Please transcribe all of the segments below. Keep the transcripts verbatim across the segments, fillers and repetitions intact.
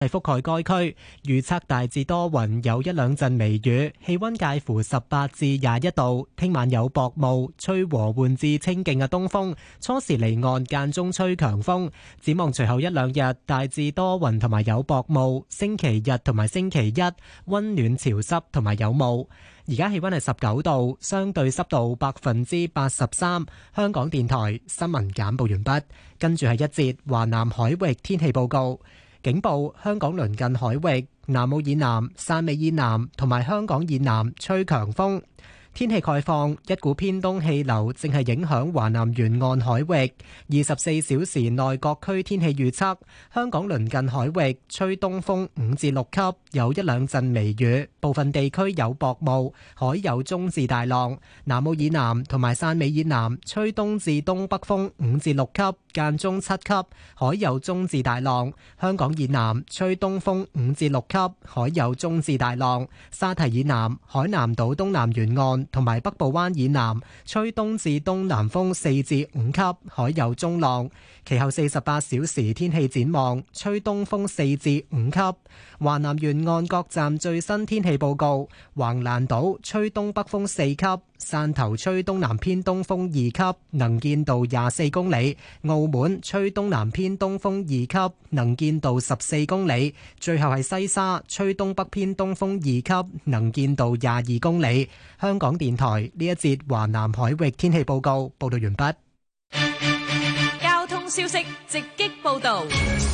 係覆蓋該區，預測大致多雲，有一兩陣微雨，氣溫介乎十八至廿一度。聽晚有薄霧，吹和緩至清勁嘅東風，初時離岸間中吹強風。展望隨後一兩日，大致多雲同埋有薄霧。星期日同埋星期一溫暖潮濕同埋有霧。而家氣溫係十九度，相對濕度百分之八十三。香港電台新聞簡報完畢，跟住係一節華南海域天氣報告。警報：香港鄰近海域、南澳以南、汕尾以南同埋香港以南吹強風。天氣概況：一股偏東氣流正係影響華南沿岸海域。二十四小時內各區天氣預測：香港鄰近海域吹東風五至六級，有一兩陣微雨，部分地區有薄霧，海有中至大浪。南澳以南同埋汕尾以南吹東至東北風五至六級，間中七級，海有中至大浪。香港以南吹東風五至六級，海有中至大浪。沙堤以南、海南島東南沿岸同埋北部灣以南吹東至東南風四至五級，海有中浪。其後四十八小時天氣展望，吹東風四至五級。華南沿岸各站最新天氣報告：橫瀾島吹東北風四級，汕頭吹東南偏東風二級，能見度廿四公里；澳門吹東南偏東風二級，能見度十四公里。最後係西沙吹東北偏東風二級，能見度廿二公里。香港電台呢一節華南海域天氣報告報道完畢。 交通消息直擊報道。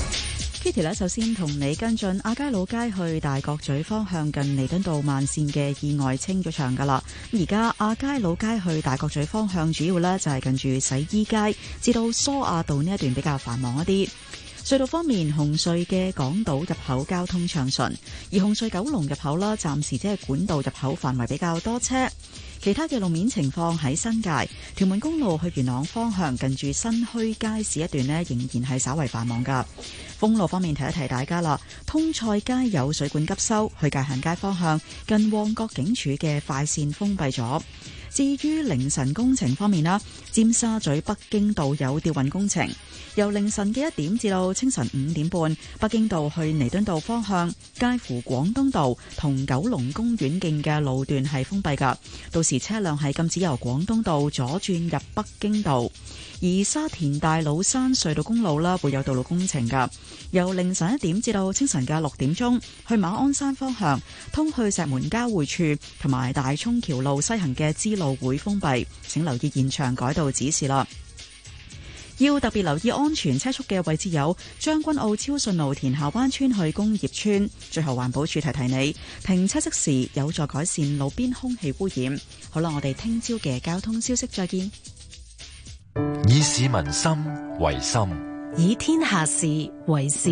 Kitty 咧，首先同你跟進亞皆老街去大角咀方向近彌敦道慢線嘅意外清咗場噶啦。而家亞皆老街去大角咀方向主要呢就係近住洗衣街至到蘇亞道呢一段比較繁忙一啲。隧道方面，紅隧嘅港島入口交通暢順，而紅隧九龍入口啦，暫時即係管道入口範圍比較多車。其他嘅路面情況喺新界屯門公路去元朗方向近住新墟街市一段呢，仍然係稍為繁忙噶。封路方面提一提大家啦，通菜街有水管急修，去界限街方向近旺角警署嘅快線封閉咗。至於凌晨工程方面啦，尖沙咀北京道有吊運工程，由凌晨嘅一點至到清晨五點半，北京道去彌敦道方向介乎廣東道同九龍公園徑嘅路段係封閉噶，到時車輛係禁止由廣東道左轉入北京道。而沙田大老山隧道公路啦，會有道路工程噶，由凌晨一點至到清晨嘅六點鐘，去馬鞍山方向通去石門交匯處同埋大涌橋路西行嘅支路會封閉，請留意現場改道指示啦。要特別留意安全車速嘅位置有將軍澳超順路田下灣村去工業村。最後環保署提提你，停車熄匙有助改善路邊空氣污染。好啦，我哋聽朝嘅交通消息再見。 以市民心為心， 以天下事為事。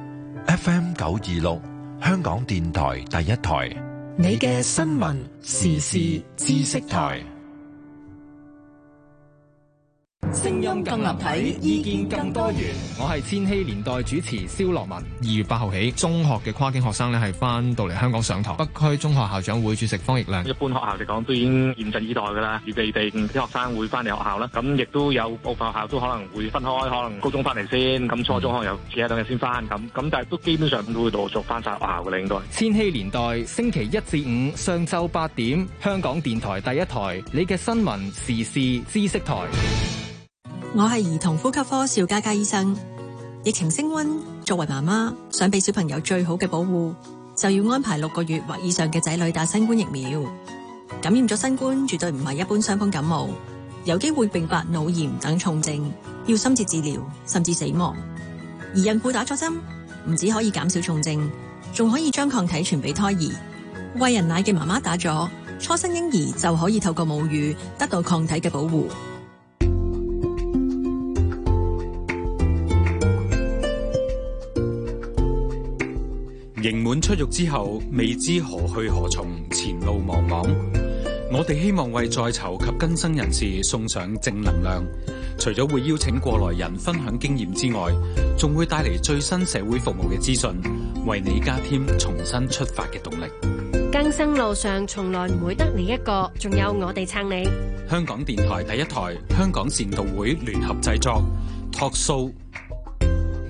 F M 九二六，香港電台第一台， 你嘅新聞時事知識台。聲音更立體，意見更多元。 我係千禧年代主持蕭樂文。二月八號起，中學嘅跨境學生咧係翻到嚟香港上堂。北區中學校長會主席方奕亮， 一般學校嚟講都已經嚴陣以待噶啦，預備定啲學生會翻嚟學校啦。咁亦都有部分學校都可能會分開，可能高中翻嚟先，咁初中可能有其他兩日先翻。咁咁但係都基本上都會陸續翻晒學校嘅啦，應該。 千禧年代星期一至五上晝八點，香港電台第一台，你嘅新聞時事知識台。 我係兒童呼吸科邵嘉嘉醫生。疫情升溫，作為媽媽想俾小朋友最好嘅保護，就要安排六個月或以上嘅仔女打新冠疫苗。感染咗新冠絕對唔係一般傷風感冒，有機會併發腦炎等重症，要深切治療甚至死亡。而孕婦打咗針，唔止可以減少重症，仲可以將抗體傳俾胎兒。餵人奶嘅媽媽打咗，初生嬰兒就可以透過母乳得到抗體嘅保護。 刑滿出獄之後，未知何去何從，前路茫茫。我哋希望為在囚及更生人士送上正能量，除咗會邀請過來人分享經驗之外，仲會帶嚟最新社會服務嘅資訊，為你加添重新出發嘅動力。 更生路上從來唔會得你一個，仲有我哋撐你。 香港電台第一台，香港善導會聯合製作，Talk Show。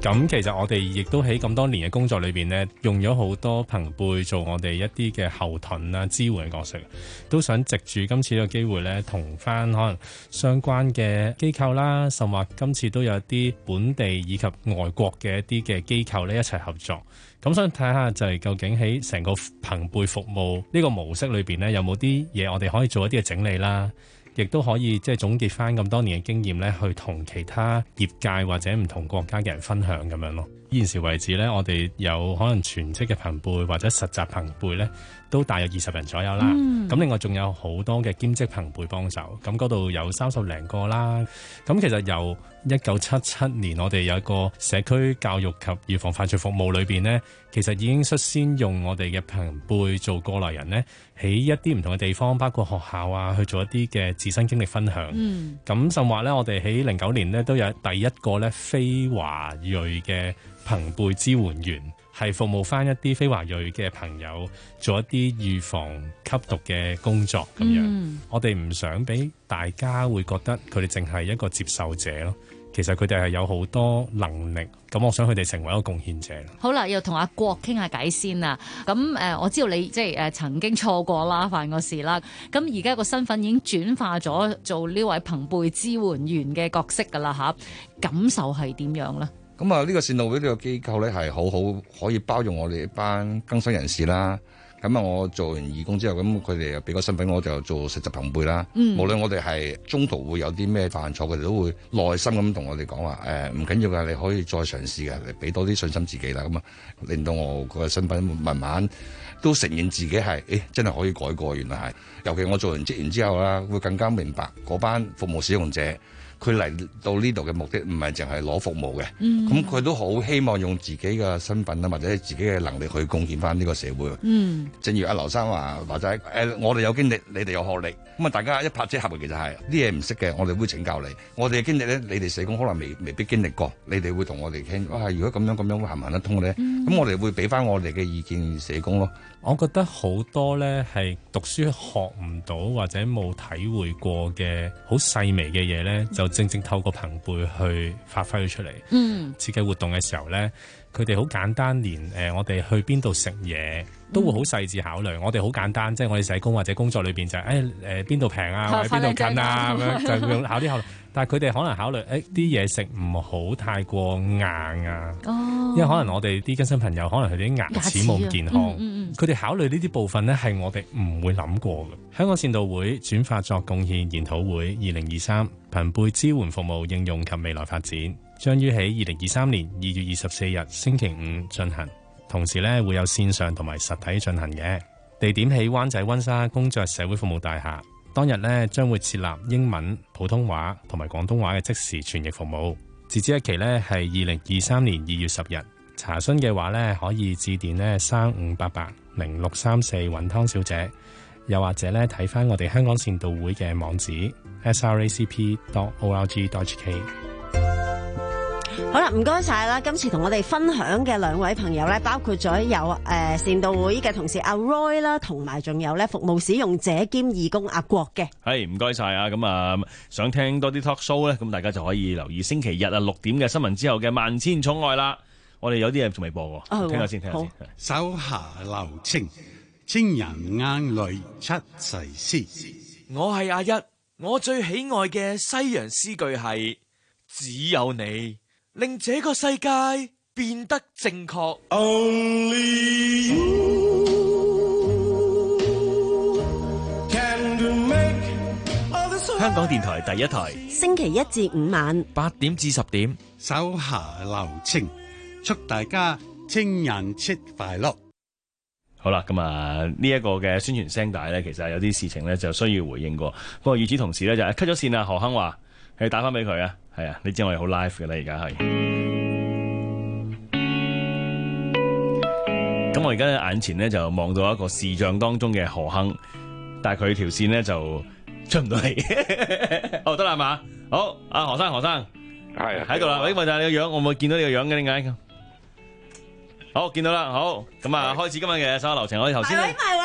咁其實我哋亦都喺咁多年嘅工作裏邊呢，用咗好多朋輩做我哋一啲嘅後盾啊、支援嘅角色，都想藉住今次呢個機會呢，同翻可能相關嘅機構啦，甚或今次都有一啲本地以及外國嘅一啲嘅機構呢一齊合作。咁想睇下就係究竟喺成個朋輩服務呢個模式裏邊呢，有冇啲嘢我哋可以做一啲嘅整理啦。亦都可以即係總結翻咁多年嘅經驗咧，去同其他業界或者唔同國家嘅人分享咁樣咯。現時為止咧，我哋有可能全職嘅朋輩或者實習朋輩咧，都大約二十人左右啦。咁、嗯、另外仲有好多嘅兼職朋輩幫手，咁嗰度有三十零個啦。咁其實由一九七七年，我哋有一個社區教育及預防犯罪服務裏邊呢，其實已經率先用我哋嘅朋輩做過來人呢，喺一啲唔同嘅地方，包括學校啊，去做一啲嘅自身經歷分享。嗯，咁甚或呢，我哋喺零九年呢，都有第一個呢非華裔嘅朋輩支援員，係服務翻一啲非華裔嘅朋友做一啲預防吸毒嘅工作咁樣。嗯、我哋唔想俾大家會覺得佢哋淨係一個接受者咯。其實佢哋係有好多能力，咁我想佢哋成為一個貢獻者。 好啦，又同阿國傾下偈先啦。咁誒、呃，我知道你即係誒曾經錯過啦，犯過事啦。咁而家個身份已經轉化咗做呢位朋輩支援員嘅角色㗎啦嚇，感受係點樣咧？ 咁啊，呢個善導會呢個機構咧係好好，可以包容我哋一班更生人士啦。咁啊，我做完義工之後，咁佢哋又俾個身份，我就做實習朋輩啦。嗯、無論我哋係中途會有啲咩犯錯，佢哋都會耐心咁同我哋講話，誒唔緊要㗎，你可以再嘗試嘅，嚟俾多啲信心自己啦。咁啊，令到我個身份慢慢都承認自己係，誒真係可以改過，原來係。尤其我做完職員之後啦，會更加明白嗰班服務使用者。佢嚟到呢度嘅目的唔係淨係攞服務嘅，咁佢、嗯、都好希望用自己嘅身份啊，或者自己嘅能力去貢獻翻呢個社會。嗯，正如阿劉生話話齋，誒、呃、我哋有經歷，你哋有學歷，咁啊大家一拍即合嘅，其實係啲嘢唔識嘅，我哋會請教你。我哋嘅經歷咧，你哋社工可能未未必經歷過，你哋會同我哋傾，哇、啊！如果咁樣咁樣行唔行得通咧？咁、嗯、我哋會俾翻我哋嘅意見社工咯。 我覺得好多咧係讀書學唔到或者冇體會過嘅好細微嘅嘢咧，就正正透過朋輩去發揮咗出嚟。嗯，設計活動嘅時候咧，佢哋好簡單，連誒、呃、我哋去邊度食嘢都會好細緻考慮。嗯、我哋好簡單，即係我哋社工或者工作裏邊就係誒誒邊度平啊，或者邊度近啊咁樣，就用考啲考慮。但係佢哋可能考慮誒啲嘢食唔好太過硬啊，哦、因為可能我哋啲更生朋友可能佢哋啲牙齒冇咁健康，佢哋、嗯嗯嗯、考慮呢啲部分呢係我哋唔會諗過嘅。香港善導會轉化作貢獻研討會二零二三朋輩支援服務應用及未來發展，將於喺二零二三年二月二十四日星期五進行，同時呢會有線上同埋實體進行嘅。地點喺灣仔溫莎工作社會服務大廈。當日呢將會設立英文、普通話同埋廣東話嘅即時傳譯服務。截止日期呢係二零二三年二月十日。查詢嘅話呢可以致電呢三五八八零六三四揾湯小姐，又或者呢睇返我哋香港善導會嘅網址 s r a c p dot org dot h k。 好啦，唔該晒啦！今次同我哋分享嘅兩位朋友咧，包括咗有誒、呃、善導會嘅同事阿 Roy 啦，同埋仲有咧服務使用者兼義工阿國嘅。係唔該晒啊！咁啊，想聽多啲 talk show 咧，咁大家就可以留意星期日啊六點嘅新聞之後嘅萬千寵愛啦。我哋有啲嘢仲未播喎，哦、聽下先，聽下先。 手下留情，情人眼淚出世詩。 我係阿一，我最喜愛嘅西洋詩句係只有你，令這個世界變得正確。Only you can make all this happen。香港電台第一台， 星期一至五晚八點至十點， 手下留情，祝大家情人節快樂。 好啦，咁啊呢一個嘅宣傳聲帶咧，其實有啲事情咧就需要回應過。不過與此同時咧就係 cut 咗線啊，何亨話係打翻俾佢啊，係啊，你知我哋好 live 嘅啦，而家係。咁我而家眼前咧就望到一個視像當中嘅何亨，但係佢條線咧就出唔到嚟。哦，得啦嘛，好，阿何生，何生係喺度啦。喂，問下你個樣，我冇見到你個樣嘅，點解？好，見到啦，好，咁啊，開始今日嘅所有流程。我哋頭先，埋位，埋位，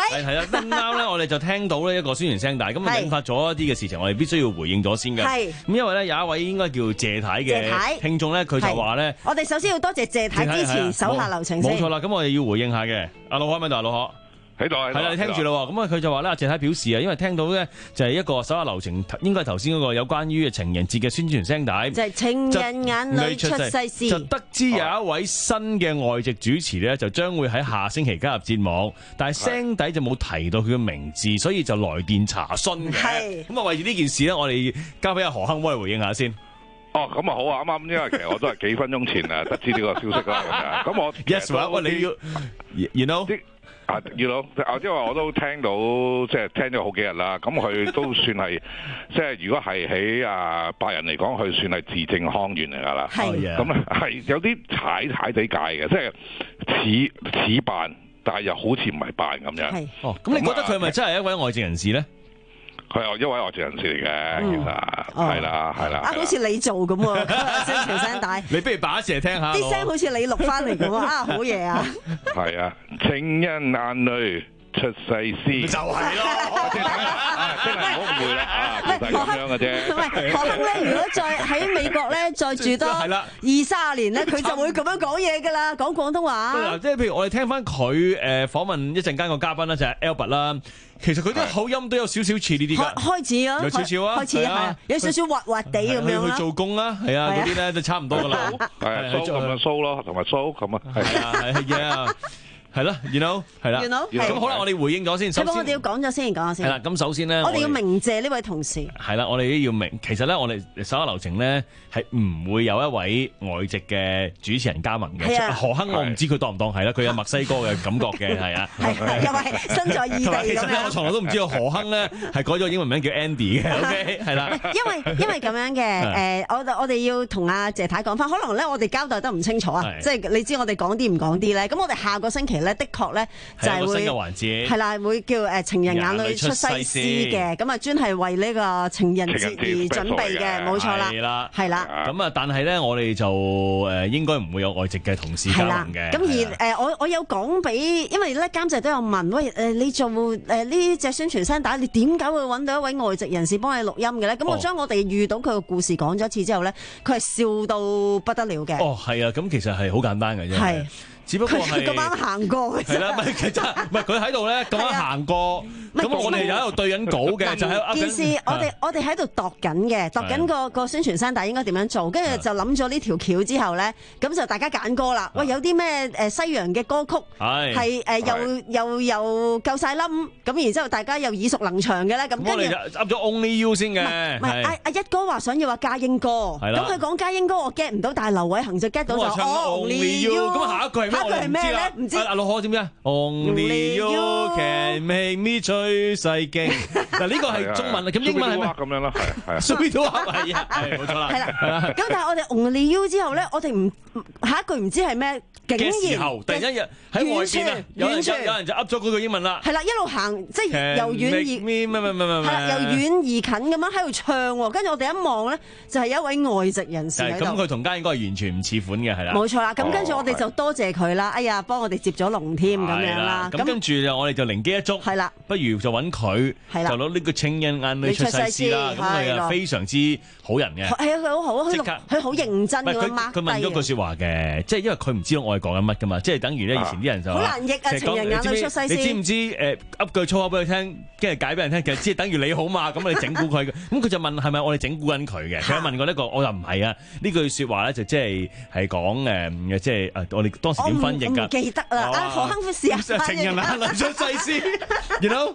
係係啦，咁啱咧，我哋就聽到呢一個宣傳聲帶，咁啊引發咗一啲嘅事情，我哋必須要回應咗先嘅。係咁，因為咧有一位應該叫謝太嘅聽眾咧，佢就話咧， 我哋首先要多謝謝太支持手下留情先。 冇錯啦，咁我哋要回應下嘅。阿老可喺咪度？阿老可。 喺度係啦，你聽住咯。咁啊，佢就話咧，謝太表示啊，因為聽到咧就係一個手下留情，應該係頭先嗰個有關於情人節嘅宣傳聲帶， 就係情人眼裏出西施， 就得知有一位新嘅外籍主持咧，就將會喺下星期加入節目，但係聲底就冇提到佢嘅名字，所以就來電查詢嘅。係咁啊，為住呢件事咧，我哋交俾阿何亨幫你回應下先。 哦，咁啊好啊，啱啱因為其實我都係幾分鐘前啊得知呢個消息啦，咁我 yes 喂，你要 you know。 啊，要咯，啊，因為我都聽到，即係聽咗好幾日啦。咁佢都算係，即係如果係喺啊白人嚟講，佢算係字正腔圓嚟㗎啦。係咁咧，係有啲踩踩地界嘅，即係似似扮，但係又好似唔係扮咁樣。係哦，咁你覺得佢係咪真係一位外籍人士咧？ 佢係一位外籍人士嚟嘅，其實係啦，係啦。 啊，好似你做咁喎，宣傳聲帶。 你不如擺一齊聽下。 啲聲好似你錄翻嚟咁啊！好嘢啊！ 係啊，情人眼淚出西施。 就係咯， 真係唔好誤會啦啊！就係咁樣嘅啫。 唔係何亨咧，如果再喺美國咧，再住多二三十年咧，佢就會咁樣講嘢㗎啦，講廣東話。 嗱，即係譬如我哋聽翻佢誒訪問一陣間個嘉賓啦，就係 Albert 啦。其實佢啲口音都有少少似呢啲㗎， 開始啊， 有少少啊， 開始啊，有少少滑滑地咁樣啦。 去做工啦，係啊，嗰啲咧都差唔多㗎啦。 係啊，蘇咁樣蘇咯，同埋蘇咁啊， 係啊，係啊。係啦 you know 係啦 you know 咁好啦，我哋回應咗先。首先我哋要講咗先，講下先。 係啦，咁首先咧， 我哋要鳴謝呢位同事。 係啦，我哋都要明，其實咧，我哋手下留情咧係唔會有一位外籍嘅主持人加盟嘅。何亨我唔知佢當唔當係啦，佢有墨西哥嘅感覺嘅，係啊， 係因為身在異地咁樣。 其實咧，我從來都唔知道何亨咧係改咗英文名叫 Andy 嘅。OK 係啦。 因為因為咁樣嘅誒，我我哋要同阿謝太講翻，可能咧我哋交代得唔清楚啊，即係你知我哋講啲唔講啲咧。咁我哋下個星期咧，的確咧。就係會係啦，會叫誒情人眼裏出西施嘅，咁啊專係為呢個情人節而準備嘅，冇錯啦，係啦，係啦。 咁啊，但係咧，我哋就誒應該唔會有外籍嘅同事加盟嘅。 咁而誒，我我有講俾，因為咧監製都有問，喂誒，你做誒呢隻宣傳聲帶，你點解會揾到一位外籍人士幫你錄音嘅咧？咁我將我哋遇到佢嘅故事講咗一次之後咧，佢係笑到不得了嘅。 哦，係啊，咁其實係好簡單嘅啫。係。只不過係咁啱行過， 係啦，唔係其實唔係佢喺度咧，咁啱行過，咁我哋又喺度對緊稿嘅，就喺件事，我哋我哋喺度度緊嘅，度緊個個宣傳聲帶應該點樣做，跟住就諗咗呢條橋之後咧，咁就大家揀歌啦。喂，有啲咩誒西洋嘅歌曲係誒又又又夠晒冧，咁然之後大家又耳熟能詳嘅咧，咁跟住我哋就噏咗 Only You 先嘅。 唔係阿阿一哥話想要話家英歌，咁佢講家英歌我 get 唔到，但係劉偉恒就 get 到咗 Only You。咁下一句係咩？ 下一句係咩咧？唔知。 阿老可點啫 ？Only you can make me 最世勁。嗱呢個係中文啊，咁英文係咩？ 咁樣啦，係係。 Sweet 都係啊，係冇錯啦。 係啦，係啦。咁但係我哋 Only you 之後咧，我哋唔下一句唔知係咩，竟然嘅時候突然間喺外邊啊，有人有人就噏咗嗰句英文啦。 係啦，一路行即係由遠而咩咩咩咩咩係啦，由遠而近咁樣喺度唱喎。跟住我哋一望咧，就係一位外籍人士喺度。 咁佢同家應該係完全唔似款嘅，係啦。 冇錯啦。咁跟住我哋就多謝佢啦。哎呀，幫我哋接咗龍添咁樣啦。 咁跟住就我哋就靈機一觸， 係啦， 不如就揾佢，就攞呢個情人眼裏出西施啦。咁佢啊非常之好人嘅。 係啊，佢好好啊，佢佢好認真咁樣 mark 低。 佢問咗句説話嘅，即係因為佢唔知道我哋講緊乜㗎嘛，即係等於咧以前啲人就好難譯啊，情人眼裏出西施。 你知唔知誒噏句粗口俾佢聽，跟住解俾人聽，其實即係等於你好嘛，咁你整蠱佢嘅。咁佢就問係咪我哋整蠱緊佢嘅？佢問過呢個，我又唔係啊。呢句説話咧就即係係講誒，即係誒我哋當時點翻譯㗎？ 我唔記得啦。啊，何亨試下。 情人眼裏出西施，you know？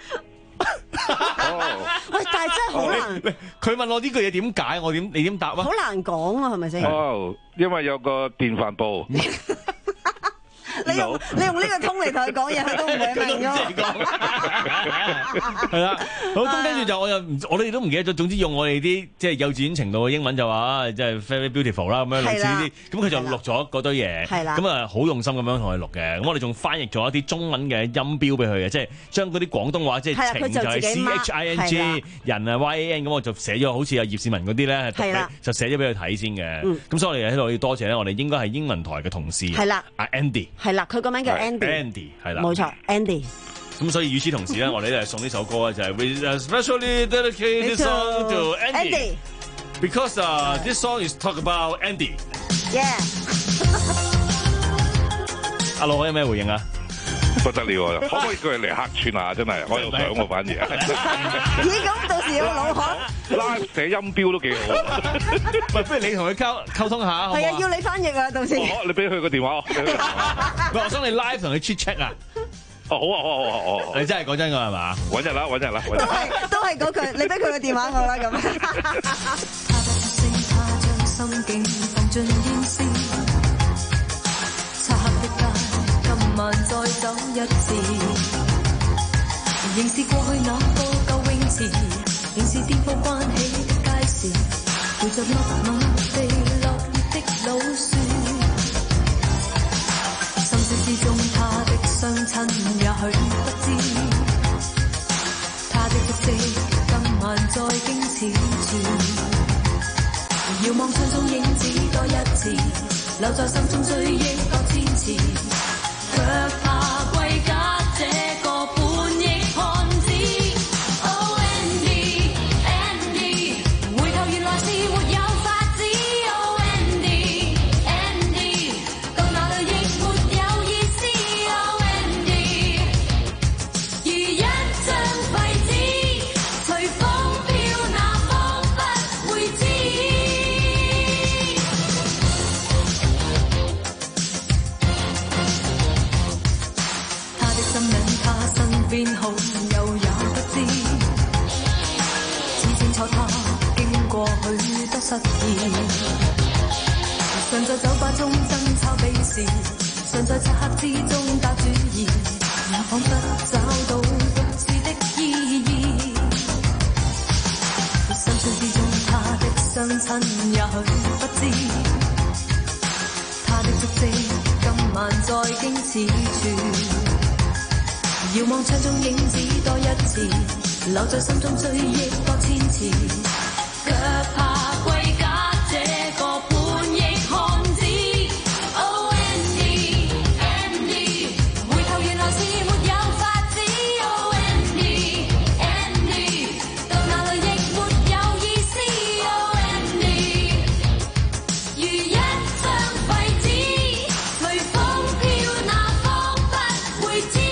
喂，但係真係好難。 佢問我呢句嘢點解，我點你點答啊？ 好難講啊，係咪先？ 哦，因為有個電飯煲。 你用你用呢個通嚟同佢講嘢，佢都唔會明㗎。 係啦，好咁跟住就我又唔，我哋都唔記得咗。總之用我哋啲即係幼稚園程度嘅英文就話，即係 very beautiful 啦咁樣類似呢啲。咁佢就錄咗嗰堆嘢，咁啊好用心咁樣同佢錄嘅。咁我哋仲翻譯咗一啲中文嘅音標俾佢嘅，即係將嗰啲廣東話即係情就係 C H I N G， 人啊 Y A N， 咁我就寫咗好似阿葉倩文嗰啲咧，就寫咗俾佢睇先嘅。咁所以我哋喺度要多謝咧，我哋應該係英文台嘅同事，係啦，阿 Andy。 係啦，佢個名叫 Andy。 Andy 係啦， 冇錯 ，Andy。 咁所以與此同時咧，我哋咧送呢首歌咧就係 We especially dedicate this song to Andy，because uh this song is talk about Andy。Yeah。阿老可有咩回應啊？ 不得了啊！可唔可以叫佢嚟客串啊？真係，我又想喎，反而。 咦？咁到時有老可拉寫音標都幾好。 喂，不如你同佢溝溝通下，好唔好？ 係啊，要你翻譯啊，到時。 你俾佢個電話我。 喂，我想你 live 同佢 chat chat 啊。 哦，好啊，好啊，好啊，好啊。 你真係講真㗎係嘛？ 揾日啦，揾日啦，揾日。 都係都係嗰句，你俾佢個電話我啦咁。今晚再走一次，仍是過去那個舊泳池，仍是顛覆關起的街市，陪着密密地落葉的老樹，深宵之中他的雙親也許不知，他的足跡今晚再經此處，遙望窗中影子多一次，留在心中追憶多千次。卻怕歸家這個叛逆漢子。Oh Andy Andy， 回頭原來是沒有法子。Oh Andy Andy， 到哪裏亦沒有意思。Oh Andy， 如一張廢紙，隨風飄，那方不會知。心引他身邊好友也不知，只清楚他經過許多失意，常在酒吧中爭吵比試，常在漆黑之中打主意，也彷彿找到獨自的意義。深宵之中他的雙親也許不知，他的足跡今晚再經此處。遙望窗中影子多一次，留在心中追憶多千次，卻怕歸家這個叛逆漢子。Oh Andy Andy， 回頭原來是沒有法子。Oh Andy Andy， 到哪裏亦沒有意思。Oh Andy， 如一張廢紙，隨風飄，那方不會知。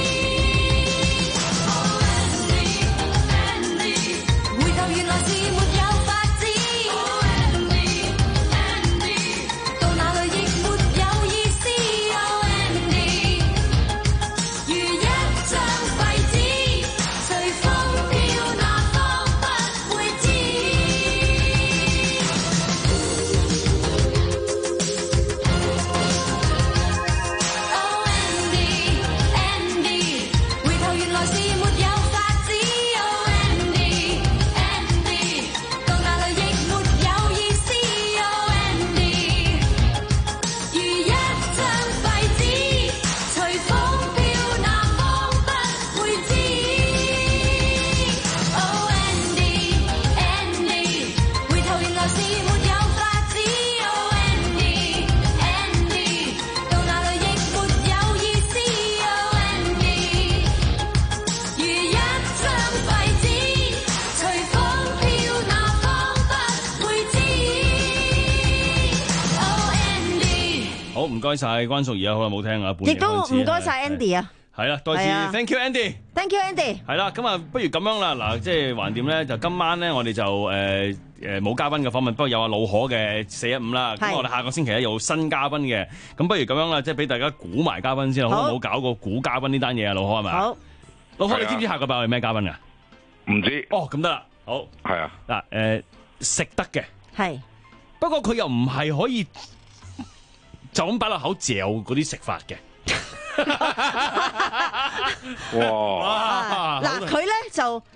原來是沒有法子。Oh Andy Andy， 到哪裏亦沒有意思。Oh Andy， 如一張廢紙，隨風飄，那方不會知。Oh Andy Andy， 回頭原來是沒有法子。Oh Andy Andy， 到哪裏亦沒有意思。Oh Andy， 如一張廢紙，隨風飄，那方不會知。Oh Andy Andy， 回頭原來是沒有法子。Oh Andy Andy， 到哪裏亦沒有意思。Oh Andy， 如一張廢紙，隨風飄，那方不會知。Oh Andy， 好唔該晒關淑怡啊，好耐冇聽啊， 亦都唔該晒 Andy 啊。 係啦，多謝 ，thank you Andy。Thank you Andy。 係啦，咁啊，不如咁樣啦，嗱，即係橫掂咧，就今晚咧，我哋就誒誒冇嘉賓嘅訪問，不過有阿老可嘅四一五啦。咁我哋下個星期咧有新嘉賓嘅，咁不如咁樣啦，即係俾大家估埋嘉賓先啦，好唔好搞個估嘉賓呢單嘢啊？老可係咪？好。老可，你知唔知下個禮拜係咩嘉賓啊？ 唔知。 哦，咁得啦，好。 係啊。 嗱，誒食得嘅。 係。 不過佢又唔係可以就咁擺落口嚼嗰啲食法嘅。 哇！ 嗱，佢咧就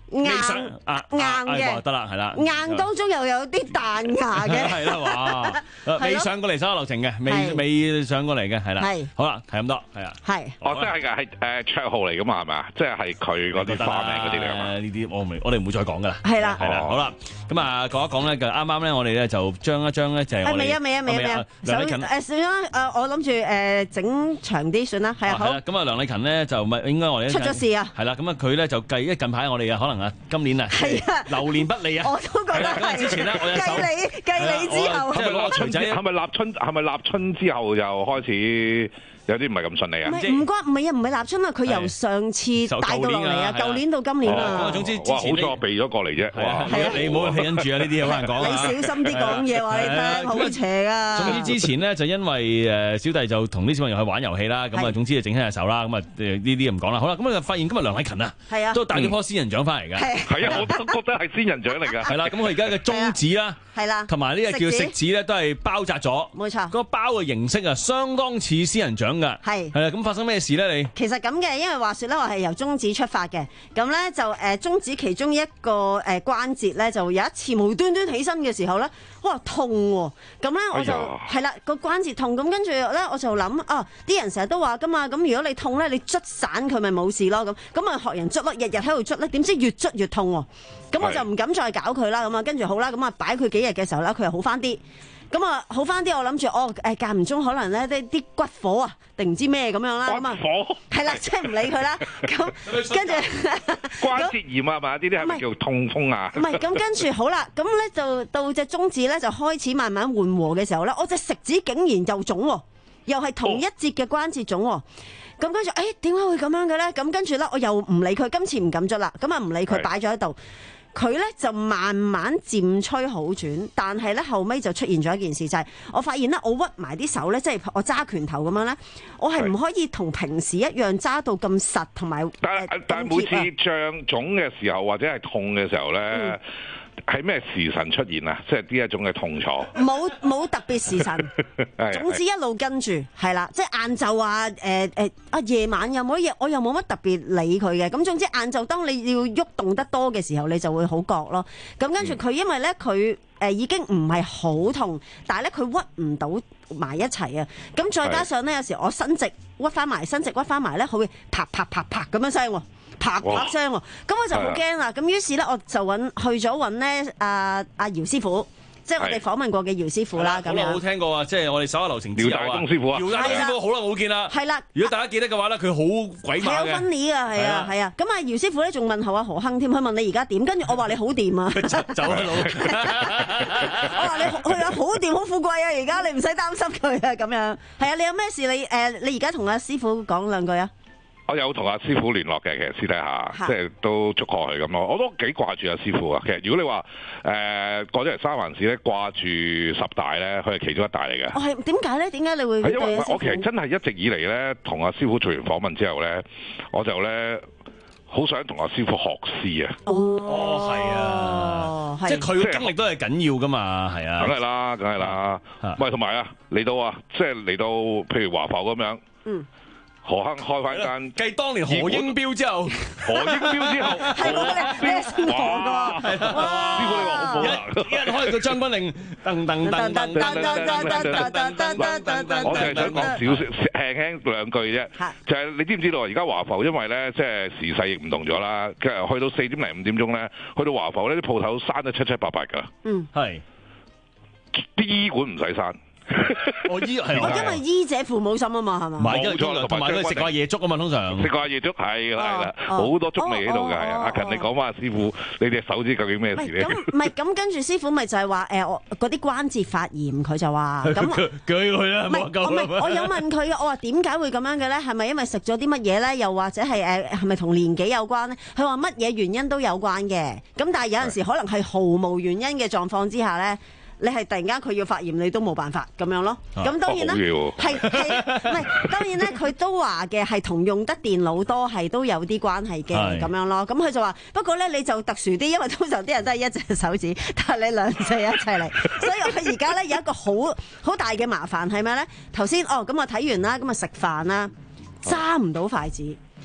硬硬嘅得啦，係啦， 硬當中又有啲彈牙嘅， 係啦，哇！未上過嚟手下留情嘅，未未上過嚟嘅，係啦，係好啦，係咁多，係啊， 係， 哦，即係㗎，係誒綽號嚟㗎嘛，係咪啊？即係係佢嗰啲花名嗰啲嚟㗎嘛？ 呢啲我唔我哋唔會再講㗎啦， 係啦， 係啦，好啦，咁啊講一講咧，就啱啱咧，我哋咧就將一張咧就係我哋未啊未啊未啊未啊， 梁禮勤誒算啦，誒我諗住誒整長啲算啦，係啊好。 咁啊梁禮勤咧就咪應該我哋出咗事啊， 係啦，咁啊佢咧就計，因為近排我哋啊可能啊今年啊。係啊，流年不利啊！ 我都覺得係。 之前咧，我有手計你計你之後， 係咪立春？係咪立春？係咪立春之後就開始有啲唔係咁順利啊？ 唔係唔關，唔係啊，唔係立春啊，佢由上次帶到落嚟啊，舊年到今年啊。 總之， 哇！好彩我避咗過嚟啫。哇！ 你唔好氣跟住啊！呢啲好難講啊。 你小心啲講嘢話你聽，好邪啊！ 總之之前呢，就因為誒小弟就同啲小朋友去玩遊戲啦，咁啊總之就整親隻手啦，咁啊呢啲唔講啦。好啦，咁啊發現今日梁禮勤啊， 係啊， 都帶咗棵仙人掌翻嚟㗎。 係啊，我都覺得係仙人掌嚟㗎。 係啦，咁佢而家嘅中指啦， 係啦， 同埋呢個叫食指咧，都係包紮咗。 冇錯， 個包嘅形式啊，相當似仙人掌㗎。 係係啦，咁發生咩事咧？你其實咁嘅，因為話説咧，我係由中指出發嘅，咁咧就誒中指其中一個誒關節咧，就有一次無端端起身嘅時候咧，哇痛喎！咁咧我就係啦個關節痛，咁跟住咧我就諗啊，啲人成日都話㗎嘛，咁如果你痛咧，你捽散佢咪冇事咯，咁咁啊學人捽咯，日日喺度捽咧，點知越捽越痛喎！咁我就唔敢再搞佢啦，咁啊跟住好啦，咁啊擺佢幾日嘅時候咧，佢又好翻啲。咁啊，好翻啲，我諗住哦，誒間唔中可能咧啲啲骨火啊，定唔知咩咁樣啦，咁啊，係啦，即係唔理佢啦。咁跟住關節炎啊嘛，呢啲係咪叫痛風啊？ 唔係，咁跟住好啦，咁咧就到隻中指咧就開始慢慢緩和嘅時候咧，我隻食指竟然又腫喎，又係同一節嘅關節腫喎。咁跟住，誒點解會咁樣嘅咧？咁跟住咧，我又唔理佢，今次唔敢捽啦，咁啊唔理佢，擺咗喺度。佢咧就慢慢漸趨好轉，但係咧後尾就出現咗一件事，就係、是、我發現咧，我屈埋啲手咧，即係我揸拳頭咁樣咧，我係唔可以同平時一樣揸到咁實同埋。 但係但係每次脹腫嘅時候或者係痛嘅時候咧。嗯係咩時辰出現啊？即係呢一種嘅痛楚。 冇冇特別時辰，總之一路跟住係啦，即係晏晝啊，誒誒啊夜晚有冇嘢？我又冇乜特別理佢嘅。咁總之晏晝當你要喐動得多嘅時候，你就會好覺咯。咁跟住佢，因為咧佢誒已經唔係好痛，但係咧佢屈唔到埋一齊啊。咁再加上咧，有時我伸直屈翻埋，伸直屈翻埋咧，佢會啪啪啪啪咁樣聲喎。啪啪聲喎，咁我就好驚啦。咁於是咧，我就揾去咗揾咧阿阿姚師傅，即係我哋訪問過嘅姚師傅啦。咁好耐冇聽過啊！即係我哋手下留情之友啊， 姚大東師傅啊， 姚大東師傅好耐冇見啦。 係啦， 如果大家記得嘅話咧，佢好鬼馬嘅。 係有分裂啊，係啊，係啊。咁啊，姚師傅咧仲問候阿何亨添，佢問你而家點？跟住我話你好掂啊， 走啊佬！ 我話你佢話好掂好富貴啊，而家你唔使擔心佢啊，咁樣係啊。你有咩事你誒？你而家同阿師傅講兩句啊。 我有同阿師傅聯絡嘅，其實私底下即係都祝賀佢咁咯。我都幾掛住阿師傅啊。其實如果你話誒過咗嚟三藩市咧，掛住十大咧，佢係其中一大嚟嘅。 我係點解咧？點解你會？ 係因為我其實真係一直以嚟咧，同阿師傅做完訪問之後咧，我就咧好想同阿師傅學師啊。 哦，係啊，即係佢嘅經歷都係緊要噶嘛，係啊。 梗係啦，梗係啦。喂，同埋啊，嚟到啊，即係嚟到，譬如華埠咁樣。嗯。何亨開翻間， 繼當年何英標之後， 何英標之後， 係我哋咩先講噶？ 師傅你話好好啊！ 一一開個將軍令，噔噔噔噔噔噔噔噔噔噔噔， 我淨係想講少少輕輕兩句啫，就係你知唔知道而家華埠因為咧，即係時勢亦唔同咗啦，其實去到四點零五點鐘咧，去到華埠呢啲鋪頭閂得七七八八㗎。嗯，係啲醫館唔使閂。 我醫係我因為醫者父母心啊嘛，係嘛？ 冇錯，同埋佢食過夜粥啊嘛，通常食過夜粥係啦係啦，好多粥味喺度㗎係啊！阿勤你講翻師傅，你隻手指究竟咩事咧？ 咁唔係咁跟住師傅咪就係話誒，我嗰啲關節發炎，佢就話咁鋸佢啦， 唔係我咪我有問佢嘅，我話點解會咁樣嘅咧？係咪因為食咗啲乜嘢咧？又或者係誒係咪同年紀有關咧？佢話乜嘢原因都有關嘅，咁但係有陣時可能係毫無原因嘅狀況之下咧。你係突然間佢要發炎，你都冇辦法咁樣咯。咁當然啦，係係唔係？當然咧，佢都話嘅係同用得電腦多係都有啲關係嘅咁樣咯。咁佢就話不過咧你就特殊啲，因為通常啲人都係一隻手指，但係你兩隻一齊嚟，所以我而家咧有一個好好大嘅麻煩係咩咧？頭先哦咁我睇完啦，咁啊食飯啦，揸唔到筷子。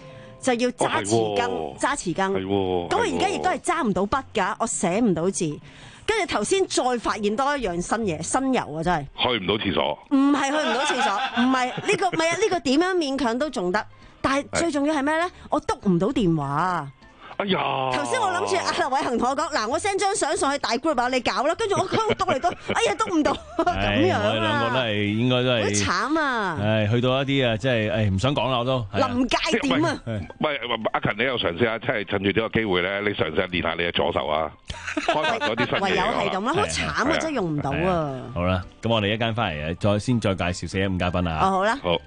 就要揸匙羹， 哦揸匙羹。 係喎咁我而家亦都係揸唔到筆㗎，我寫唔到字。跟住頭先再發現多一樣新嘢，新油啊真係。 去唔到廁所。 唔係去唔到廁所，唔係呢個，唔係啊呢個點樣勉強都仲得，但係最重要係咩咧？我篤唔到電話。 哎呀！ 頭先我諗住阿劉偉恒同我講，嗱，我 send 張相上去大 group 啊，你搞啦。跟住我喺度篤嚟篤，哎呀篤唔到，咁樣啊！ 我哋兩個都係應該都係好慘啊！ 係去到一啲啊，即係誒唔想講啦，我都臨界點啊！ 喂，阿勤，你又嘗試下，即係趁住呢個機會咧，你嘗試下練下你嘅左手啊，開發咗啲新嘢。 唯有係咁啦，好慘啊，真係用唔到啊！ 好啦，咁我哋一間翻嚟，再先再介紹四一五嘉賓啊。 哦，好啦。 好。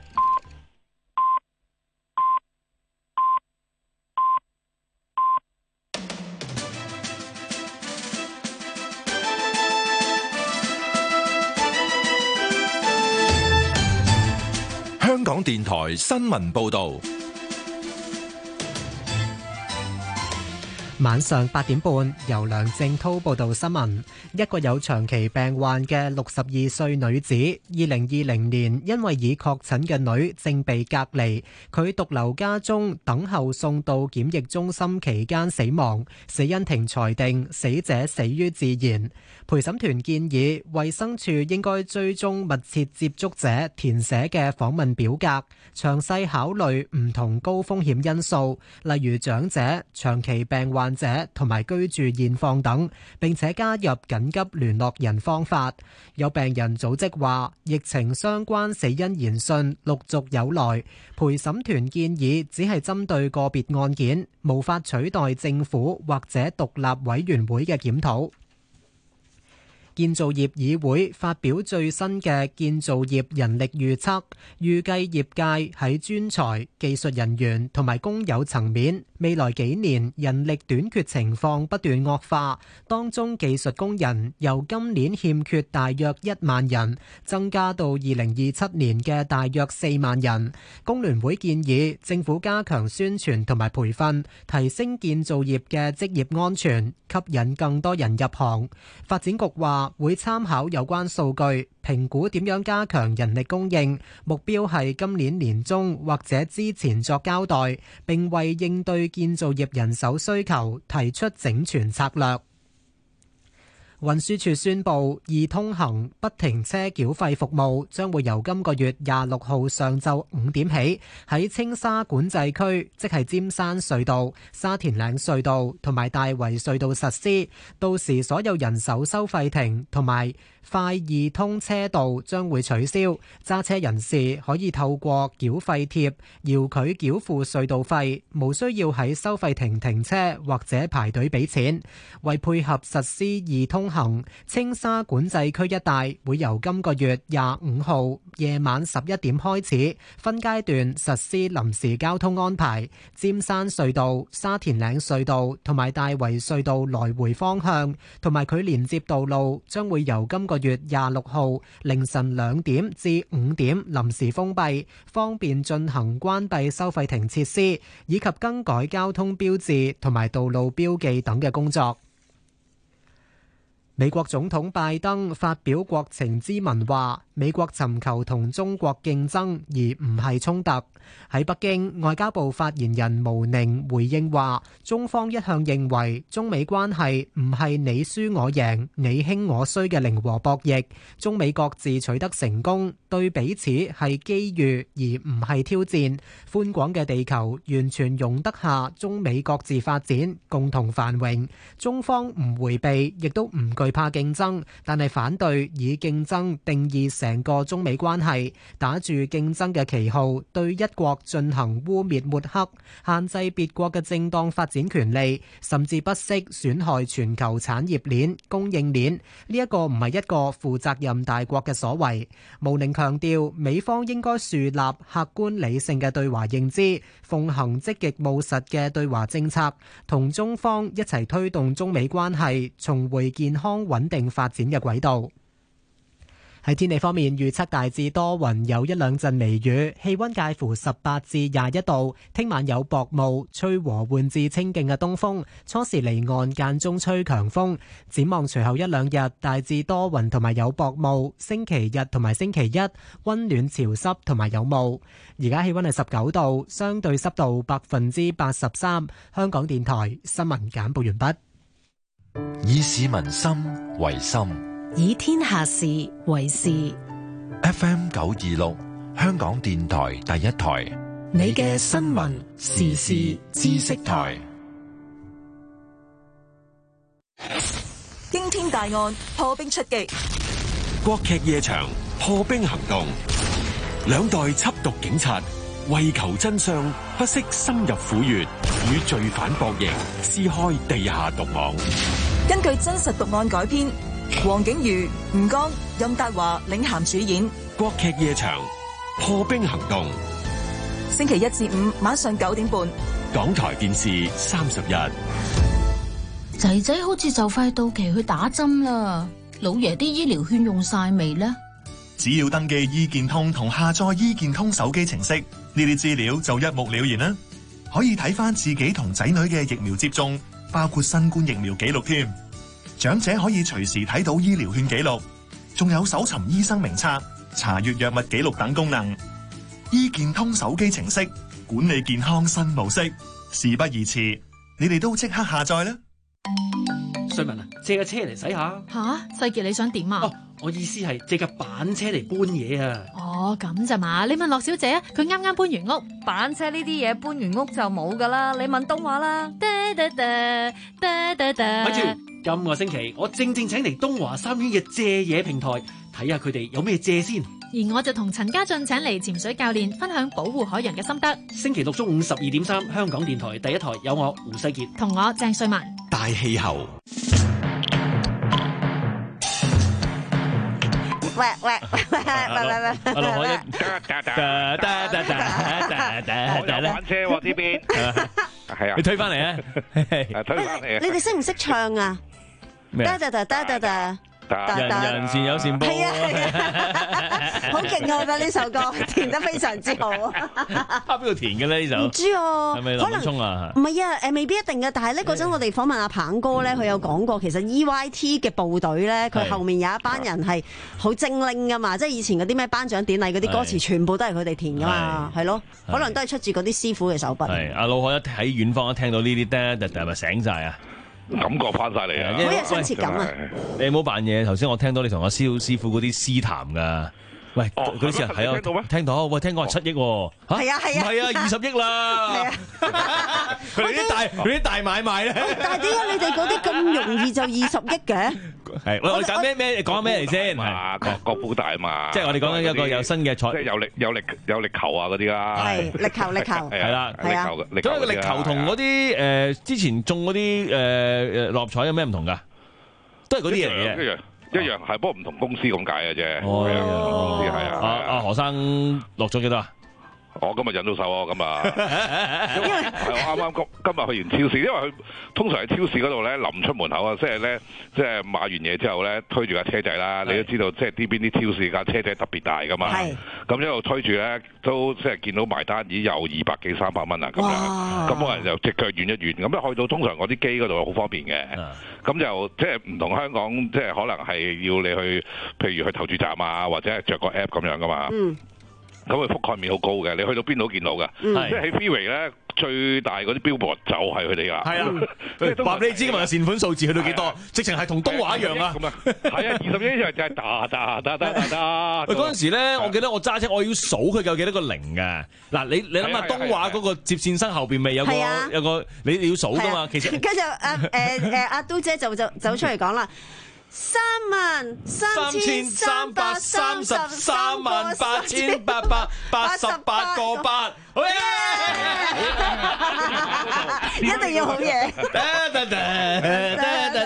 香港電台新聞報導， 晚上八點半，由梁正滔報道新聞。一個有長期病患嘅六十二歲女子，二零二零年因為已確診嘅女正被隔離，佢獨留家中等候送到檢疫中心期間死亡，死因庭裁定死者死於自然。陪審團建議衛生署應該追蹤密切接觸者填寫嘅訪問表格，詳細考慮唔同高風險因素，例如長者、長期病患者同埋居住現況等，並且加入緊急聯絡人方法。有病人組織話，疫情相關死因研訊陸續有來，陪審團建議只係針對個別案件，無法取代政府或者獨立委員會嘅檢討。建造業議會發表最新嘅建造業人力預測，預計業界喺專才、技術人員同埋工友層面，未來幾年人力短缺情況不斷惡化，當中技術工人由今年欠缺大約一萬人，增加到二零二七年嘅大約四萬人。工聯會建議政府加強宣傳同埋培訓，提升建造業嘅職業安全，吸引更多人入行。發展局話會參考有關數據，評估點樣加強人力供應，目標係今年年中或者之前作交代，並為應對建造業人手需求提出整全策略。運輸署宣布，易通行不停車繳費服務將會由今個月廿六號上晝五點起喺青沙管制區，即係尖山隧道、沙田嶺隧道同埋大圍隧道實施。到時所有人手收費亭同埋快易通車道將會取消，揸車人士可以透過繳費貼遙距繳付隧道費，無需要喺收費亭停車或者排隊俾錢。為配合實施易通行，青沙管制區一帶會由今個月廿五號夜晚十一點開始分階段實施臨時交通安排，尖山隧道、沙田嶺隧道同埋大圍隧道來回方向同埋佢連接道路將會由今個月廿六號凌晨兩點至五點臨時封閉，方便進行關閉收費亭設施以及更改交通標誌同埋道路標記等嘅工作。美國總統拜登發表國情咨文話，美國尋求同中國競爭而唔係衝突。喺北京，外交部發言人毛寧回應話，中方一向認為中美關係唔係你輸我贏、你興我衰嘅零和博弈，中美各自取得成功，對彼此係機遇而唔係挑戰。寬廣嘅地球完全容得下中美各自發展，共同繁榮。中方唔迴避，亦都唔懼怕競爭，但係反對以競爭定義成個中美關係，打住競爭嘅旗號對一國進行污蔑抹黑，限制別國嘅正當發展權利，甚至不惜損害全球產業鏈、供應鏈。呢一個唔係一個負責任大國嘅所為。毛寧強調，美方應該樹立客觀理性嘅對華認知，奉行積極務實嘅對華政策，同中方一齊推動中美關係重回健康穩定發展嘅軌道。 喺天氣方面，預測大致多雲，有一兩陣微雨，氣溫介乎十八至廿一度。聽晚有薄霧，吹和緩至清勁嘅東風，初時離岸間中吹強風。展望隨後一兩日，大致多雲同埋有薄霧。星期日同埋星期一，溫暖潮濕同埋有霧。而家氣溫係十九度，相對濕度百分之八十三。香港電台新聞簡報完畢。 以市民心為心， 以天下事為事。 F M 九二六，香港電台第一台， 你嘅新聞時事知識台。 驚天大案破冰出擊， 國劇夜場破冰行動，兩代緝毒警察為求真相，不惜深入虎穴，與罪犯博弈，撕開地下毒網。 根據真實毒案改編，黃景瑜、吳剛、任達華領銜主演。 國劇夜場破冰行動， 星期一至五晚上九點半， 港台電視三十一。 仔仔好似就快到期去打針啦，老爺啲醫療券用晒未呢？ 只要登記醫健通同下載醫健通手機程式，呢啲資料就一目了然啦。可以睇翻自己同仔女嘅疫苗接種，包括新冠疫苗記錄添。長者可以隨時睇到醫療券記錄，仲有搜尋醫生名冊、查閱藥物記錄等功能。醫健通手機程式，管理健康新模式，事不宜遲，你哋都即刻下載啦。 瑞文啊，借架車嚟洗下。 吓，世傑你想點啊？ 哦，我意思係借架板車嚟搬嘢啊。 哦，咁咋嘛？你問樂小姐啊，佢啱啱搬完屋。 板車呢啲嘢搬完屋就冇噶啦，你問東華啦。 咪住，今個星期我正正請嚟東華三院嘅借嘢平台，睇下佢哋有咩借先。 而我就同陳家俊請嚟潛水教練分享保護海洋嘅心得。 星期六中午十二點三，香港電台第一台有我胡世傑同我鄭瑞文。 大氣候。 喂喂喂喂喂喂！ 阿羅海一， 我有板車喎呢邊，係啊， 你推翻嚟啊！ 推翻嚟啊！ 你哋識唔識唱啊？ 咩啊？ 得得得得得。 人人善有善報， 係啊係啊，好勁啊！我覺得呢首歌填得非常之好。 啊邊度填嘅咧呢首？ 唔知啊， 係咪林敏聰啊？ 唔係啊，誒未必一定嘅。但係咧嗰陣我哋訪問阿鵬哥咧，佢有講過，其實 E Y T 嘅部隊咧，佢後面有一班人係好精靈噶嘛，即係以前嗰啲咩頒獎典禮嗰啲歌詞，全部都係佢哋填噶嘛，係咯，可能都係出自嗰啲師傅嘅手筆。 係阿老海一喺遠方一聽到呢啲咧，就係咪醒晒啊？ 感覺翻晒嚟啊！ 好有親切感啊！ 你唔好扮嘢，頭先我聽到你同阿蕭師傅嗰啲私談噶。喂，嗰啲人係啊，聽到喂，聽講係七億喎。 係啊係啊， 唔係啊，二十億啦。係啊，佢哋啲大佢啲大買賣咧。 但係點解你哋嗰啲咁容易就二十億嘅？ 係，我哋講咩咩？講咩嚟先？ 啊，國國寶大啊嘛！ 即係我哋講緊一個有新嘅賽， 即係有力有力有力球啊嗰啲啦。 係力球力球。 係啦， 力球力球。 咁個力球同嗰啲誒之前中嗰啲誒誒六合彩有咩唔同㗎？都係嗰啲嘢嚟嘅。 一樣係，不過唔同公司咁解嘅啫。 哦， 公司係啊。 阿阿何生落咗幾多啊？ 我今日引到手啊！今日，因為係我啱啱今今日去完超市，因為佢通常喺超市嗰度咧，臨出門口啊，即係咧，即係買完嘢之後咧，推住架車仔啦。你都知道，即係呢邊啲超市架車仔特別大噶嘛。係。咁一路推住咧，都即係見到埋單已經有二百幾三百蚊啦。咁樣，咁我人就隻腳軟一軟，咁一去到通常嗰啲機嗰度好方便嘅。咁就即係唔同香港，即係可能係要你去，譬如去投注站啊，或者係着個 app 咁樣噶嘛。嗯。咁佢覆蓋面好高嘅，你去到邊度都見到嘅，即係喺 Freeway 咧最大嗰啲 billboard 就係佢哋㗎。係啊，話俾你知㗎嘛，善款數字去到幾多？直情係同東華一樣啊！ 咁啊，係啊，二十億就係打打打打打打。 喂，嗰陣時咧，我記得我揸車，我要數佢有幾多個零嘅。嗱，你你諗下東華嗰個接線生後邊咪有個有個你你要數㗎嘛？其實跟住阿誒誒阿都姐就就走出嚟講啦。三萬三千三百三十三萬八千八百八十八個八，好嘢！一定要好嘢。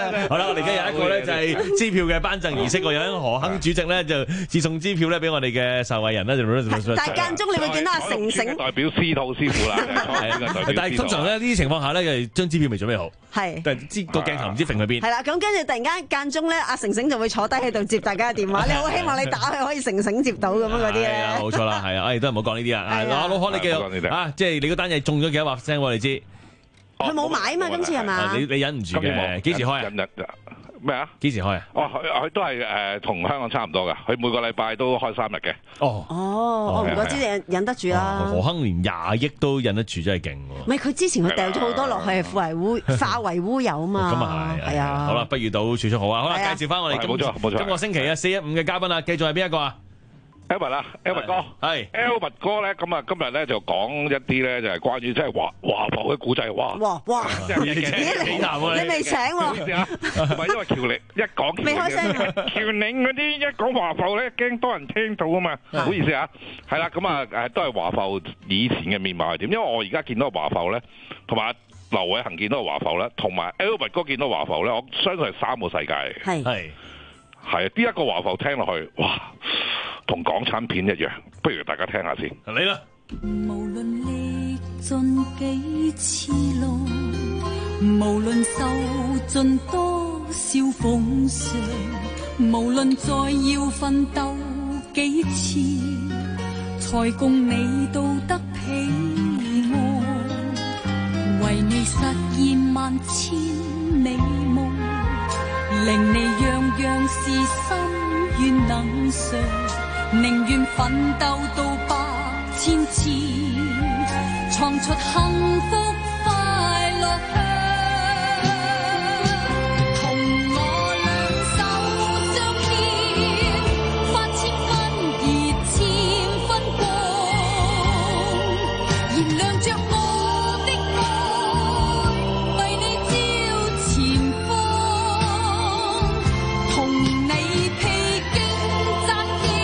好啦，我哋而家有一個咧就係支票嘅頒贈儀式，我有何亨主席咧就自送支票咧俾我哋嘅受惠人咧。 但係間中你會見到阿成成代表司徒師傅啦， 但係通常咧呢啲情況下咧，就張支票未準備好， 係， 但係知個鏡頭唔知揈去邊。 係啦，咁跟住突然間間中咧，阿成成就會坐低喺度接大家嘅電話。你好希望你打去可以成成接到咁樣嗰啲咧。 係啊，冇錯啦，係啊，誒都唔好講呢啲啊。嗱，老何你繼續啊，即係你嗰單嘢中咗幾多話聲我哋知。 佢冇買啊嘛，今次係嘛？ 你你忍唔住嘅，幾時開啊？ 咩啊？ 幾時開啊？ 哦，佢佢都係誒同香港差唔多嘅，佢每個禮拜都開三日嘅。 哦哦，我唔怪之你忍得住啦。 何亨連廿億都忍得住，真係勁喎！ 唔係佢之前佢掉咗好多落去，化為烏化為烏有啊嘛。 咁啊係， 係啊。 好啦，不如到儲蓄好啊！好啦，介紹翻我哋今冇錯冇錯今個星期啊四一五嘅嘉賓啊，繼續係邊一個啊？ Albert 啊 Albert 哥， 係 Albert 哥咧，咁啊今日咧就講一啲咧就係關於即係華華埠嘅古仔，哇哇哇！ 咦你你未請喎？ 唔係因為僑領一講未開聲， 僑領嗰啲一講華埠咧，驚多人聽到啊嘛，唔好意思啊，係啦，咁啊誒都係華埠以前嘅面貌係點？因為我而家見到華埠咧，同埋劉偉恒見到華埠咧，同埋 Albert 哥見到華埠咧，我相信係三個世界嚟嘅。 係係係啊！呢一個華埠聽落去，哇！同港產片一樣，不如大家聽下先。 嚟啦！ 無論歷盡幾次路，無論受盡多少風霜，無論再要奮鬥幾次，才共你到得平安。為你實現萬千美夢，令你樣樣事心願能償。寧願奮鬥到百千次，創出幸福快樂香。同我兩手相牽，發千分熱，千分光，燃亮着我的愛，為你照前方，同你披荊斬棘。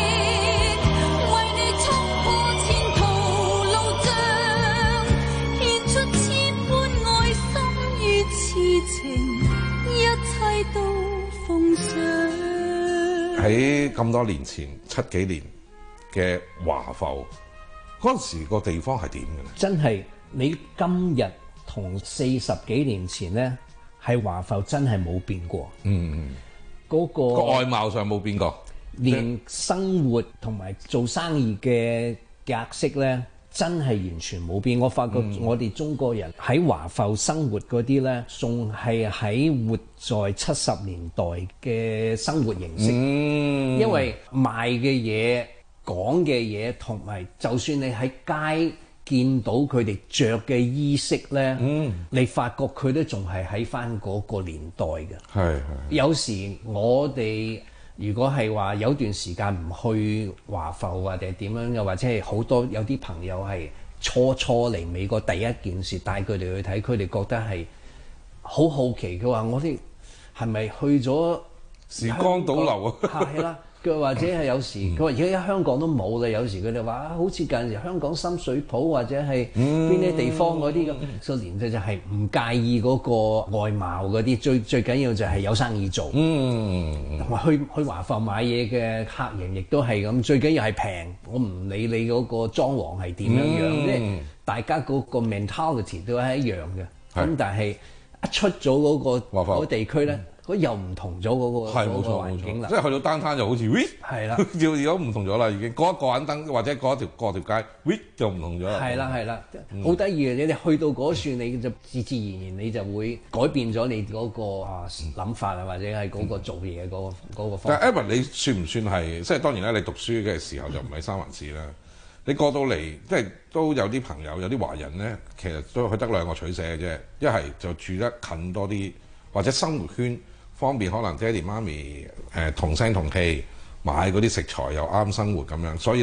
喺咁多年前，七幾年嘅華埠嗰陣時個地方係點嘅咧？ 真係你今日同四十幾年前咧，係華埠真係冇變過。 嗯， 嗰個個外貌上冇變過， 連生活同埋做生意嘅格式咧，真係完全冇變。我發覺我哋中國人喺華埠生活嗰啲咧，仲係喺活在七十年代嘅生活形式。嗯，因為賣嘅嘢、講嘅嘢，同埋就算你喺街見到佢哋着嘅衣飾咧，嗯，你發覺佢都仲係喺翻嗰個年代嘅。係係。有時我哋如果係話有段時間唔去華埠或者點樣，又或者係好多有啲朋友係初初嚟美國第一件事帶佢哋去睇，佢哋覺得係好好奇。佢話我哋係咪去咗時光倒流啊？ 係啦，佢或者係有時佢話而家香港都冇啦。有時佢哋話啊，好似近時香港深水埗或者係邊啲地方嗰啲咁，所以年就就係唔介意嗰個外貌嗰啲，最最緊要就係有生意做。嗯，同埋去去華埠買嘢嘅客人亦都係咁，最緊要係平。我唔理你嗰個裝潢係點樣樣，即係大家嗰個 mentality 都係一樣嘅。咁但係一出咗嗰個嗰個地區咧，佢又唔同咗嗰個嗰個環境啦。 即係去到單攤就好似，喂， 係啦， 要如果唔同咗啦，已經過一個眼燈或者過一條過條街，喂，就唔同咗啦。 係啦係啦，好得意嘅，你哋去到嗰處，你就自自然然你就會改變咗你嗰個啊諗法啊，或者係嗰個做嘢嗰個嗰個方法。 但係 Evan，你算唔算係即係當然啦？你讀書嘅時候就唔係三藩市啦。你過到嚟，即係都有啲朋友，有啲華人咧，其實都佢得兩個取捨嘅啫。一係就住得近多啲，或者生活圈方便，可能爹哋媽咪誒同聲同氣買嗰啲食材又啱生活咁樣。所以咧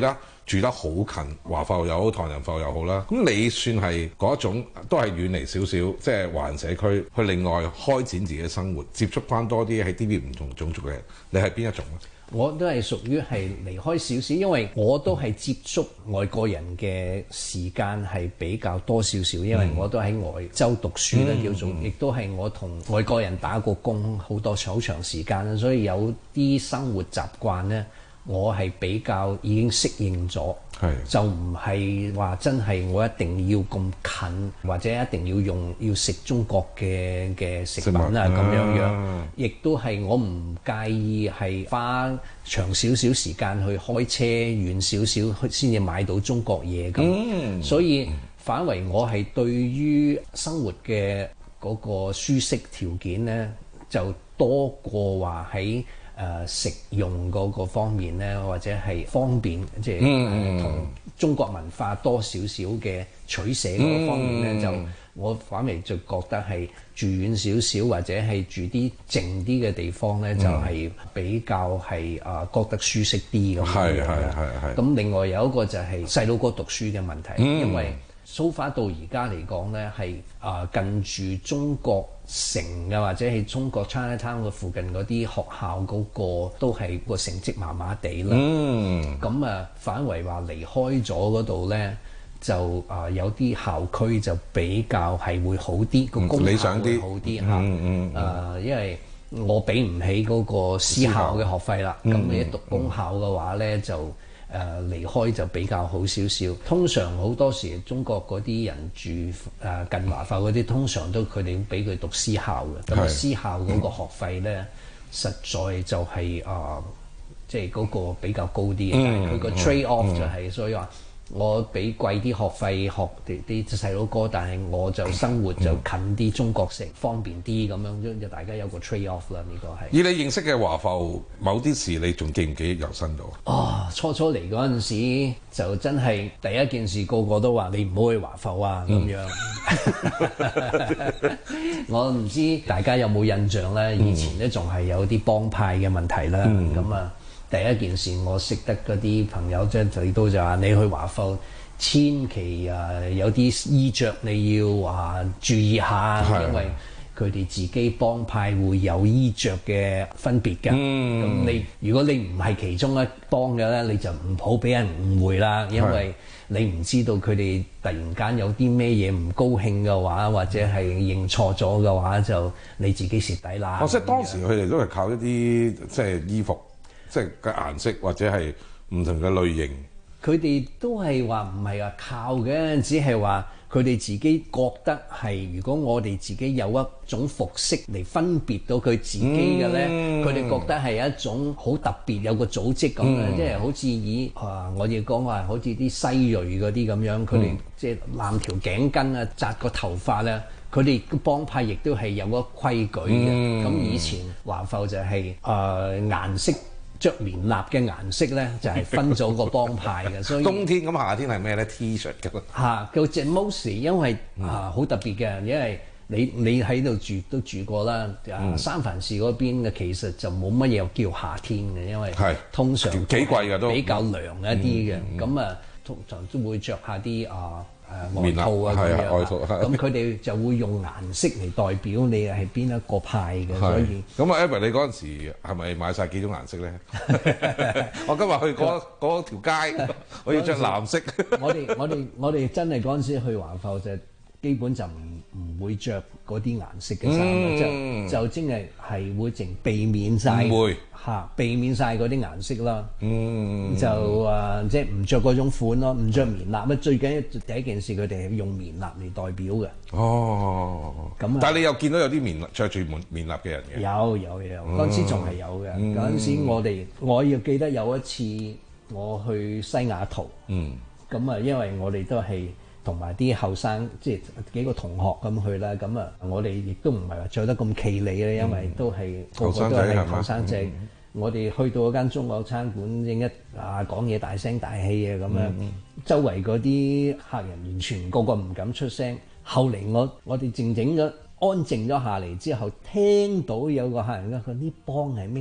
住得好近華埠又好、唐人埠又好啦。咁你算係嗰一種都係遠離少少，即係華人社區去另外開展自己嘅生活，接觸翻多啲喺 D B 唔同種族嘅人。你係邊一種咧？ 我都係屬於係離開少少，因為我都係接觸外國人嘅時間係比較多少少，因為我都喺外州讀書咧，嗯、叫做，亦都係我同外國人打過工好多好長時間，所以有啲生活習慣咧，我係比較已經適應咗。就唔係話真係我一定要咁近，或者一定要用要食中國嘅嘅食品啊咁樣樣，亦都係我唔介意係花長少少時間去開車遠少少先至買到中國嘢咁。嗯、所以反為我係對於生活嘅嗰個舒適條件咧，就多過話喺誒、呃、食用嗰個方面咧，或者係方便，即係同、呃、中國文化多少少嘅取捨嗰個方面咧，嗯、就我反而就覺得係住遠少少，或者係住啲靜啲嘅地方咧，嗯、就係比較係啊、呃、覺得舒適啲咁樣。係係係係。咁另外有一個就係細佬哥讀書嘅問題，嗯、因為so far到而家嚟講咧，係啊近住中國城嘅或者係中國 Chinatown 嘅附近嗰啲學校嗰個都係個成績麻麻地啦。嗯，咁啊反為話離開咗嗰度咧，就啊有啲校區就比較係會好啲，個公校會好啲嚇。嗯嗯。啊，因為我俾唔起嗰個私校嘅學費啦，咁你一讀公校嘅話咧就。誒、呃、離開就比較好少少，通常好多時中國嗰啲人住誒、呃、近華埠嗰啲，通常都佢哋俾佢讀私校嘅，咁私校嗰個學費咧，嗯、實在就係、是、啊，即係嗰個比較高啲嘅，但係佢個 trade off 就係、是，嗯、所以話我俾貴啲學費學啲啲細佬哥，但係我就生活就近啲中國城，方便啲咁樣，就大家有個 trade off 啦。呢、這個係。以你認識嘅華埠某啲事，你仲記唔記憶猶新到？哦，初初嚟嗰陣時就真係第一件事，個個都話你唔好去華埠啊咁樣。嗯、我唔知大家有冇印象咧？以前咧仲係有啲幫派嘅問題啦。咁啊、嗯。第一件事，我識得嗰啲朋友即係睇到就話你去華埠，千祈啊有啲衣着你要話注意下，的因為佢哋自己幫派會有衣着嘅分別㗎。咁、嗯、你如果你唔係其中一幫嘅咧，你就唔好俾人誤會啦，因為你唔知道佢哋突然間有啲咩嘢唔高興嘅話，或者係認錯咗嘅話，就你自己蝕底啦。哦，即係當時佢哋都係靠一啲即係衣服。即係嘅顏色或者係唔同嘅類型，佢哋都係話唔係話靠嘅，只係話佢哋自己覺得係，如果我哋自己有一種服飾嚟分別到佢自己嘅咧，佢哋、嗯、覺得係一種好特別，有個組織咁樣，即係、嗯、好似以啊，我哋講話好似啲西裔嗰啲咁樣，佢哋即係攬條頸巾啊，紮個頭髮咧，佢哋個幫派亦都係有個規矩嘅。咁、嗯、以前華埠就係、是、啊、呃、顏色。着棉衲嘅顏色咧，就係、是、分咗個幫派嘅，所以冬天咁夏天係咩咧 ？T 恤咁啊，叫隻 Mostly， 因為啊好特別嘅，因為你你喺度住都住過啦。啊，嗯、三藩市嗰邊嘅其實就冇乜嘢叫夏天嘅，因為通常幾貴嘅都比較涼一啲嘅，咁啊通常都會着下啲啊。誒外套啊咁樣，咁佢哋就會用顏色嚟代表你係邊一個派嘅，所以咁啊 Evan 你嗰陣時係咪買晒幾種顏色咧？我今日去嗰嗰條街，我要着藍色。我哋我哋我哋真係嗰陣時去華埠就基本就唔唔會着嗰啲顏色嘅衫啦，就就真係係會淨避免晒。唔會。嚇，避免晒嗰啲顏色啦，嗯、就誒即係唔着嗰種款咯，唔着棉衲。乜最緊要第一件事，佢哋係用棉衲嚟代表嘅。哦，咁樣但係你又見到有啲棉着住棉棉衲嘅人嘅？有有有，嗰陣、嗯、時仲係有嘅。嗰陣、嗯、時我哋我要記得有一次我去西雅圖，咁啊、嗯，因為我哋都係。同埋啲後生，即係幾個同學咁去啦，咁啊，我哋亦都唔係話著得咁企理咧，因為都係個個都係後生仔。我哋去到嗰間中國餐館，應一啊講嘢大聲大氣啊咁樣，周圍嗰啲客人完全個個唔敢出聲。後嚟我我哋靜靜咗安靜咗下嚟之後，聽到有個客人咧，佢呢幫係咩人？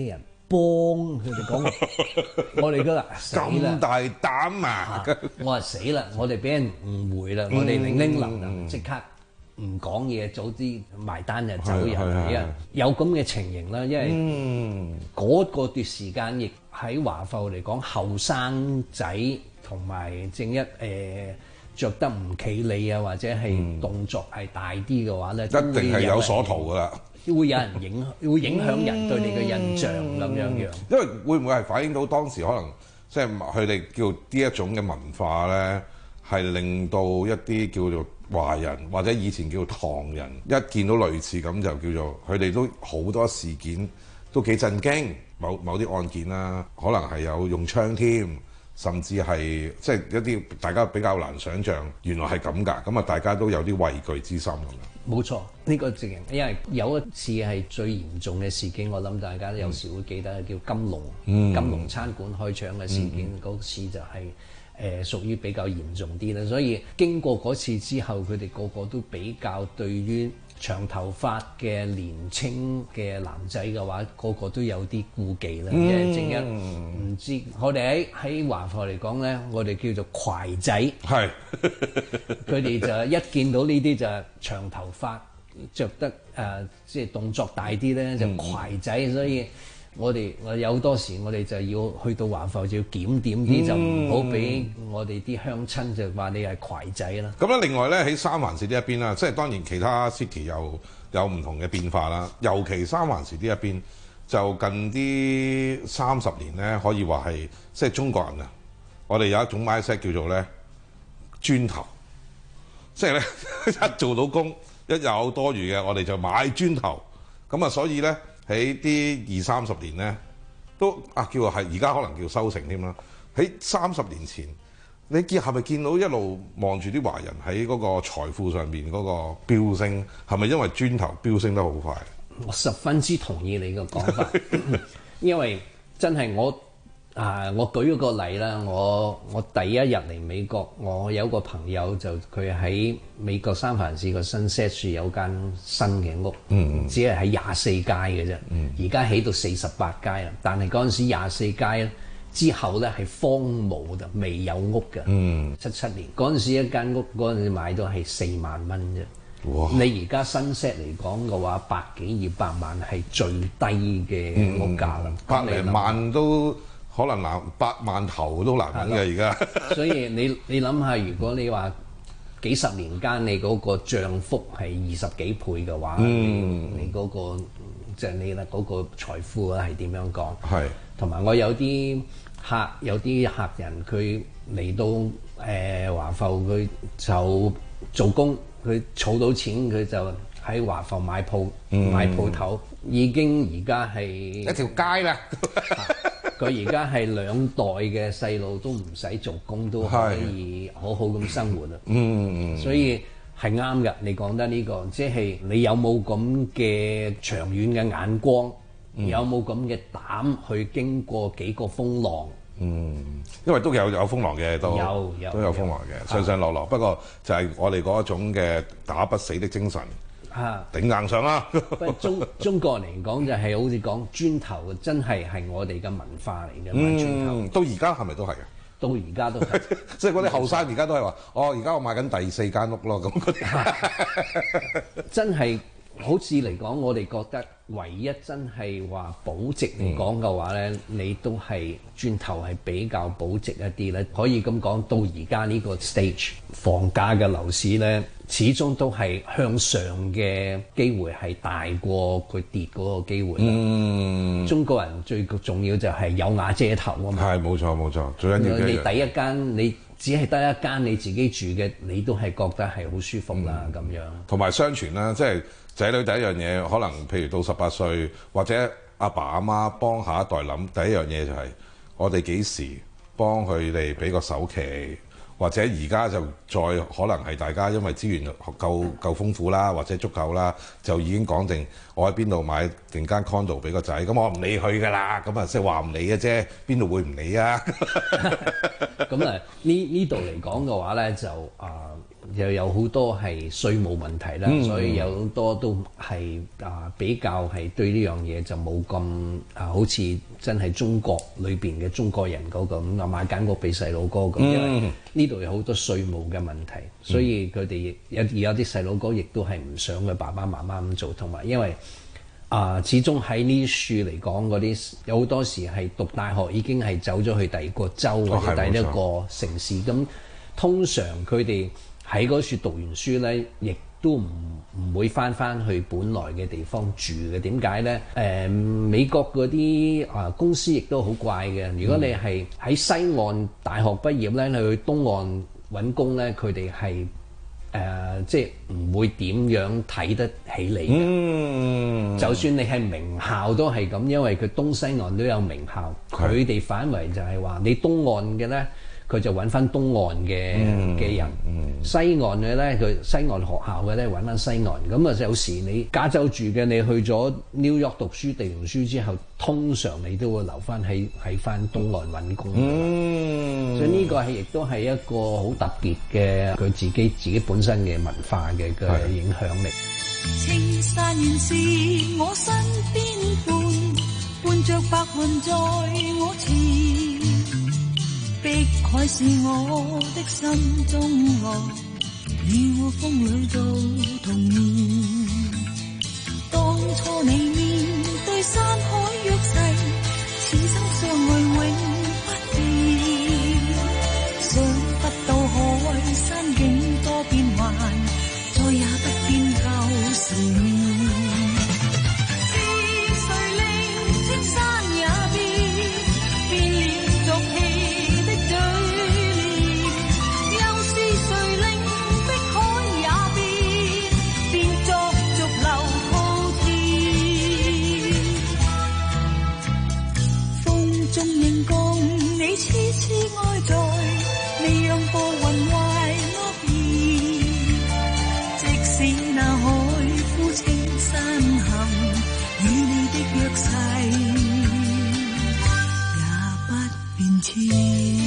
幫佢哋講，我哋都話死啦！ 咁大膽啊！ 我話死啦！我哋俾人誤會啦！我哋零零林即刻唔講嘢，早啲埋單就走人嘅，有咁嘅情形啦。因為嗰個段時間亦喺華埠嚟講，後生仔同埋正一誒著得唔企理啊，或者係動作係大啲嘅話咧， 一定係有所圖噶啦。 會有人影，會影響人對你嘅印象咁樣樣。 因為會唔會係反映到當時可能即係佢哋叫呢一種嘅文化咧，係令到一啲叫做華人或者以前叫唐人一見到類似咁就叫做佢哋都好多事件都幾震驚，某某啲案件啦，可能係有用槍添，甚至係即係一啲大家比較難想像，原來係咁㗎，咁啊大家都有啲畏懼之心咁樣。 冇錯，呢個直情，因為有一次係最嚴重嘅事件，我諗大家有時會記得，叫金龍、嗯、金龍餐館開槍嘅事件，嗰、嗯、次就係、是、誒、呃、屬於比較嚴重啲啦。所以經過嗰次之後，佢哋個個都比較對於長頭髮嘅年青嘅男仔嘅話，個個都有啲顧忌啦。因為正一唔知，我哋喺喺華埠嚟講咧，我哋叫做攜仔，係佢哋就一見到呢啲就長頭髮，着得誒、呃、即係動作大啲咧，就攜仔。嗯、所以我哋我有多時我哋就要去到華埠就要檢點啲，嗯、就唔好俾我哋啲鄉親就話你係攜仔啦。 咁咧，另外咧喺三藩市呢一邊啦，即係當然其他 city 又有唔同嘅變化啦。尤其三藩市呢一邊就近啲三十年咧，可以話係即係中國人啊，我哋有一種 mindset 叫做咧磚頭，即係咧一做到工一有多餘嘅，我哋就買磚頭。咁啊，所以咧。喺啲二三十年咧，都啊叫係而家可能叫收成添啦。喺三十年前，你見係咪見到一路望住啲華人喺嗰個財富上面嗰個飆升，係咪因為磚頭飆升得好快？ 我十分之同意你嘅講法，因為真係我啊，我舉一個例啦，我我第一日嚟美國，我有個朋友就佢喺美國三藩市個 Sunset Street有間新嘅屋，嗯、只係喺廿四街嘅啫，而家、嗯、起到四十八街啦。但係嗰陣時廿四街咧之後咧係荒蕪嘅，未有屋嘅。嗯、七七年嗰陣時一間屋嗰陣時買到係四萬蚊啫。哇！你而家 Sunset嚟講嘅話，百幾二百萬係最低嘅屋價啦， 百零、嗯、萬都。可能難百萬頭都難揾嘅而家， 所以你你諗下，如果你話幾十年間你嗰個漲幅係二十幾倍嘅話，嗯、你你嗰、嗰個即係、就是、你啦嗰個財富咧係點樣講？係同埋我有啲客有啲客人佢嚟到誒華埠，佢、呃、就做工，佢儲到錢，佢就喺華埠買鋪、嗯、買鋪頭，已經而家係一條街啦。 佢而家係兩代嘅細路都唔使做工都可以好好咁生活啦。嗯，所以係啱㗎。你講得呢個，即係你有冇咁嘅長遠嘅眼光，嗯、有冇咁嘅膽去經過幾個風浪？ 嗯，因為都有有風浪嘅，都有有都有風浪嘅，上上落落。不過就係我哋嗰一種嘅打不死的精神。啊！頂硬上啦！ 不過中中國嚟講就係好似講磚頭，真係係我哋嘅文化嚟嘅。買磚頭到而家係咪都係啊？ 到而家都係， 即係嗰啲後生而家都係話：哦，而家我買緊第四間屋咯。咁嗰啲真係好似嚟講，我哋覺得唯一真係話保值嚟講嘅話咧，嗯、你都係磚頭係比較保值一啲咧。可以咁講，到而家呢個 stage，房價嘅樓市咧。始終都係向上嘅機會係大過佢跌嗰個機會。嗯，中國人最重要就係有瓦遮頭啊嘛。 係冇錯冇錯，最緊要你第一間你只係得一間你自己住嘅，你都係覺得係好舒服啦咁、嗯、樣。 同埋相傳啦，即係仔女第一樣嘢，可能譬如到十八歲或者阿爸阿媽幫下一代諗，第一樣嘢就係我哋幾時幫佢哋俾個首期。或者而家就再可能係大家因為資源夠夠豐富啦，或者足夠啦，就已經講定我喺邊度買定間 condo 俾個仔，咁我唔理佢噶啦，咁啊即係話唔理嘅啫，邊度會唔理啊？ 咁啊呢呢度嚟講嘅話咧，就啊又有好多係稅務問題啦， 嗯、 所以有好多都係啊比較係對呢樣嘢就冇咁啊，好似真係中國裏邊嘅中國人嗰、嗰個咁啊買間屋俾細佬哥咁，因為呢度有好多稅務嘅問題，所以佢哋有而有啲細佬哥亦都係唔想佢爸爸媽媽咁做，同埋因為啊始終喺呢樹嚟講嗰啲有好多時係讀大學已經係走咗去第二個州或者第一個城市咁，哦、通常佢哋喺嗰處讀完書咧，亦都唔唔會翻翻去本來嘅地方住嘅。點解咧？誒、呃，美國嗰啲啊公司亦都好怪嘅。如果你係喺西岸大學畢業咧，你去東岸揾工咧，佢哋係誒即係唔會點樣睇得起你嘅。嗯，就算你係名校都係咁，因為佢東西岸都有名校，佢哋反為就係話你東岸嘅咧。佢就揾翻東岸嘅嘅人，嗯嗯、西岸嘅咧，佢西岸學校嘅咧揾翻西岸。咁啊，有時你加州住嘅，你去咗 New York 讀書、讀完書之後，通常你都會留翻喺喺翻東岸揾工。嗯、所以呢個係亦都係一個好特別嘅佢自己自己本身嘅文化嘅嘅影響力。 青山原是我身邊伴，伴着白雲在我前。碧海是我的心中樂，與我風裏做童年。當初你面對山海約誓，此生相愛永不變。想不到海山景多變幻，再也不變舊時面。是誰令青山也變，變了俗氣。你痴痴愛在，未讓步雲壞惡意。即使那海枯青山含，與你的約誓也不變遷。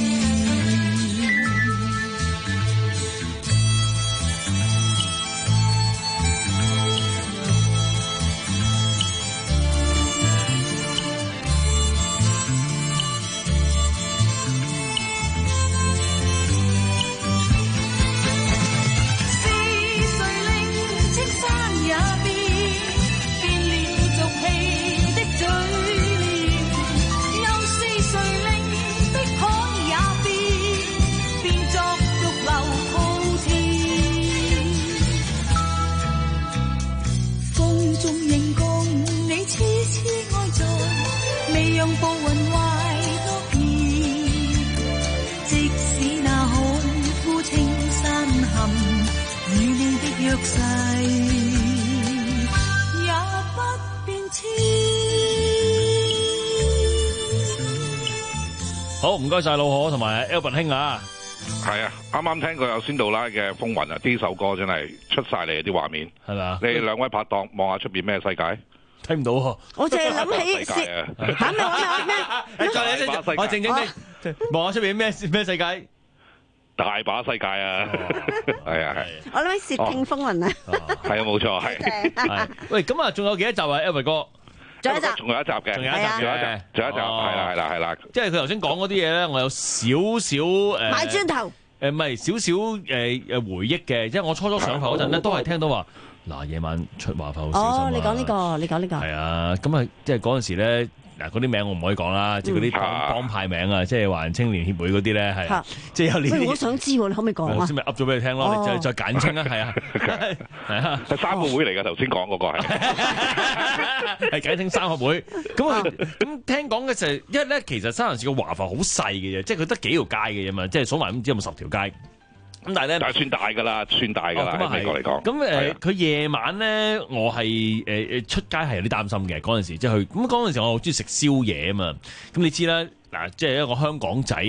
好，唔該晒老何同埋 Albert 兄啊！ 係啊，啱啱聽過有仙杜拉嘅《風雲》啊，呢首歌真係出晒嚟啲畫面， 係咪啊？ 你哋兩位拍檔望下出邊咩世界？ 睇唔到喎。 我淨係諗起世界啊！ 嚇咩話咩？ 你再嚟一陣，我靜靜地望下出邊咩咩世界？ 大把世界啊！係啊係。 我諗起《竊聽風雲》啊。 係啊，冇錯係。 係。喂，咁啊，仲有幾多集啊 Albert 哥？ 仲有一集， 仲有一集嘅， 仲有一集嘅， 仲有一集，仲有一集，係啦，係啦，係啦。 即係佢頭先講嗰啲嘢咧，我有少少誒買磚頭。 誒唔係少少誒誒回憶嘅，即係我初初上浮嗰陣咧，都係聽到話嗱夜晚出華埠小心啊。 哦，你講呢個，你講呢個。 係啊，咁啊，即係嗰陣時咧。嗱，嗰啲名我唔可以講啦，即係嗰啲幫幫派名啊，即係華人青年協會嗰啲咧，係即係有呢啲。 我想知喎，你可唔可以講啊？ 我先咪噏咗俾你聽咯，你再再簡稱啊，係啊，係啊， 係三個會嚟㗎，頭先講嗰個係係簡稱三個會。咁啊，咁聽講嘅就係，因為咧其實三藩市個華埠好細嘅啫，即係佢得幾條街嘅啫嘛，即係數埋唔知有冇十條街。咁但係咧， 但係算大㗎啦，算大㗎啦，喺美國嚟講。 咁誒，佢夜晚咧，我係誒誒出街係有啲擔心嘅嗰陣時，即係去咁嗰陣時，我好中意食宵夜啊嘛。咁你知啦，嗱，即係一個香港仔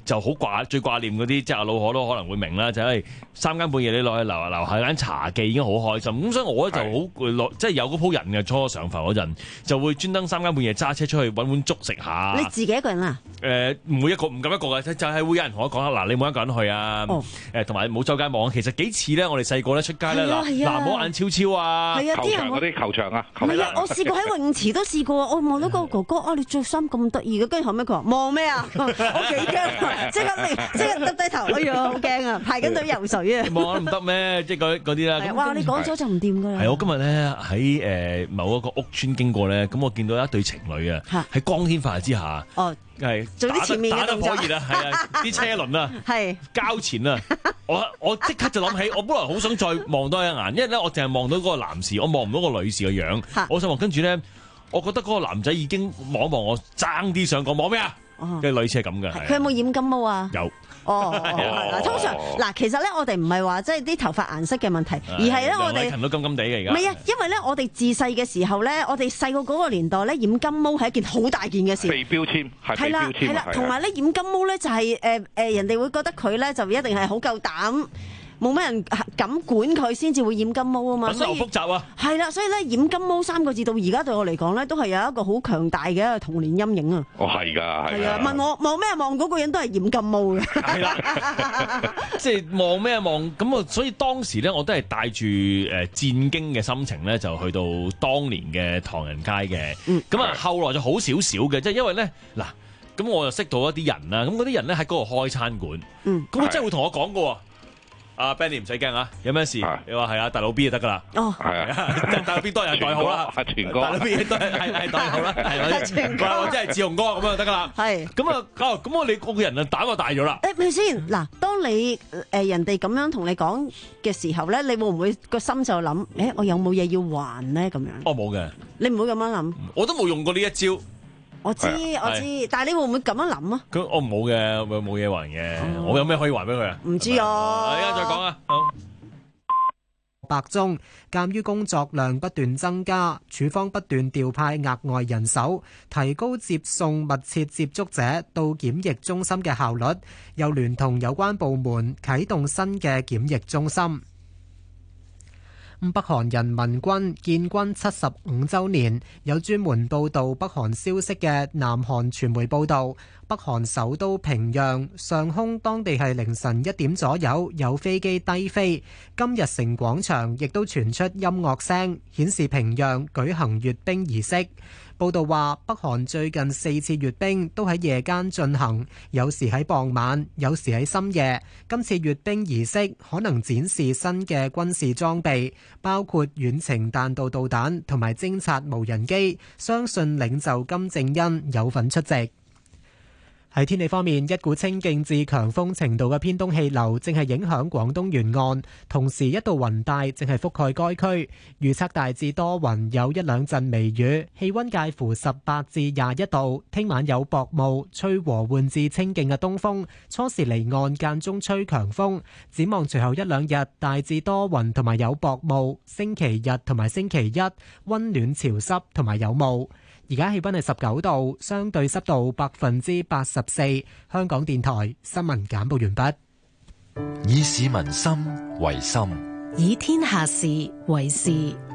就好掛最掛念嗰啲，即係阿老可都可能會明啦，就係、是、三更半夜你落去樓下樓下間茶記已經好開心，咁所以我咧就好落，即係有嗰鋪人嘅初上浮嗰陣，就會專登三更半夜揸車出去揾碗粥食下。 你自己一個人啊？ 誒、呃，唔會一個唔夠一個嘅，就係、是、會有人同我講啦，嗱，你冇一個人去啊，誒同埋冇周街望。其實幾次咧，我哋細個咧出街咧，嗱嗱冇眼超超啊， 係啊， 球場嗰啲球場啊， 唔係啊，我試過喺泳池都試過，我望到個哥哥啊，你着衫咁得意嘅，跟住後尾佢話望咩啊？我幾驚，即刻嚟，即刻耷低頭，哎呀，好驚啊！排緊隊游水啊！ 望都唔得咩？即係嗰嗰啲啦。 哇！你講咗就唔掂噶啦。 係我今日咧喺誒某一個屋村經過咧，咁我見到一對情侶啊，喺光天化日之下。 哦。 係做啲前面嘅動作， 打得火熱啊！係啊，啲車輪啊， 係交前啊！我我即刻就諗起，我本來好想再望多一眼，因為咧我淨係望到嗰個男士，我望唔到個女士嘅樣。我想望，跟住咧，我覺得嗰個男仔已經望一望我，爭啲想講望咩啊？嘅類似係咁嘅。 佢有冇染金毛啊？ 有。 哦，嗱，通常嗱，其實咧，我哋唔係話即係啲頭髮顏色嘅問題，而係咧我哋近到金金地嘅而家。 唔係啊，因為咧我哋自細嘅時候咧，我哋細個嗰個年代咧，染金毛係一件好大件嘅事。 被標籤係被標籤。 係啦，同埋咧染金毛咧就係誒誒，人哋會覺得佢咧就一定係好夠膽。冇乜人敢管佢，先至會染金毛啊嘛。 所以好複雜啊。 係啦，所以咧染金毛三個字到而家對我嚟講咧，都係有一個好強大嘅一個童年陰影啊。 哦，係㗎，係啊。問我望咩望嗰個人都係染金毛嘅。係啦，即係望咩望咁啊！所以當時咧，我都係帶住誒戰驚嘅心情咧，就去到當年嘅唐人街嘅。嗯。咁啊，後來就好少少嘅，即係因為咧嗱，咁我就識到一啲人啦。咁嗰啲人咧喺嗰度開餐館。嗯。咁佢真係會同我講過。阿 Benny 唔使驚啊，有咩事？你話係啊，大佬 B 就得噶啦。 哦， 係啊， 大佬 B 多人代號啦。阿全哥，大佬 B 都係係係代號啦，係咪？全哥，我真係志雄哥咁就得噶啦。係。咁啊，哦，咁我你個人啊膽就大咗啦。 誒，咪先嗱，當你誒人哋咁樣同你講嘅時候咧，你會唔會個心就諗？誒，我有冇嘢要還咧？咁樣。 我冇嘅。 你唔會咁樣諗。 我都冇用過呢一招。 我知我知，但係你會唔會咁樣諗啊？ 佢我冇嘅，我冇嘢還嘅，我有咩可以還俾佢啊？ 唔知啊， 依家再講啊。好。 百宗，鑑於工作量不斷增加，處方不斷調派額外人手，提高接送密切接觸者到檢疫中心嘅效率，又聯同有關部門啟動新嘅檢疫中心。北韓人民軍建軍七十五週年，有專門報導北韓消息嘅南韓傳媒報導，北韓首都平壤上空當地係凌晨一點左右有飛機低飛，金日成廣場亦都傳出音樂聲，顯示平壤舉行閱兵儀式。報道話，北韓最近四次閱兵都喺夜間進行，有時喺傍晚，有時喺深夜。今次閱兵儀式可能展示新嘅軍事裝備，包括遠程彈道導彈同埋偵察無人機。相信領袖金正恩有份出席。喺天氣方面，一股清勁至強風程度嘅偏東氣流正係影響廣東沿岸，同時一道雲帶正係覆蓋該區。預測大致多雲，有一兩陣微雨，氣溫介乎十八至廿一度。聽晚有薄霧，吹和緩至清勁嘅東風，初時離岸間中吹強風。展望隨後一兩日大致多雲同埋有薄霧，星期日同埋星期一溫暖潮濕同埋有霧。而家氣溫係十九度，相對濕度百分之八十四。香港電台新聞簡報完畢。 以市民心為心， 以天下事為事。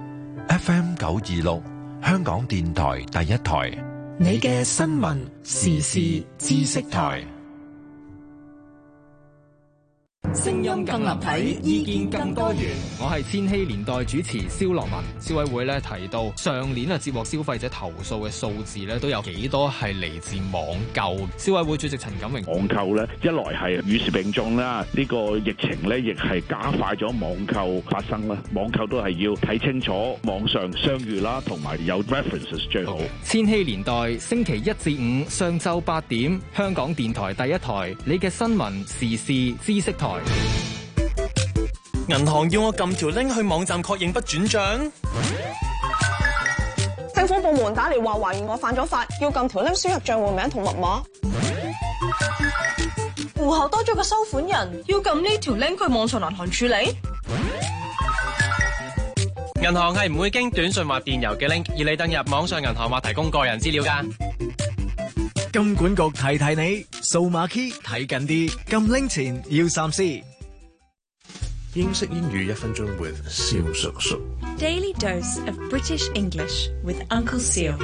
F M 九二六，香港電台第一台， 你嘅新聞時事知識台。聲音更立體，意見更多元。 我係千禧年代主持蕭樂文。消委會咧提到，上年啊接獲消費者投訴嘅數字咧都有幾多係嚟自網購。消委會主席陳錦榮， 網購咧一來係與時並進啦，呢個疫情咧亦係加快咗網購發生啦。網購都係要睇清楚網上相遇啦，同埋有 references 最好。 千禧年代星期一至五上晝八點，香港電台第一台，你嘅新聞時事知識台。 銀行要我撳條 link 去網站確認不轉賬。 政府部門打嚟話懷疑我犯咗法，要撳條 link 輸入賬戶名同密碼。戶口多咗個收款人，要撳呢條 link 去網上銀行處理。 銀行係唔會經短信或電郵嘅 link，而你登入網上銀行或提供個人資料㗎。 金管局提提你，數碼 key 睇緊啲，撳拎前要三思。 英式英語一分鐘 with 蕭叔叔。 Daily dose of British English with Uncle Seal.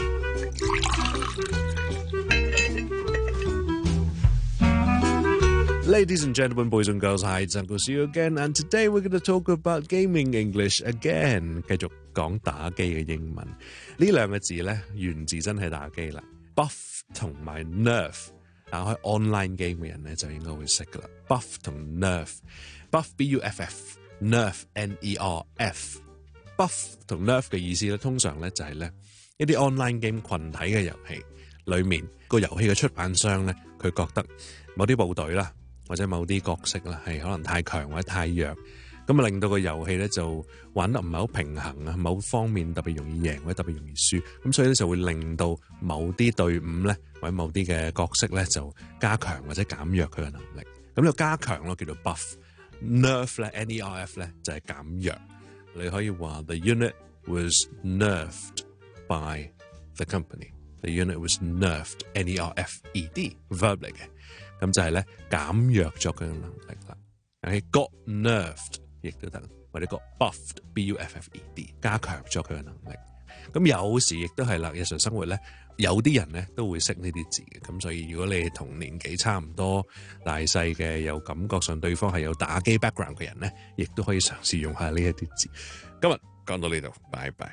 Ladies and gentlemen, boys and girls, hi, it's Uncle Seal again, and today we're going to talk about gaming English again. 繼續講打機嘅英文，呢兩個字咧源自真係打機啦。Buff 同埋 nerf， 打開 online game 嘅人咧就應該會識噶啦。Buff 同 nerf，Buff B U F F，nerf N E R F。Buff 同 nerf 嘅意思咧，通常咧就係咧一啲 online game 群體嘅遊戲裏面個遊戲嘅出版商咧，佢覺得某啲部隊啦，或者某啲角色啦，係可能太強或者太弱，咁啊令到個遊戲咧就玩得唔係好平衡啊，某方面特別容易贏或者特別容易輸，咁所以咧就會令到某啲隊伍咧或者某啲嘅角色咧就加強或者減弱佢嘅能力，咁就加強咯，叫做 buff。nerf 咧 N E R F 咧就係減弱，你可以話 the unit was nerfed by the company。The unit was nerfed N E R F E D verb 嚟嘅。咁就係咧減弱咗佢嘅能力啦。OK， got nerfed 亦都得，或者 got buffed B U F F E D 加強咗佢嘅能力。咁有時亦都係啦，日常生活咧有啲人咧都會識呢啲字嘅。咁所以如果你係同年紀差唔多大細嘅，有感覺上對方係有打機 background 嘅人咧，亦都可以嘗試用下呢一啲字。今日講到呢度，拜拜。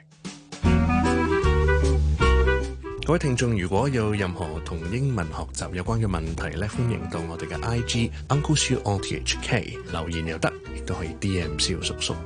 各位聽眾，如果有任何同英文學習有關嘅問題咧，歡迎到我哋嘅 I G Uncle Siu O T H K 留言又得，亦都可以 D M 蕭叔叔。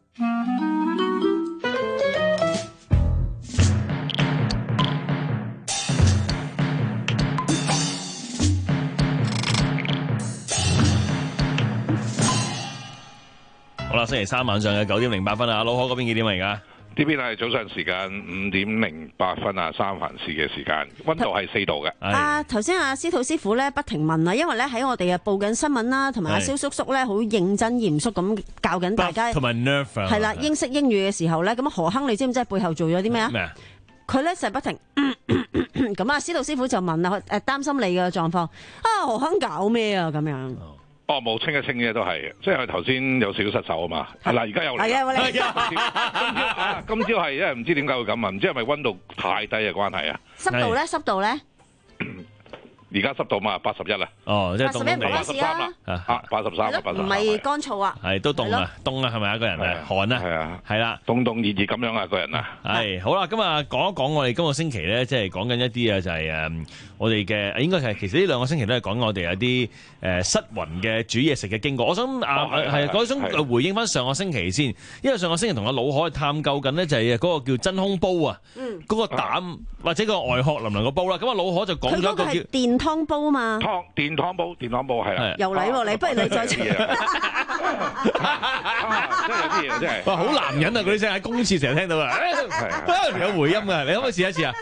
好啦，星期三晚上嘅九點零八分啊，老何嗰邊幾點嚟㗎？ 呢邊係早上時間五點零八分啊，三藩市嘅時間，溫度係四度嘅。 啊，頭先阿司徒師傅咧不停問啊，因為咧喺我哋啊報緊新聞啦，同埋阿蕭叔叔咧好認真嚴肅咁教緊大家， 同埋 nerf 係啦，英式英語嘅時候咧，咁何亨你知唔知背後做咗啲咩啊？咩啊？佢咧就不停咁啊，司徒師傅就問啦，誒擔心你嘅狀況啊，何亨搞咩啊咁樣？ 哦，冇清一清嘅都係，即係佢頭先有少少失手啊嘛。係啦，而家又嚟。係啊，我嚟。今朝啊，今朝係因為唔知點解會咁啊，唔知係咪溫度太低嘅關係啊？ 濕度咧？濕度咧？ 而家濕度嘛，八十一啦。 哦，即係凍凍地。 八十三啦。啊，八十三，八十三。 唔係乾燥啊？ 係都凍啊，凍啊，係咪一個人啊？寒啊？ 係啊， 係啦， 凍凍熱熱咁樣啊，個人啊。 係好啦，今日講一講我哋今個星期咧，即係講緊一啲啊，就係誒我哋嘅應該係其實呢兩個星期都係講我哋有啲誒失魂嘅煮嘢食嘅經過。我想啊係我想回應翻上個星期先，因為上個星期同阿老海探究緊呢，就係嗰個叫真空煲啊，嗰個膽或者個外殼能唔能夠煲啦。咁啊老海就講咗一個叫電湯煲嘛。 湯電湯煲，電湯煲係啦。 又嚟喎，你不如你再出。 真係有啲嘢真係。 哇，好男人啊！嗰啲聲喺公廁成日聽到啊，有回音啊！你可唔可以試一次啊？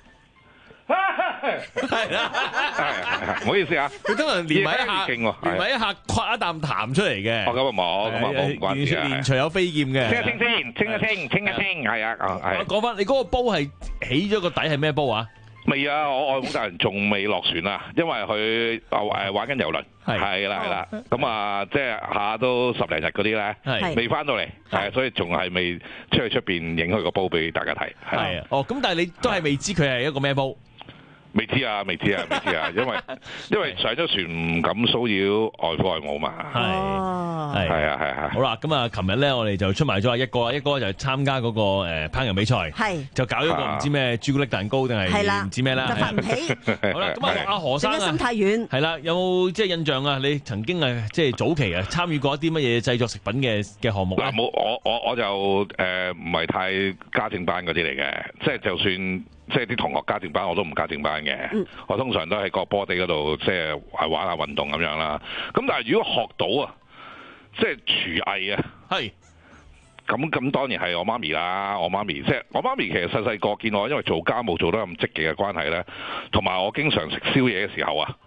係啦， 唔好意思啊， 佢通常連埋一下，連埋一下刮一啖痰出嚟嘅。 哦，咁啊冇，咁啊冇唔關事啊。 連隨有飛劍嘅。 清一清先，清一清，清一清，係啊，係。 講翻你嗰個煲係起咗個底係咩煲啊？ 未啊！我外母大人仲未落船啊，因為佢誒玩緊遊輪，係啦係啦，咁啊即係下都十零日嗰啲咧，未翻到嚟，係所以仲係未出去出邊影佢個煲俾大家睇。 係啊，哦咁，但係你都係未知佢係一個咩煲？ 未知啊，未知啊，未知啊，因為因為上咗船唔敢騷擾外父外母嘛。 係係係啊係啊。 好啦，咁啊，琴日咧我哋就出埋咗一個，一個就參加嗰個誒烹飪比賽，係就搞咗個唔知咩朱古力蛋糕定係唔知咩啦， 就發唔起。 好啦，咁啊阿何生啊， 心太軟。係啦，有冇即係印象啊？你曾經啊即係早期啊參與過一啲乜嘢製作食品嘅嘅項目？ 嗱冇，我我我就誒唔係太家政班嗰啲嚟嘅，即係就算。即係啲同學家政班我都唔家政班嘅，嗯、我通常都喺個波地嗰度即係玩下運動咁樣啦。咁但係如果學到啊，即係廚藝啊，係咁咁當然係我媽咪啦。我媽咪即係我媽咪其實細細個見我因為做家務做得咁積極嘅關係咧，同埋我經常食宵夜嘅時候啊，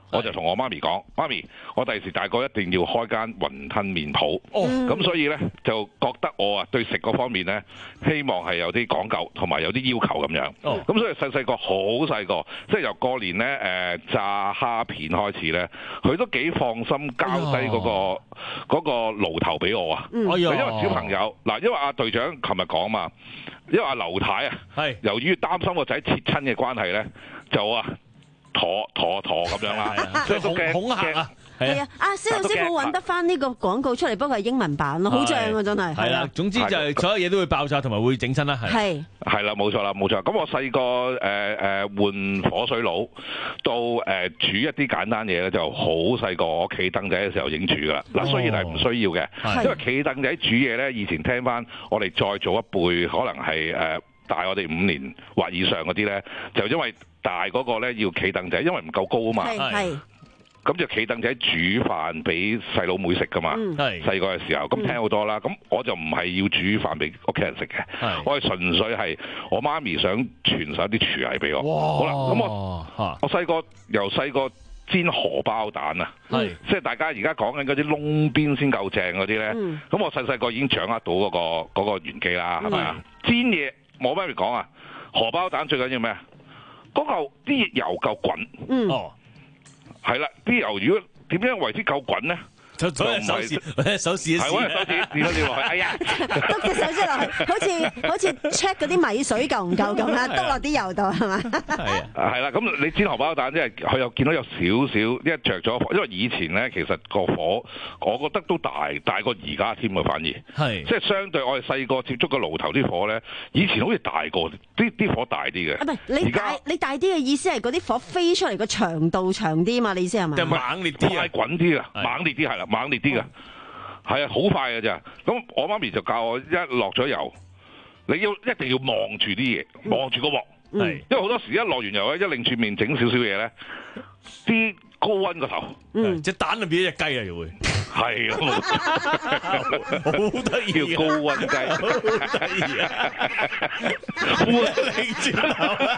我就同我媽咪講：媽咪，我第時大個一定要開間雲吞麵鋪。咁、哦、所以呢，就覺得我啊對食嗰方面呢，希望係有啲講究同埋有啲要求咁樣。咁、哦、所以細細個好細個，即係由過年呢誒、呃、炸蝦片開始呢，佢都幾放心交低嗰、嗰個嗰、哎嗰個爐頭俾我啊。嗯、因為小朋友嗱，因為阿隊長琴日講嘛，因為阿劉太啊，由於擔心個仔切親嘅關係呢，就啊。妥妥妥咁樣啦，即係都驚恐嚇啊！ 係啊，阿蕭老師傅揾得翻呢個廣告出嚟，不過係英文版咯，好正啊，真係。 係啦，總之就係所有嘢都會爆炸同埋會整親啦，係。 係係啦，冇錯啦，冇錯。咁我細個誒誒換火水爐，到誒、呃、煮一啲簡單嘢咧，就好細個。我企凳仔嘅時候已經煮噶啦。嗱、哦，雖然係唔需要嘅，因為企凳仔煮嘢咧，以前聽翻我哋再做一輩，可能係誒、呃、大我哋五年或以上嗰啲咧，就因為大嗰個咧要企凳仔，因為唔夠高啊嘛。係。咁就企凳仔煮飯俾細佬妹食噶嘛。係。細個嘅時候，咁聽好多啦。咁我就唔係要煮飯俾屋企人食嘅。我係純粹係我媽咪想傳授一啲廚藝俾我。好啦，咁我我細個由細個煎荷包蛋啊，即係大家而家講緊嗰啲窿邊先夠正嗰啲咧。咁我細細個已經掌握到嗰、嗰個嗰、嗰個玄機啦，係咪啊？煎嘢，我媽咪講啊，荷包蛋最緊要咩啊？嗰嚿啲油夠滾，嗯，哦，係啦，啲油如果點樣為之夠滾咧？就攞隻手試，攞隻手試一試，係攞隻手指試多啲落去。哎呀， 篤隻手指落去，好似好似 check 嗰啲米水夠唔夠咁啦，篤落啲油度係嘛？係啊， 係啦，咁你煎荷包蛋即係佢又見到有少少一着咗火，因為以前咧其實個火，我覺得都大大過而家添啊，反而係即係相對我哋細個接觸個爐頭啲火咧，以前好似大過啲啲火大啲嘅。 唔係你大你大啲嘅意思係嗰啲火飛出嚟個長度長啲嘛？你意思係咪？ 就猛烈啲啊，滾啲啊，猛烈啲係啦。猛烈啲㗎，係啊，好快㗎咋。咁我媽咪就教我一落咗油，你要一定要望住啲嘢，望住個鑊。係，因為好多時一落完油咧，一擰住面整少少嘢咧，啲高溫個頭， 嗯，隻蛋就變咗隻雞啊，又會。 係啊， 好得意， 叫高溫雞， 好得意啊！呼咗擰住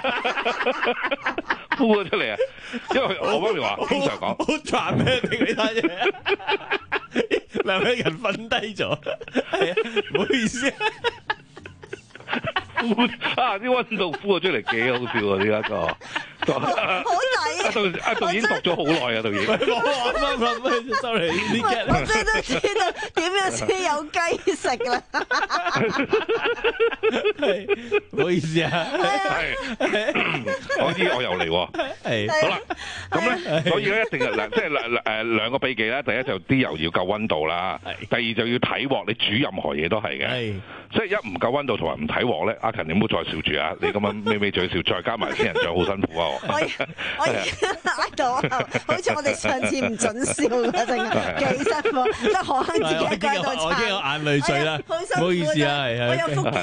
頭， 呼咗出嚟啊！因為我媽咪話經常講， 好賺咩？定你睇嘢，兩個人瞓低咗，係啊，唔好意思啊。 啊！啲溫度呼咗出嚟幾好笑啊！呢一個。好抵啊！導阿導演讀咗好耐啊！導演， 冇啊！乜乜乜，sorry，呢啲我真係都知道點樣先有雞食啦。 唔好意思啊， 係，我知我又嚟喎。係，好啦，咁咧，所以咧一定係嗱，即係誒誒兩個秘技啦。第一就啲油要夠溫度啦，第二就要睇鑊。你煮任何嘢都係嘅，即係一唔夠溫度同埋唔睇鑊咧，阿勤你唔好再笑住啊！你咁樣咪咪嘴笑，再加埋仙人掌好辛苦啊！ 我我而家呃到，好似我哋上次唔準笑嗰陣，幾辛苦，即係可能自己一個喺度撐。 我驚有眼淚水啦，唔好意思啊，係我有腹肌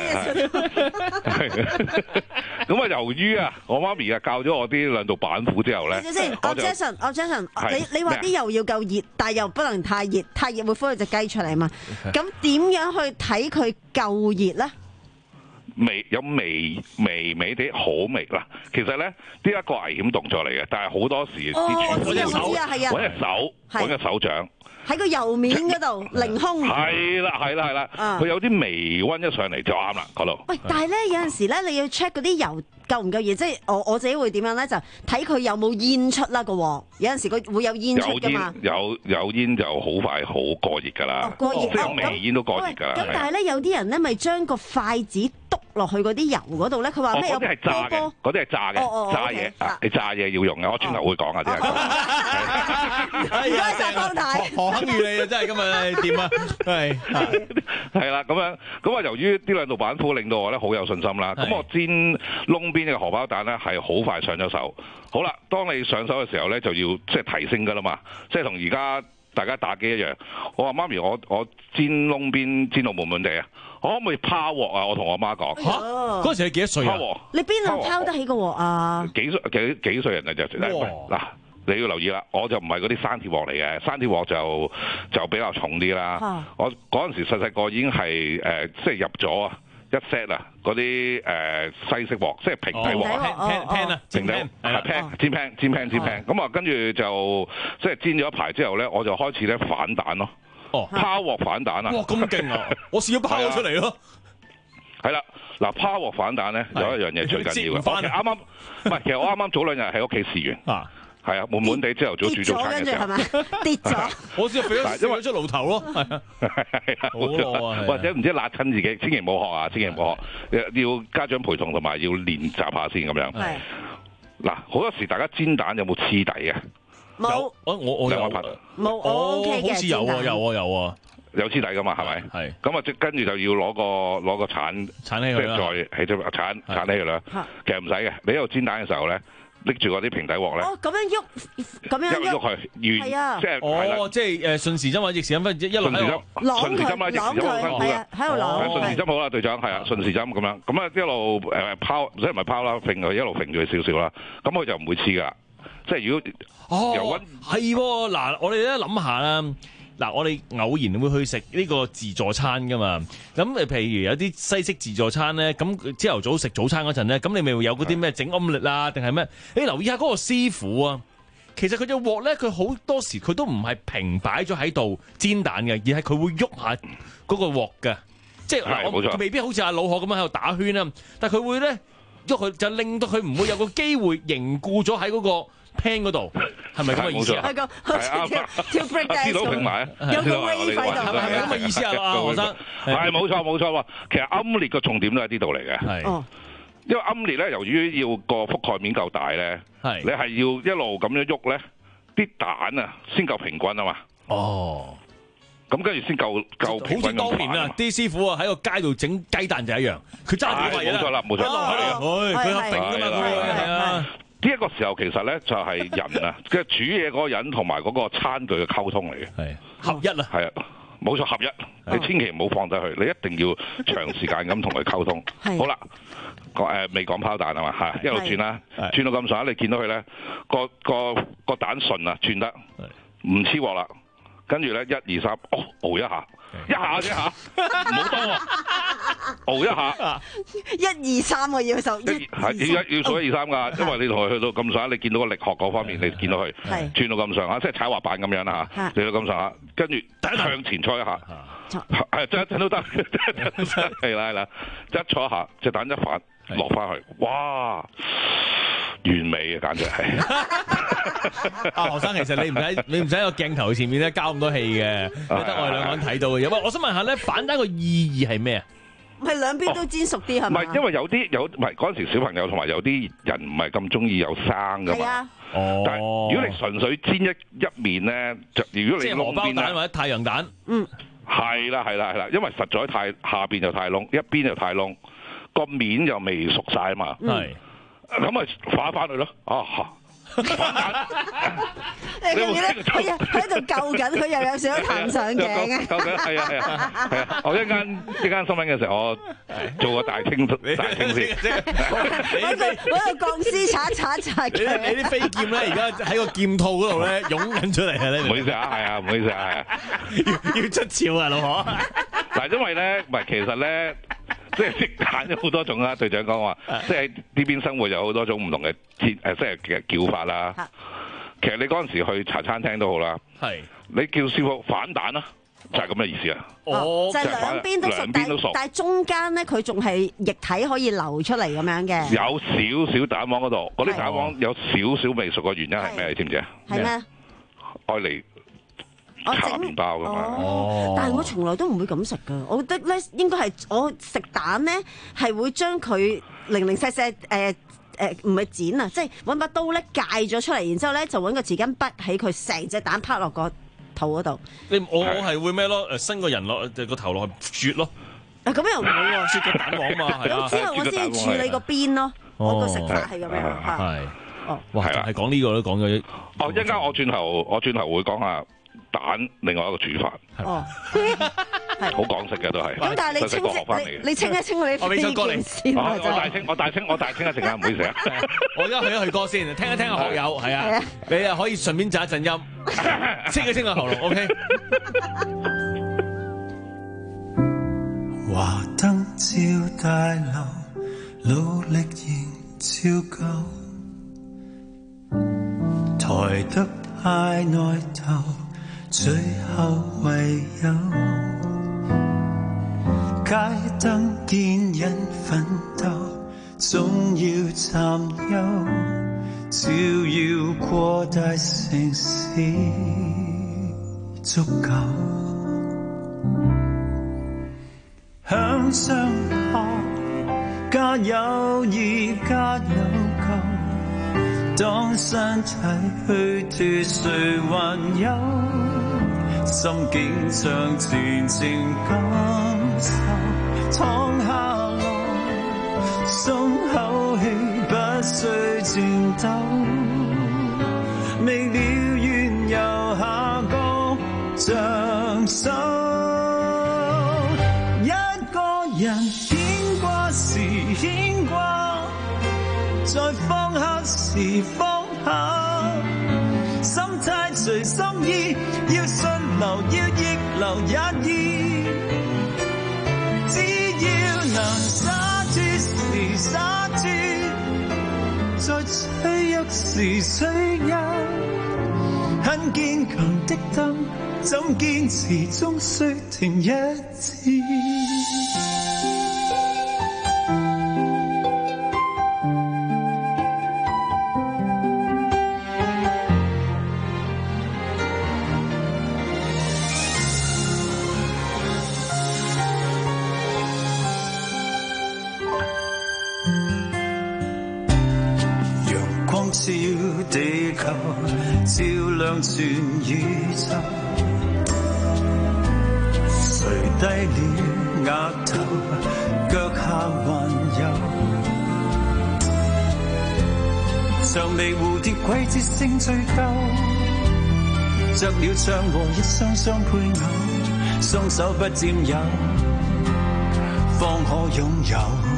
啊！ 咁啊，由於啊，我媽咪啊教咗我啲兩道板斧之後咧， 先先，我 Jason，我 Jason，你你話啲油要夠熱，但係又不能太熱，太熱會孵隻雞出嚟嘛？咁點樣去睇佢夠熱咧？ 微有微微微啲好微啦，其實咧呢一個危險動作嚟嘅，但係好多時啲廚師揾隻手，揾隻手，揾隻手掌喺個油面嗰度凌空。 係啦係啦係啦，佢有啲微溫一上嚟就啱啦嗰度。 喂，但係咧有陣時咧你要 check 嗰啲油夠唔夠熱，即係我我自己會點樣咧？就睇佢有冇煙出啦個鑊。有陣時佢會有煙出㗎嘛。 有有煙就好快好過熱㗎啦。 過熱， 即係微煙都過熱㗎啦。 咁但係咧有啲人咧咪將個筷子篤落去嗰啲油嗰度咧，佢話咩有波波？ 嗰啲係炸嘅，嗰啲係炸嘅，炸嘢啊！你炸嘢要用嘅，我轉頭會講啊啲啊。 唔該曬方太， 何肯預你啊！真係今日點啊？係係啦，咁樣咁啊，由於呢兩道板斧令到我咧好有信心啦。咁我煎窿邊嘅荷包蛋咧係好快上咗手。好啦，當你上手嘅時候咧，就要即係提升㗎啦嘛，即係同而家大家打機一樣。我話媽咪，我我煎窿邊煎到滿滿地啊！我可唔可以拋鑊啊？我同我媽講。 嚇！嗰時你幾多歲啊？ 拋鑊。 你邊度拋得起個鑊啊？ 幾歲幾幾歲人啊？就嗱，你要留意啦，我就唔係嗰啲生鐵鑊嚟嘅，生鐵鑊就就比較重啲啦。我嗰陣時細細個已經係誒，即係入咗啊， 一 set 啊，嗰啲誒西式鑊，即係平底鑊 ，pan pan 啊， 平底係啦 pan 煎 pan 煎 pan 煎 pan，咁啊跟住就即係煎咗一排之後咧，我就開始咧反蛋咯。哦，拋鑊反蛋啊！ 哇，咁勁啊！我試咗拋咗出嚟咯。 係啦，嗱拋鑊反蛋咧有一樣嘢最緊要嘅，我啱啱唔係，其實我啱啱早兩日喺屋企試完。啊。係啊，悶悶地朝頭早煮早餐嘅時候， 跌咗， 我先俾咗因為出爐頭咯，係啊， 係啊，冇錯，或者唔知辣親自己，千祈唔好學啊，千祈唔好學，要家長陪同同埋要練習下先咁樣。係嗱，好多時大家煎蛋有冇黐底啊？ 冇， 我我我有冇，我 OK 嘅， 好似有啊，有啊，有啊， 有黐底噶嘛，係咪？係。咁啊，即跟住就要攞個攞個鏟鏟起佢啦， 再起咗鏟鏟起佢啦。其實唔使嘅，你喺度煎蛋嘅時候咧。拎住嗰啲平底鑊咧， 哦咁樣喐，咁樣喐， 喐佢，係啊， 即係哦，即係誒順時針或者逆時針，分一路喺度順時針啦，逆時針好辛苦嘅， 喺度攞， 順時針好啦，隊長係啊，順時針咁樣，咁啊一路誒拋，即係唔係拋啦，揈佢一路揈住佢少少啦，咁佢就唔會黐噶，即係如果哦係喎，嗱我哋咧諗下啦。嗱，我哋偶然會去食呢個自助餐噶嘛，咁誒，譬如有啲西式自助餐咧，咁朝頭早食早餐嗰陣咧，咁你咪會有嗰啲咩整奄列啊，定係咩？你留意下嗰個師傅啊，其實佢隻鑊咧，佢好多時佢都唔係平擺咗喺度煎蛋嘅，而係佢會喐下嗰個鑊嘅，即係嗱，我未必好似阿老何咁樣喺度打圈啊，但係佢會咧喐佢，就令到佢唔會有個機會凝固咗喺嗰個pan 嗰度，係咪咁嘅意思啊？ 係個跳跳 break dance， 知道平埋啊， 有個 wave 喺度， 係咪咁嘅意思啊？阿何生， 係冇錯冇錯喎。其實奄列個重點都喺呢度嚟嘅，係，因為奄列咧，由於要個覆蓋面夠大咧，係，你係要一路咁樣喐咧，啲蛋啊先夠平均啊嘛。哦。咁跟住先夠夠平均。 好似當年啊，啲師傅啊喺個街度整雞蛋就一樣，佢揸住個位啦。 冇錯啦，冇錯。 佢係定㗎嘛，係啊。 呢一個時候其實咧就係人啊，即係煮嘢嗰個人同埋嗰個餐具嘅溝通嚟嘅，係合一啊， 係啊，冇錯合一，你千祈唔好放低佢，你一定要長時間咁同佢溝通。好啦，誒未講拋蛋啊嘛，嚇一路轉啦，轉到咁上下，你見到佢咧個個個蛋順啊，轉得唔黐鑊啦，跟住咧一二三，哦熬一下。一下啫吓，唔好多喎，熬一下， 一二三我要數， 係要一要數一二三噶，因為你同佢去到咁上下，你見到個力學嗰方面，你見到佢轉到咁上下，即係踩滑板咁樣啦吓，嚟到咁上下，跟住向前搓一下，係真一陣都得，係啦係啦，一搓一下，隻蛋一反落翻去，哇！完美嘅簡直係， 阿何生其實你唔使你唔使喺個鏡頭前面咧交咁多戲嘅，得我哋兩個人睇到嘅嘢。喂，我想問下咧，反蛋個意義係咩啊？ 唔係兩邊都煎熟啲係咪？ 唔係，因為有啲有唔係嗰陣時小朋友同埋有啲人唔係咁中意有生噶嘛。哦。但係如果你純粹煎一一面咧，就如果你即係荷包蛋或者太陽蛋。 嗯。係啦係啦係啦，因為實在太下邊就太燶，一邊就太燶，個面又未熟晒啊嘛。係。咁咪反翻去咯，啊！ 你記唔記得佢喺度救緊，佢又有少少彈上鏡啊！ 救緊係啊係啊係啊！我一間一間新聞嘅時候，我做個大清大清先。 嗰個嗰個鋼絲鏟鏟鏟佢。 你啲飛劍咧，而家喺個劍套嗰度咧湧緊出嚟啊！你唔好意思啊，係啊，唔好意思啊，係啊， 要要出鞘啊，老何！ 嗱，因為咧，唔係其實咧。即係食蛋有好多種啦，隊長講話，即係呢邊生活有好多種唔同嘅切誒，即係嘅叫法啦。其實你嗰陣時去茶餐廳都好啦，係你叫師傅反蛋啦，就係咁嘅意思啊。 哦，就係兩邊都熟， 兩邊都熟， 但係中間咧佢仲係液體可以流出嚟咁樣嘅。 有少少蛋黃嗰度，嗰啲蛋黃有少少未熟嘅原因係咩？你知唔知啊？ 係咩？ 愛嚟。搽麵包㗎嘛， 哦、但係我從來都唔會咁食㗎。我覺得咧應該係我食蛋咧係會將佢零零細細誒誒唔係剪啊，即係揾把刀咧界咗出嚟，然之後咧就揾個匙羹滗起佢成隻蛋拋落個肚嗰度。 你我我係會咩咯？誒伸個人落個頭落去啜咯。 啊咁又唔會喎， 啜個蛋黃嘛，係啊。 咁之後我先處理個邊咯，我個食法係咁樣嚇。係哦，哇，係講呢個都講咗。 哦，一陣間我轉頭我轉頭會講下。蛋另外一個煮法，哦，係好港式嘅都係。 咁但係你清清你清一清你飛劍先。 我大清我大清我大清一陣間，唔好意思啊。 我而家去一去歌先，聽一聽個學友，係啊，你啊可以順便震一陣音，清一清個喉嚨 ，OK。 華燈照大樓，努力仍照舊。抬得派內頭，最後唯有街燈見人奮鬥，總要暫休，照耀過大城市足夠。向上爬，加友誼加有舊，當身體虛脫誰還有？心境像前程感受，躺下來鬆口氣，不需戰鬥，未了緣由下降像手。一個人牽掛時牽掛，在放下時放下，心態隨心意，要順流要逆流也易，只要能灑脫時灑脫，在脆弱時脆弱，很堅強的燈怎堅持終須停一次。照地球，照亮全宇宙。誰低了額頭，腳下還有薔薇蝴蝶季節性追究，着了唱和一雙雙配偶，雙手不佔有，方可擁有。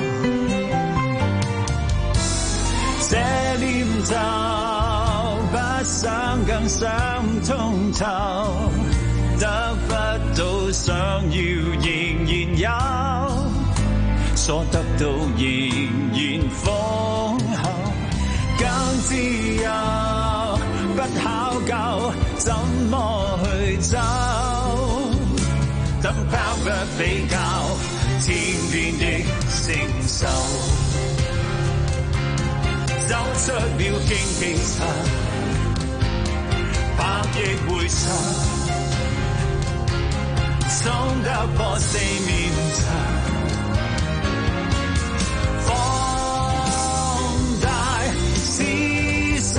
這念頭不想更想通透，得不到想要仍然有，所得到仍然豐厚，更自由，不考究怎麼去走，等拋不比較，天邊的承受。走出了荊棘層，百億回首，衝得破四面牆，放大思想，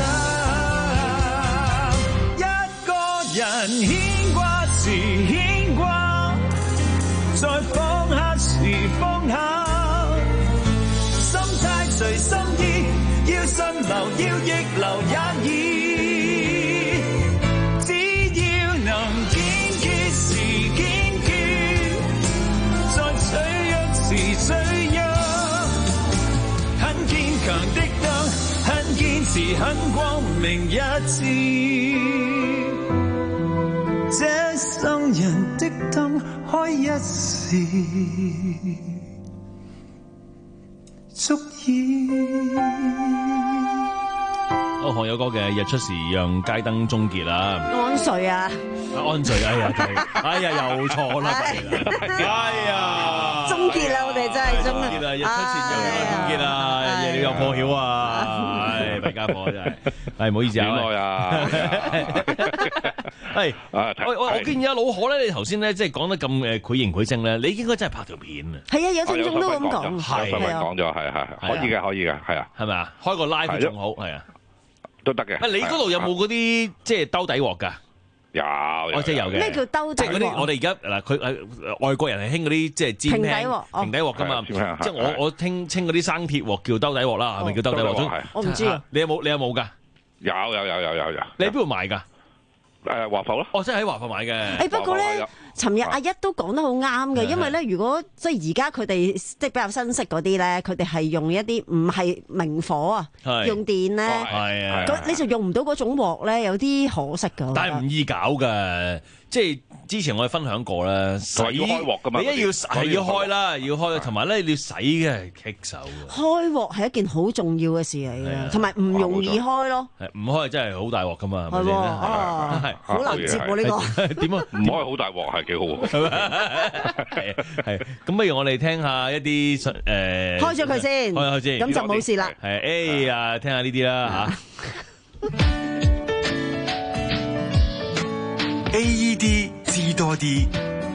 一個人牽掛時牽掛，在放下時放下，心態隨心意。要順流要逆流也易，只要能堅決時堅決，在脆弱時脆弱，很堅強的燈，很堅持很光明一致，這生人的燈開一時足以。 哦，韓有歌嘅日出時讓街燈終結啦。 安睡啊！ 安睡，哎呀，哎呀，又錯啦，哎呀， 終結啦，我哋真係終結啦，日出前又終結啦，你又破曉啊！唉，弊家伙真係，係唔好意思啊， 戀愛啊！ 係，喂喂，我見而家老何咧，你頭先咧即係講得咁誒繪形繪聲咧，你應該真係拍條片啊！ 係啊，有聽眾都咁講， 係係講咗，係係可以嘅，可以嘅，係啊， 係咪啊？開個 live 仲好，係啊， 都得嘅。 你嗰度有冇嗰啲即係兜底鑊㗎？ 有， 我即係有嘅。 咩叫兜底鑊？ 即係嗰啲我哋而家嗱，佢誒外國人係興嗰啲即係煎平底鑊，平底鑊㗎嘛。即係我我聽稱嗰啲生鐵鑊叫兜底鑊啦，係咪叫兜底鑊？ 我唔知啊。 你有冇你有冇㗎？ 有有有有有有。 你喺邊度買㗎？ 誒華埠咯， 哦，即係喺華埠買嘅。 誒不過咧，尋日阿一都講得好啱嘅，因為咧，如果即係而家佢哋即係比較新式嗰啲咧，佢哋係用一啲唔係明火啊，用電咧，咁你就用唔到嗰種鑊咧，有啲可惜㗎。 但係唔易搞㗎。即即係之前我哋分享過啦，洗要開鑊㗎嘛你一要係要開啦，要開，同埋咧你要洗嘅棘手。 開鑊係一件好重要嘅事嚟嘅，同埋唔容易開咯。 係唔開真係好大鑊㗎嘛，係咪係喎，啊， 係好難接喎呢個。 點啊？ 唔開好大鑊係幾好喎。 係係，咁不如我哋聽下一啲誒， 開咗佢先， 開開先， 咁就冇事啦。 係，哎呀，聽下呢啲啦嚇。 A E D 知多啲。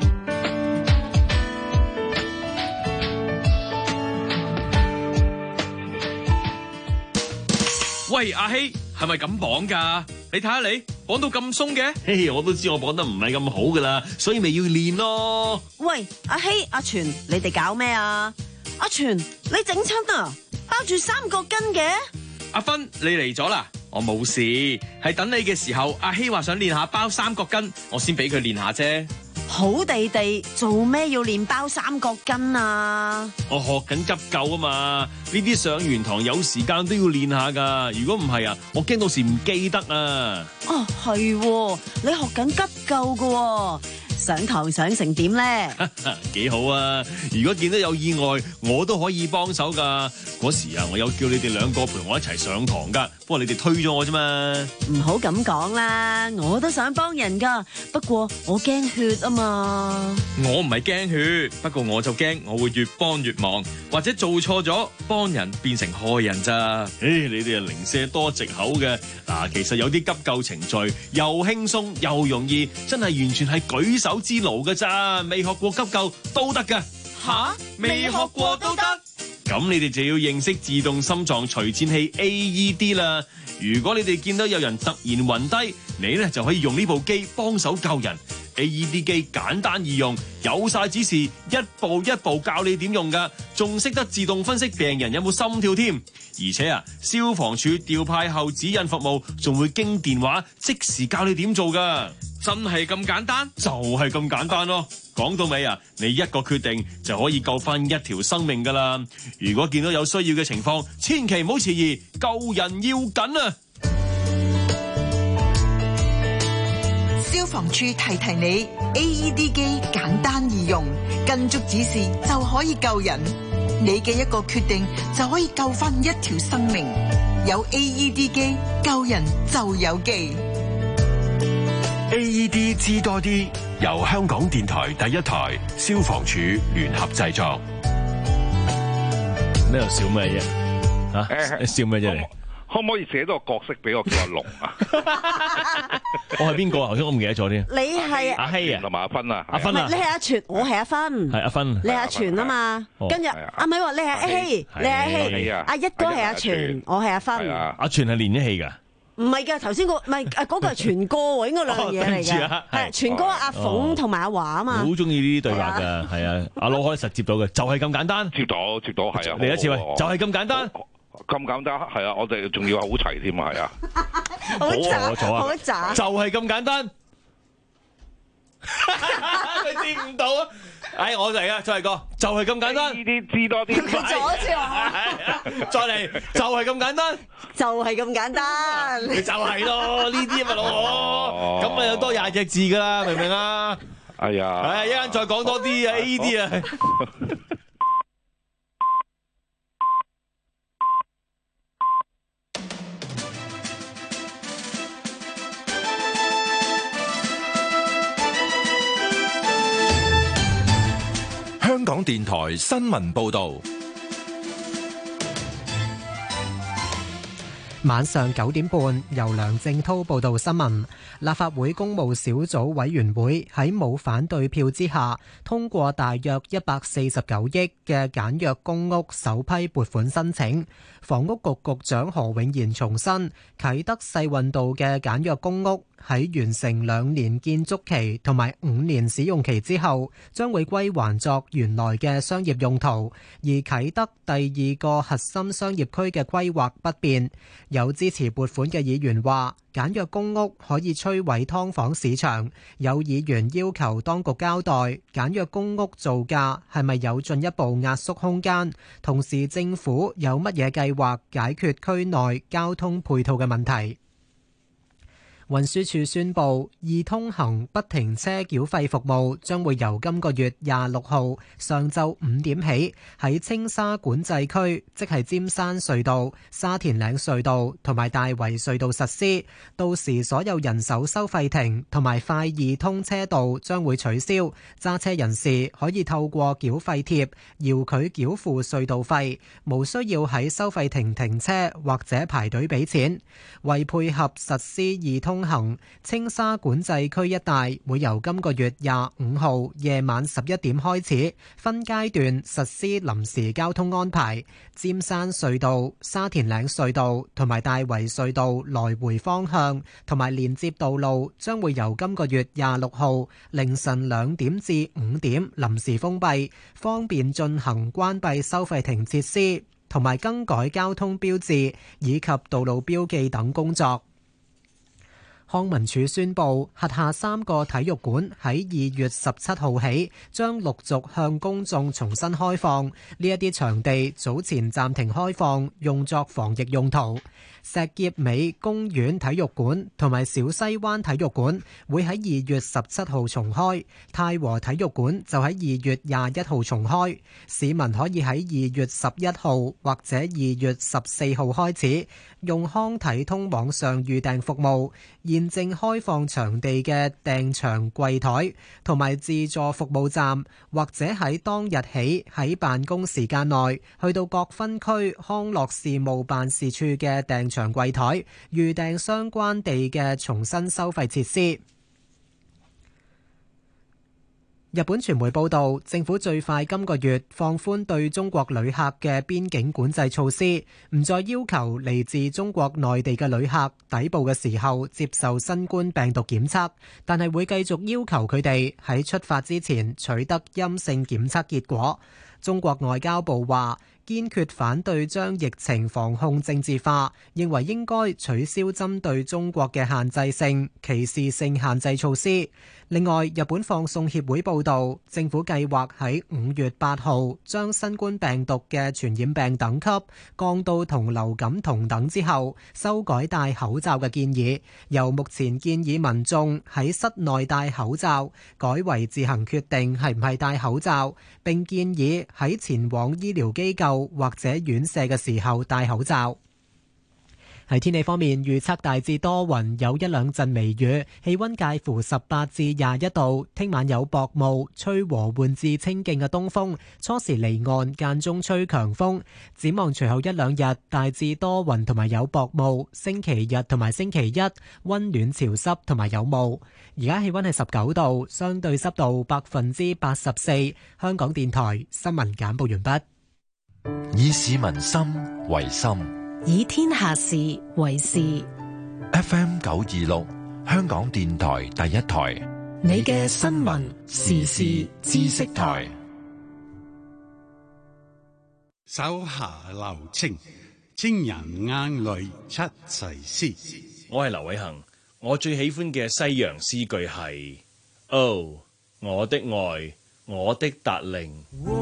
喂，阿希，係咪咁綁㗎？你睇下你綁到咁鬆嘅。 嘿，我都知我綁得唔係咁好噶啦，所以咪要練咯。 喂，阿希、阿全，你哋搞咩啊？阿全，你整親啊？包住三角巾嘅？ 阿芬，你嚟咗啦？我冇事，係等你嘅時候，阿希話想練下包三角巾，我先俾佢練下啫。 好地地，做咩要練包三角巾啊？ 我學緊急救啊嘛，呢啲上完堂有時間都要練下噶。如果唔係啊，我驚到時唔記得啊。 哦，係喎，你學緊急救噶，上堂上成點咧？ 幾好啊！如果見到有意外，我都可以幫手噶。嗰時啊，我有叫你哋兩個陪我一齊上堂噶，不過你哋推咗我啫嘛。 唔好咁講啦，我都想幫人噶，不過我驚血啊嘛。 我唔係驚血，不過我就驚我會越幫越忙，或者做錯咗幫人變成害人咋。 誒，你哋係零舍多藉口嘅。嗱，其實有啲急救程序又輕鬆又容易，真係完全係舉手之勞㗎咋。未學過急救都得㗎。 吓？未學過都得？ 咁你哋就要認識自動心臟除顫器 A E D 啦。如果你哋見到有人突然暈低，你咧就可以用呢部機幫手救人。A E D 機簡單易用，有晒指示，一步一步教你點用噶，仲識得自動分析病人有冇心跳添。而且啊，消防處調派後指引服務仲會經電話即時教你點做噶。 真係咁簡單？ 就係咁簡單咯。講到尾啊，你一個決定就可以救翻一條生命噶啦。如果見到有需要嘅情況，千祈唔好遲疑，救人要緊啊！ 消防處提提你 ，A E D 機簡單易用，跟足指示就可以救人。你嘅一個決定就可以救翻一條生命。有 A E D 機，救人就有機。 A E D 知多啲，由香港電台第一台消防處聯合製作。 呢度笑咩啫？吓、啊，你笑咩啫？你可唔可以寫多個角色俾我叫阿龍啊？ 我係邊個啊？頭先我唔記得咗添。 你係阿希啊， 同埋阿芬啊。 阿芬啊， 你係阿全，我係阿芬。 係阿芬。 你係阿全啊嘛？跟住阿咪話你係阿希，你係阿希。阿一哥係阿全，我係阿芬。 阿全係練咗戲噶。 唔係㗎，頭先個唔係誒嗰個係全哥喎，應該兩樣嘢嚟㗎。係全哥阿鳳同埋阿華啊嘛。 好中意呢啲對白㗎，係啊，阿老可以實接到嘅，就係咁簡單。 接到接到係啊。 嚟一次喂，就係咁簡單。 咁簡單係啊！我哋仲要好齊添啊，係啊。 好渣， 好渣， 就係咁簡單。佢接唔到啊！哎，我嚟啊，再嚟個，就係咁簡單。 呢啲知多啲。 佢阻住我。 再嚟，就係咁簡單。 就係咁簡單。 你就係咯，呢啲咪老我。咁咪有多廿隻字噶啦，明唔明啊？ 哎呀！ 哎，一陣再講多啲啊，呢啲啊。 香港電台新聞報道。 晚上九點半，由梁正滔報道新聞。立法會公務小組委員會喺冇反對票之下，通過大約一百四十九億嘅簡約公屋首批撥款申請。房屋局局長何永賢重申，啟德世運道嘅簡約公屋喺完成兩年建築期同埋五年使用期之後，將會歸還作原來嘅商業用途。而啟德第二個核心商業區嘅規劃不變。有支持撥款嘅議員話，簡約公屋可以摧毀劏房市場。有議員要求當局交代簡約公屋造價係咪有進一步壓縮空間，同時政府有乜嘢計劃解決區內交通配套嘅問題。 運輸署宣布，易通行不停車繳費服務將會由今個月廿六號上晝五點起喺青沙管制區，即係尖山隧道、沙田嶺隧道同埋大圍隧道實施。到時所有人手收費亭同埋快易通車道將會取消，揸車人士可以透過繳費貼遙距繳付隧道費，無需要喺收費亭停車或者排隊俾錢。為配合實施易通行，青沙管制區一帶會由今個月廿五號夜晚十一點開始，分階段實施臨時交通安排。尖山隧道、沙田嶺隧道同埋大圍隧道來回方向同埋連接道路將會由今個月廿六號凌晨兩點至五點臨時封閉，方便進行關閉收費亭設施同埋更改交通標誌以及道路標記等工作。康文署宣布，轄下三個體育館喺二月十七號起將陸續向公眾重新開放。呢一啲場地早前暫停開放，用作防疫用途。石硤尾公園體育館同埋小西灣體育館會喺二月十七號重開，太和體育館就喺二月廿一號重開。市民可以喺二月十一號或者二月十四號開始用康體通網上預訂服務。現正開放場地嘅訂場櫃台同埋自助服務站，或者喺當日起喺辦公時間內去到各分區康樂事務辦事處嘅訂場櫃台預訂相關地嘅重新收費設施。日本傳媒報道，政府最快今個月放寬對中國旅客嘅邊境管制措施，唔再要求嚟自中國內地嘅旅客抵埗嘅時候接受新冠病毒檢測，但係會繼續要求佢哋喺出發之前取得陰性檢測結果。中國外交部話，堅決反對將疫情防控政治化，認為應該取消針對中國嘅限制性、歧視性限制措施。另外，日本放送協會報導，政府計劃喺五月八號將新冠病毒嘅傳染病等級降到同流感同等之後，修改戴口罩嘅建議，由目前建議民眾喺室內戴口罩，改為自行決定係唔係戴口罩，並建議喺前往醫療機構或者院舍嘅時候戴口罩。喺天氣方面，預測大致多雲，有一兩陣微雨，氣溫介乎十八至廿一度。聽晚有薄霧，吹和緩至清勁嘅東風，初時離岸，間中吹強風。展望隨後一兩日，大致多雲同埋有薄霧。星期日同埋星期一，溫暖潮濕同埋有霧。而家氣溫係十九度，相對濕度百分之八十四。香港電台新聞簡報完畢。 以市民心為心， 以天下事為事。 F M 九二六，香港電台第一台， 你嘅新聞時事知識台。 手下留情，情人眼淚出西施。 我係劉偉恒，我最喜歡嘅西洋詩句係：哦，我的愛，我的達令。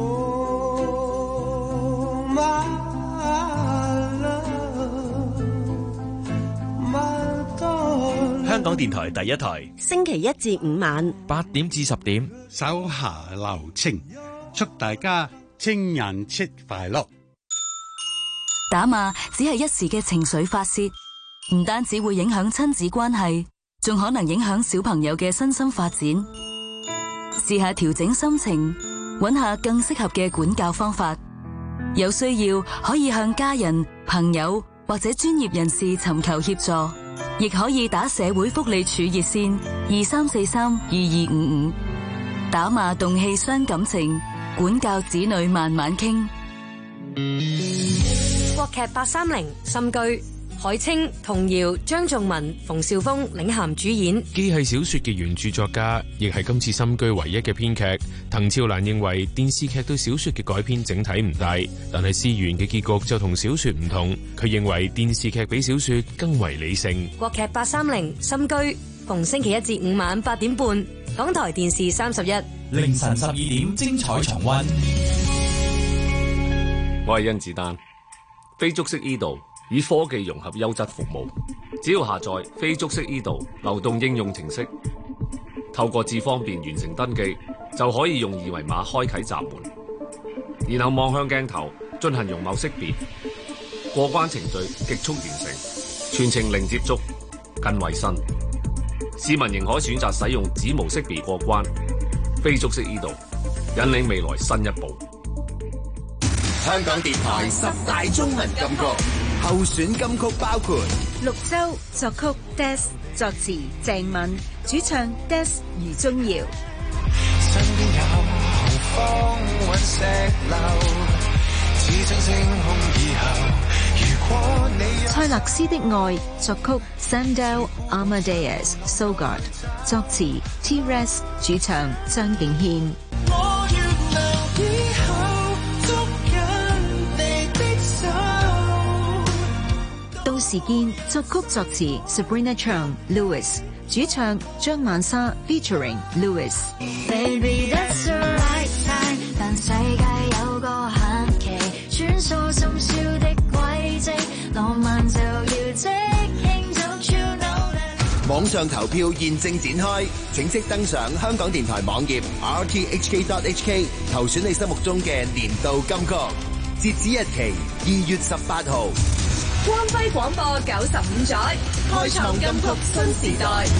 香港電台第一台， 星期一至五晚八點至十點， 手下留情，祝大家情人節快樂。 打罵只係一時嘅情緒發洩，唔單止會影響親子關係，仲可能影響小朋友嘅身心發展。試下調整心情，揾下更適合嘅管教方法。有需要可以向家人、朋友或者專業人士尋求協助，亦可以打社會福利署熱線二三四三二二五五。打罵動氣傷感情，管教子女慢慢傾。 國劇八三零心居，海清、童瑤、張頌文、馮紹峰領銜主演。 既係小說嘅原著作家，亦係今次心居唯一嘅編劇。滕肖蘭認為電視劇對小說嘅改編整體唔大，但係思源嘅結局就同小說唔同。佢認為電視劇比小說更為理性。 國劇八三零心居，逢星期一至五晚八點半，港台電視三十一， 凌晨十二點精彩重溫。 我係甄子丹，非觸式 E 道與科技融合優質服務。只要下載非觸式 e 道流動應用程式，透過智方便完成登記，就可以用二維碼開啟閘門，然後望向鏡頭進行容貌識別，過關程序極速完成，全程零接觸，更衛生。市民仍可選擇使用指模識別過關。非觸式 e 道引領未來新一步。 香港電台十大中文金曲候選金曲包括綠洲作曲 Des 作詞鄭敏，主唱 Des 余宗堯。 身邊有紅方揾石榴，似將星空以後，如果你蔡勒斯的愛作曲 Sandel Amadeus Sogard， 作詞 T-Rex， 主唱張敬軒。 我越能以後捉緊你的手。 到時見作曲作詞 Sabrina Chang Lewis， 主唱張曼莎 featuring Lewis。Baby that's the right time， 但世界有個限期，穿梭深宵的軌跡，浪漫就要即興，Don't you know that？ 網上投票現正展開，請即登上香港電台網頁 r t h k dot h k 投選你心目中嘅年度金曲，截止日期二月十八號。 光輝廣播九十五載，開創金曲新時代。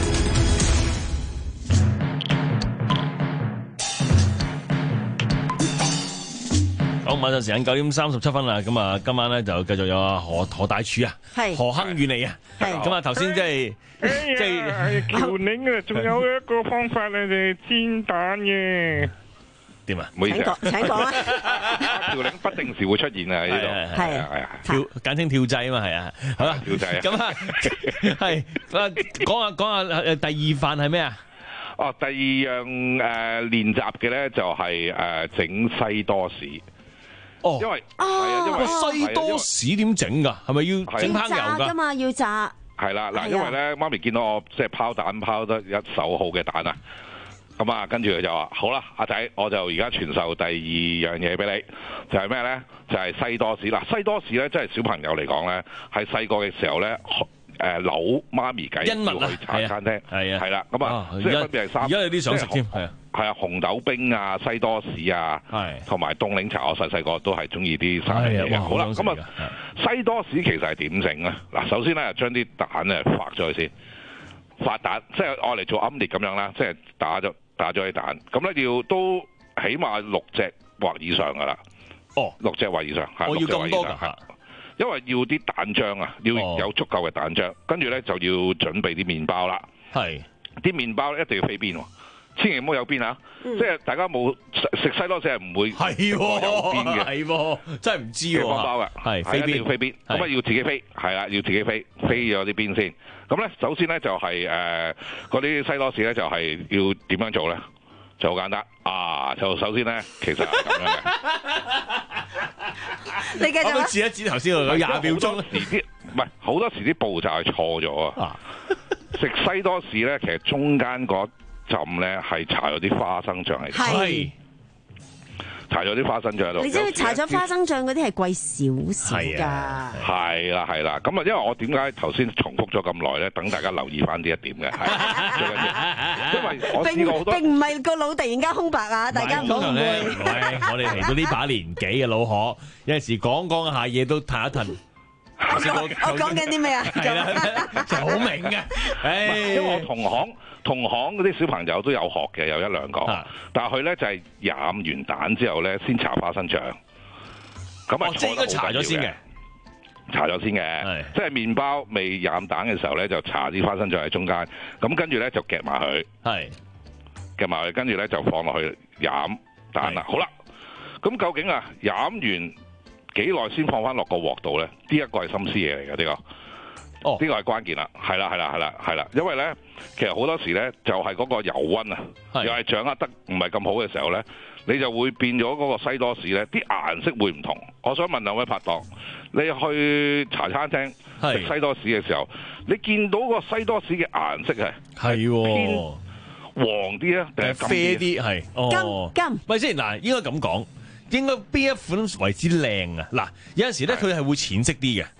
好，晚上時間九點三十七分啦，咁啊，今晚咧就繼續有啊何何大廚啊， 係何亨與你啊，咁啊頭先即係即係條檸啊，仲有一個方法咧，就係煎蛋嘅。 點啊？ 唔好意思啊， 請講啊！ 條檸不定時會出現啊，呢度係啊係啊， 跳簡稱跳掣啊嘛，係啊，好啦， 跳掣啊， 咁啊係啊，講下講下誒第二飯係咩啊？ 哦，第二樣誒練習嘅咧就係誒整西多士。 哦， 因為係啊，因為西多士點整㗎？係咪要整烹油㗎？ 嘛，要炸。 係啦，嗱，因為咧媽咪見到我即係拋蛋拋得一手好嘅蛋啊，咁啊，跟住佢就話：好啦，阿仔，我就而家傳授第二樣嘢俾你，就係咩咧？就係、是、西多士。嗱，西多士咧，即係小朋友嚟講咧，係細個嘅時候咧，誒扭媽咪計要去茶餐廳，係啊，係啦，咁啊，即係分別係三， 而家有啲想食添，係啊。 係啊，紅豆冰啊、西多士啊，同埋凍檸茶，我細細個都係中意啲三樣嘢嘅。好啦，咁啊，西多士其實係點整咧？嗱，首先咧，將啲蛋咧發咗佢先，發蛋，即係愛嚟做奄列咁樣啦，即係打咗打咗啲蛋，咁咧要都起碼六隻或以上噶啦。 哦， 六隻或以上，係我要咁多㗎， 因為要啲蛋漿啊，要有足夠嘅蛋漿，跟住咧就要準備啲麵包啦。 係， 啲麵包咧一定要飛邊喎。千祈唔好有邊啊！嗯、即係大家冇食西多士係唔會係有邊嘅， 係真係唔知喎。 方包嘅係飛邊， 要飛邊，咁啊要自己飛，係啦，要自己飛，飛咗啲邊先。咁咧，首先咧就係誒嗰啲西多士咧就係要點樣做咧？就好簡單啊！就首先咧，其實係咁樣嘅。 你繼續。 我指一指頭先嗰廿秒鐘。 時啲唔係好多時啲步驟係錯咗啊！食西多士咧，其實中間嗰浸咧係搽咗啲花生醬嚟，係搽咗啲花生醬喺度。 你知唔知搽咗花生醬嗰啲係貴少少㗎？ 係啦係啦，咁啊，因為我點解頭先重複咗咁耐咧？等大家留意翻呢一點嘅，係因為我試過好多， 並唔係個腦突然間空白啊！大家唔好誤會。 唔係，我哋嚟到呢把年紀嘅老可，有陣時講講下嘢都騰一騰。 我講緊啲咩啊？ 係啦，就好明嘅。 因為我同行同行嗰啲小朋友都有學嘅，有一兩個。但係佢咧就係染完蛋之後咧，先搽花生醬。咁啊， 應該搽咗先嘅， 搽咗先嘅。即係麵包未染蛋嘅時候咧，就搽啲花生醬喺中間。咁跟住咧就夾埋佢，係夾埋佢，跟住咧就放落去染蛋啦。好啦，咁究竟啊染完幾耐先放翻落個鑊度咧？呢一個係心思嘢嚟嘅，呢個，哦，呢個係關鍵啦，係啦係啦係啦係啦，因為咧，其實好多時咧就係嗰個油溫啊，又係掌握得唔係咁好嘅時候咧，你就會變咗嗰個西多士咧，啲顏色會唔同。我想問兩位拍檔，你去茶餐廳食西多士嘅時候，你見到個西多士嘅顏色係係偏黃啲啊，定係啡啲？係哦， 金金， 咪先嗱，應該咁講。應該邊一款為之靚啊？嗱，有陣時咧佢係會淺色啲嘅，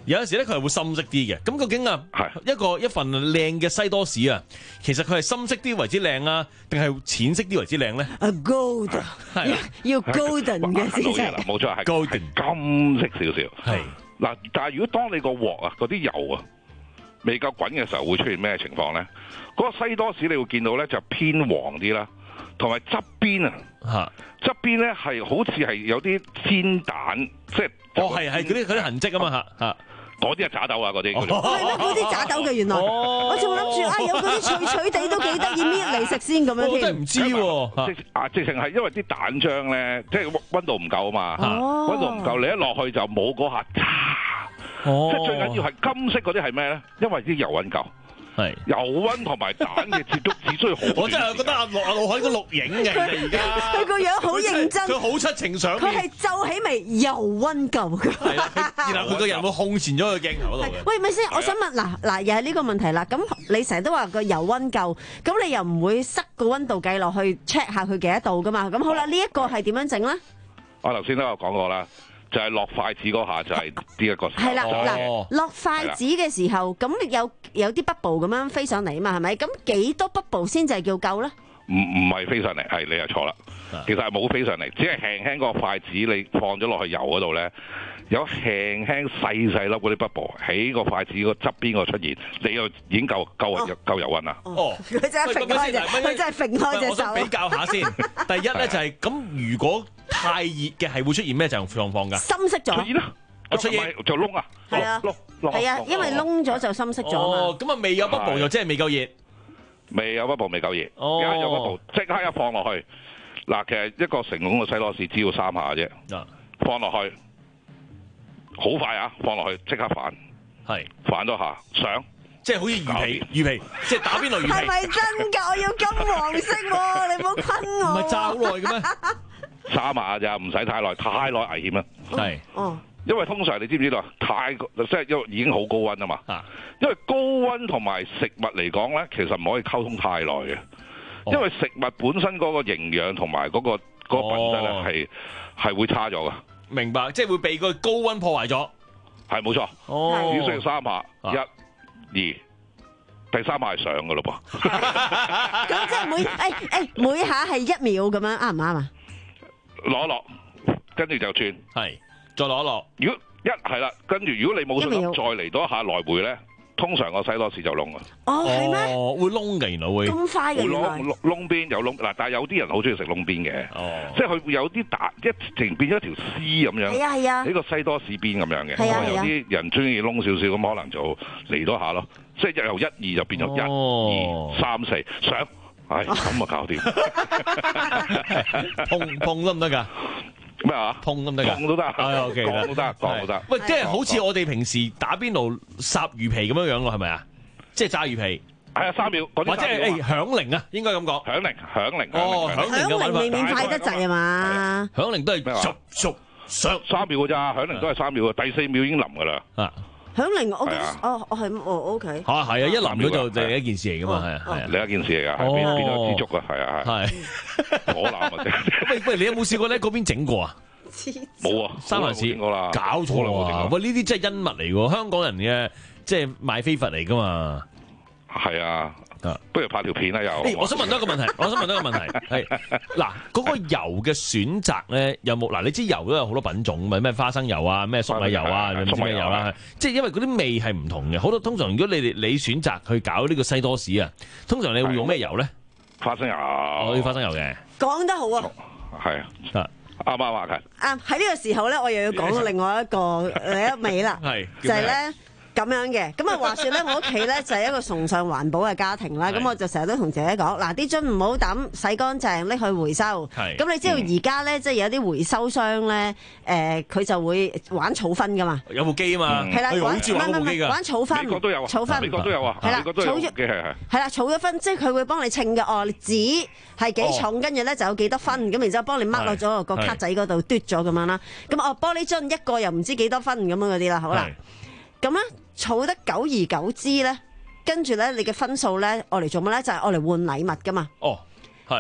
有陣時咧佢係會深色啲嘅。咁究竟啊，一個一份靚嘅西多士啊，其實佢係深色啲為之靚啊，定係淺色啲為之靚咧？ 啊 gold 係要 golden 嘅先正， 冇錯係 golden 金色少少。 係嗱，但係如果當你個鑊啊嗰啲油啊未夠滾嘅時候，會出現咩情況咧？嗰、嗰個西多士你會見到咧就偏黃啲啦，同埋側邊啊，側邊咧係好似係有啲煎蛋，即係哦係係嗰啲嗰啲痕跡啊嘛嚇嚇。 嗰啲係渣豆啊，嗰啲係咩？嗰啲渣豆嘅原來，我仲諗住啊，有嗰啲脆脆地都幾得意，搣嚟食先咁樣添。 我真係唔知喎， 直啊直情係因為啲蛋漿咧，即係溫度唔夠啊嘛，溫度唔夠，你一落去就冇嗰下，即係最緊要係金色嗰啲係咩咧？因為啲油溫夠。 係油溫同埋蛋嘅接觸只需要好。 我真係覺得阿陸阿陸海應該錄影嘅而家。 佢個樣好認真， 佢好七情上面。 佢係皺起眉，油溫夠。 係啦，然後佢個人會控前咗個鏡頭嗰度嘅。 喂，咪先，我想問嗱嗱，又係呢個問題啦。咁你成日都話個油溫夠，咁你又唔會塞個溫度計落去 check 下佢幾多度噶嘛？咁好啦，呢一個係點樣整咧？ 我頭先都有講過啦。就係落筷子嗰下就係呢一個時候。 係啦，嗱，落筷子嘅時候，咁有有啲 bubble 咁樣飛上嚟啊嘛，係咪？咁幾多 bubble 先至係叫夠咧？唔唔係飛上嚟，係你又錯啦。其實係冇飛上嚟，只係輕輕個筷子你放咗落去油嗰度咧，有輕輕細細粒嗰啲 bubble 喺個筷子個側邊個出現，你又已經夠夠夠夠油溫啦。 哦， 佢真係揈開隻，佢真係揈開隻手。 我想比較下先。第一咧就係咁，如果太熱嘅係會出現咩狀況㗎？ 深色咗。 出現啦，我出現就燶啊。 係啊，係啊，因為燶咗就深色咗嘛。 哦，咁啊未有 bubble 就即係未夠熱。 未有 bubble 未夠熱。 哦。 而家有 bubble 即刻一放落去。嗱，其實一個成功嘅西多士只要三下啫。放落去，好快啊！放落去即刻反。 係。反咗下，上。 即係好似魚皮，魚皮，即係打邊爐魚皮。 係咪真㗎？我要金黃色喎！你唔好昆我。 唔係炸好耐嘅咩？ 三下咋，唔使太耐，太耐危險啦。 係。 哦。因為通常你知唔知道啊？太即係因為已經好高溫啊嘛。啊。因為高溫同埋食物嚟講咧，其實唔可以溝通太耐嘅。因為食物本身嗰個營養同埋嗰個嗰個品質咧係係會差咗噶。 明白，即係會被個高溫破壞咗。 係冇錯。哦。只需要三下，一、二，第三下係上噶咯噃。 咁即係每誒誒每下係一秒咁樣啱唔啱啊？ 攞落，跟住就轉。 係。再攞落。 如果一係啦，跟住如果你冇信心再嚟多一下來回咧。通常個西多士就燶啊！ 哦，係咩？ 哦，會燶嘅原來會咁快嘅原來。 會燶燶邊有燶嗱，但係有啲人好中意食燶邊嘅。哦，即係佢會有啲打一成變咗一條絲咁樣。 係啊係啊。 呢個西多士邊咁樣嘅。 係啊係啊。 有啲人中意燶少少咁，可能就嚟多下咯。即係由一二就變咗一二三四上，唉咁啊搞掂。 碰碰得唔得㗎？ 咩啊？ 碰得唔得㗎？ 碰都得， 係 OK 講都得，講都得。 喂，即係好似我哋平時打邊爐烚魚皮咁樣樣咯，係咪啊？即係炸魚皮。 係啊，三秒。或者係誒響鈴啊，應該咁講。 響鈴，響鈴。 哦，響鈴嘅玩法。 未免快得滯啊嘛！ 響鈴都係熟熟上三秒㗎咋，響鈴都係三秒嘅，第四秒已經淋㗎啦。 啊！ 響鈴我哦我係哦 OK 嚇係啊，一淋咗就就係一件事嚟噶嘛，係啊係啊， 另一件事嚟㗎，係變變咗支竹啊，係啊係。係火腩啊！ 喂喂，你有冇試過咧？嗰邊整過啊？ 冇啊， 三藩市搞錯啦！喂，呢啲真係恩物嚟喎，香港人嘅即係賣飛佛嚟噶嘛。 係啊，不如拍條片啦又。 誒，我想問多一個問題，我想問多一個問題係嗱，嗰個油嘅選擇咧有冇嗱？你知油都有好多品種，咪咩花生油啊，咩粟米油啊，唔知咩油啦，即係因為嗰啲味係唔同嘅。好多通常如果你哋你選擇去搞呢個西多士啊，通常你會用咩油咧？ 花生油， 我要花生油嘅。 講得好啊！ 係啊，啱啱話佢。 啊，喺呢個時候咧，我又要講到另外一個另一味啦， 係就係咧。咁樣嘅，咁啊話說咧，我屋企咧就係一個崇尚環保嘅家庭啦。咁我就成日都同姐姐講，嗱啲樽唔好抌，洗乾淨拎去回收。咁你知道而家咧，即係有啲回收商咧，誒佢就會玩草分噶嘛。 有部機啊嘛。 係啦，玩唔係唔係玩草分。 美國都有啊。 草分。 美國都有啊。 係啦， 草咗嘅係係。 係啦，草咗分，即係佢會幫你稱嘅。哦，紙係幾重，跟住咧就有幾多分，咁然之後幫你 mark 落咗個卡仔嗰度，嘟咗咁樣啦。咁哦，玻璃樽一個又唔知幾多分咁樣嗰啲啦，好啦。咁咧，儲得久而久之咧，跟住咧，你嘅分數咧，我嚟做乜咧？就係我嚟換禮物噶嘛。 哦，係。 咁啊，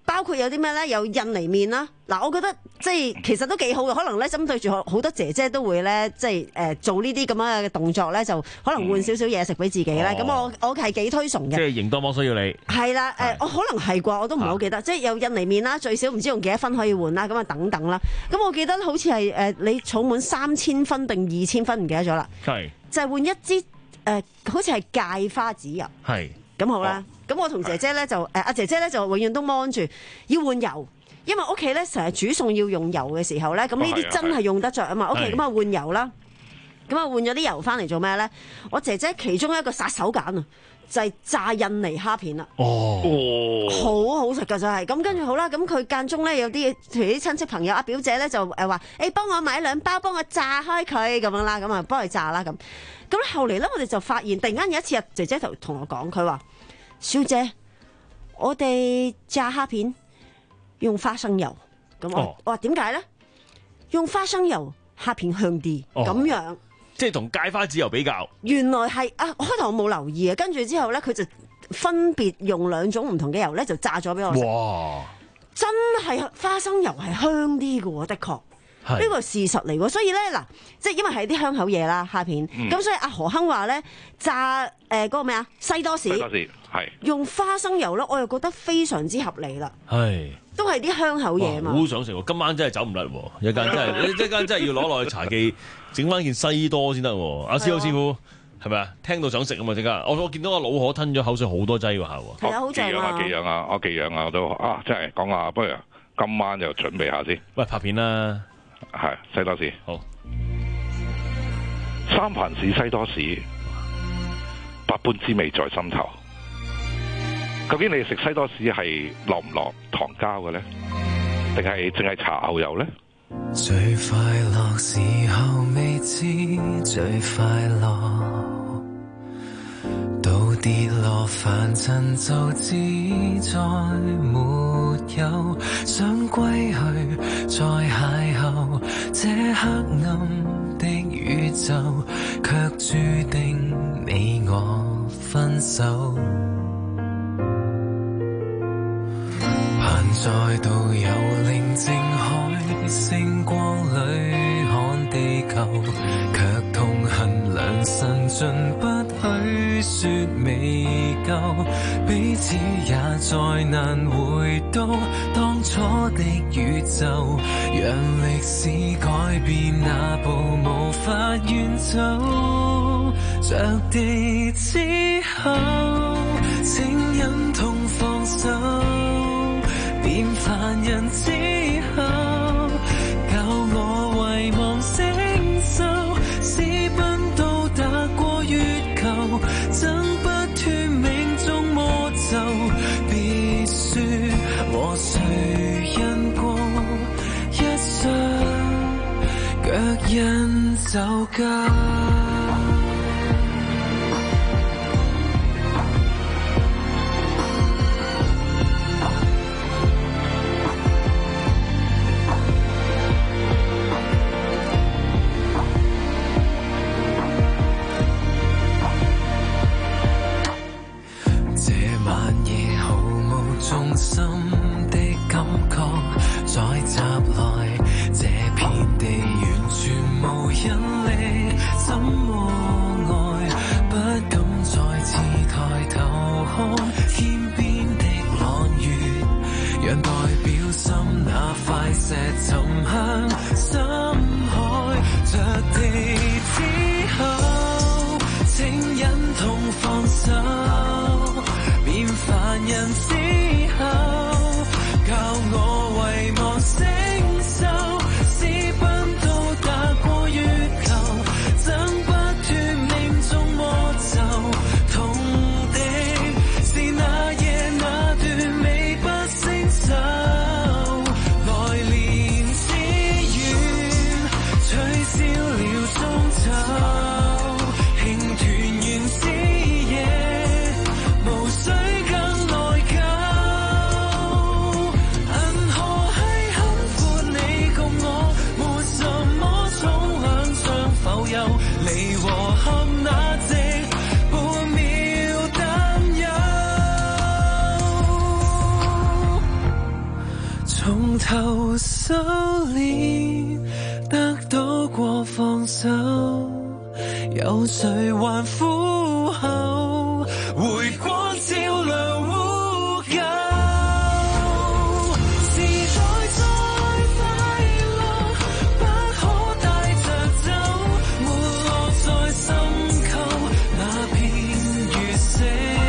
包括有啲咩咧？有印尼麵啦。嗱，我覺得即係其實都幾好嘅，可能咧針對住好多姐姐都會咧，即係誒、呃、做呢啲咁樣嘅動作咧，就可能換少少嘢食俾自己咧。咁、哦、我我係幾推崇嘅。 即係營多幫需要你。係啦，誒、呃，我可能係啩，我都唔係好記得。啊、即係有印尼麵啦，最少唔知用幾多分可以換啦，咁啊等等啦。咁我記得好似係誒你儲滿三千分定二千分，唔記得咗啦。係。就係換一支誒、呃，好似係芥花籽油。係。咁好啦。咁、哦、我同姐姐咧就誒阿、呃、姐姐咧就永遠都望住要換油。因為屋企咧成日煮餸要用油嘅時候咧，咁呢啲真係用得着啊嘛。OK，咁啊換油啦，咁啊換咗啲油翻嚟做咩咧？我姐姐其中一個殺手鐧啊，就係、是、炸印尼蝦片啦。哦，好好食噶就係、是。咁跟住好啦，咁佢間中咧有啲，譬如啲親戚朋友阿表姐咧就誒話，誒幫、欸、我買兩包，幫我炸開佢咁樣啦，咁啊幫佢炸啦咁。咁咧後嚟咧我哋就發現，突然間有一次啊，姐姐就同我講，佢話：小姐，我哋炸蝦片用花生油，咁我我話點解咧？用花生油蝦片香啲，咁、哦、樣即係同芥花籽油比較。原來係啊，開頭我冇留意啊，跟住之後咧，佢就分別用兩種唔同嘅油咧，就炸咗俾我食。哇！真係花生油係香啲嘅喎，的確。呢個係事實嚟喎，所以咧嗱，即係因為係啲香口嘢啦，蝦片，咁、嗯、所以阿何亨話咧炸誒嗰、呃那個咩啊西多士，西多士係用花生油咧，我又覺得非常之合理啦。係，都係啲香口嘢嘛。好想食喎，今晚真係走唔甩喎，一間真係一間真係要攞落去茶記整翻件西多先得喎。阿師傅師傅係咪啊？聽到想食啊嘛，陣間我我見到個老可吞咗口水好多劑喎下喎。係啊，好正啊！ 寄養啊，我寄養啊，我都啊，真係講下，不如今晚就準備下先。 喂，拍片啦！ 係西多士， 好三藩市西多士，百般滋味在心頭。究竟你食西多士係落唔落糖膠嘅咧，定係淨係搽牛油咧？ 最快樂時候未知最快樂，到跌落凡塵就知再沒有，想歸去再邂逅這黑暗的宇宙，卻注定你我分手。盼再度有寧靜海星光裏看地球，卻痛恨良辰盡不許說未夠，彼此也再難回到當初的宇宙，讓歷史改變那步無法遠走，着地之後請忍痛放手，變凡人之後，教我遺忘星宿，私奔到達過月球，掙不脫命中魔咒，別說和誰因過一雙腳印就夠。重心的感覺在襲來，這片地完全無引力，怎麼愛？不敢再次抬頭看天邊的朗月，讓代表心那塊石沉向深海，着地之後請忍痛放手，變凡人之後，教我遺忘星宿，私奔到達過月球，掙不脫命中魔咒，痛的是那夜那段美不勝收，來年無收斂，得到過放手，有誰還呼候？回光照亮污垢，時代再快樂，不可帶着走，沒落在深溝那片月色。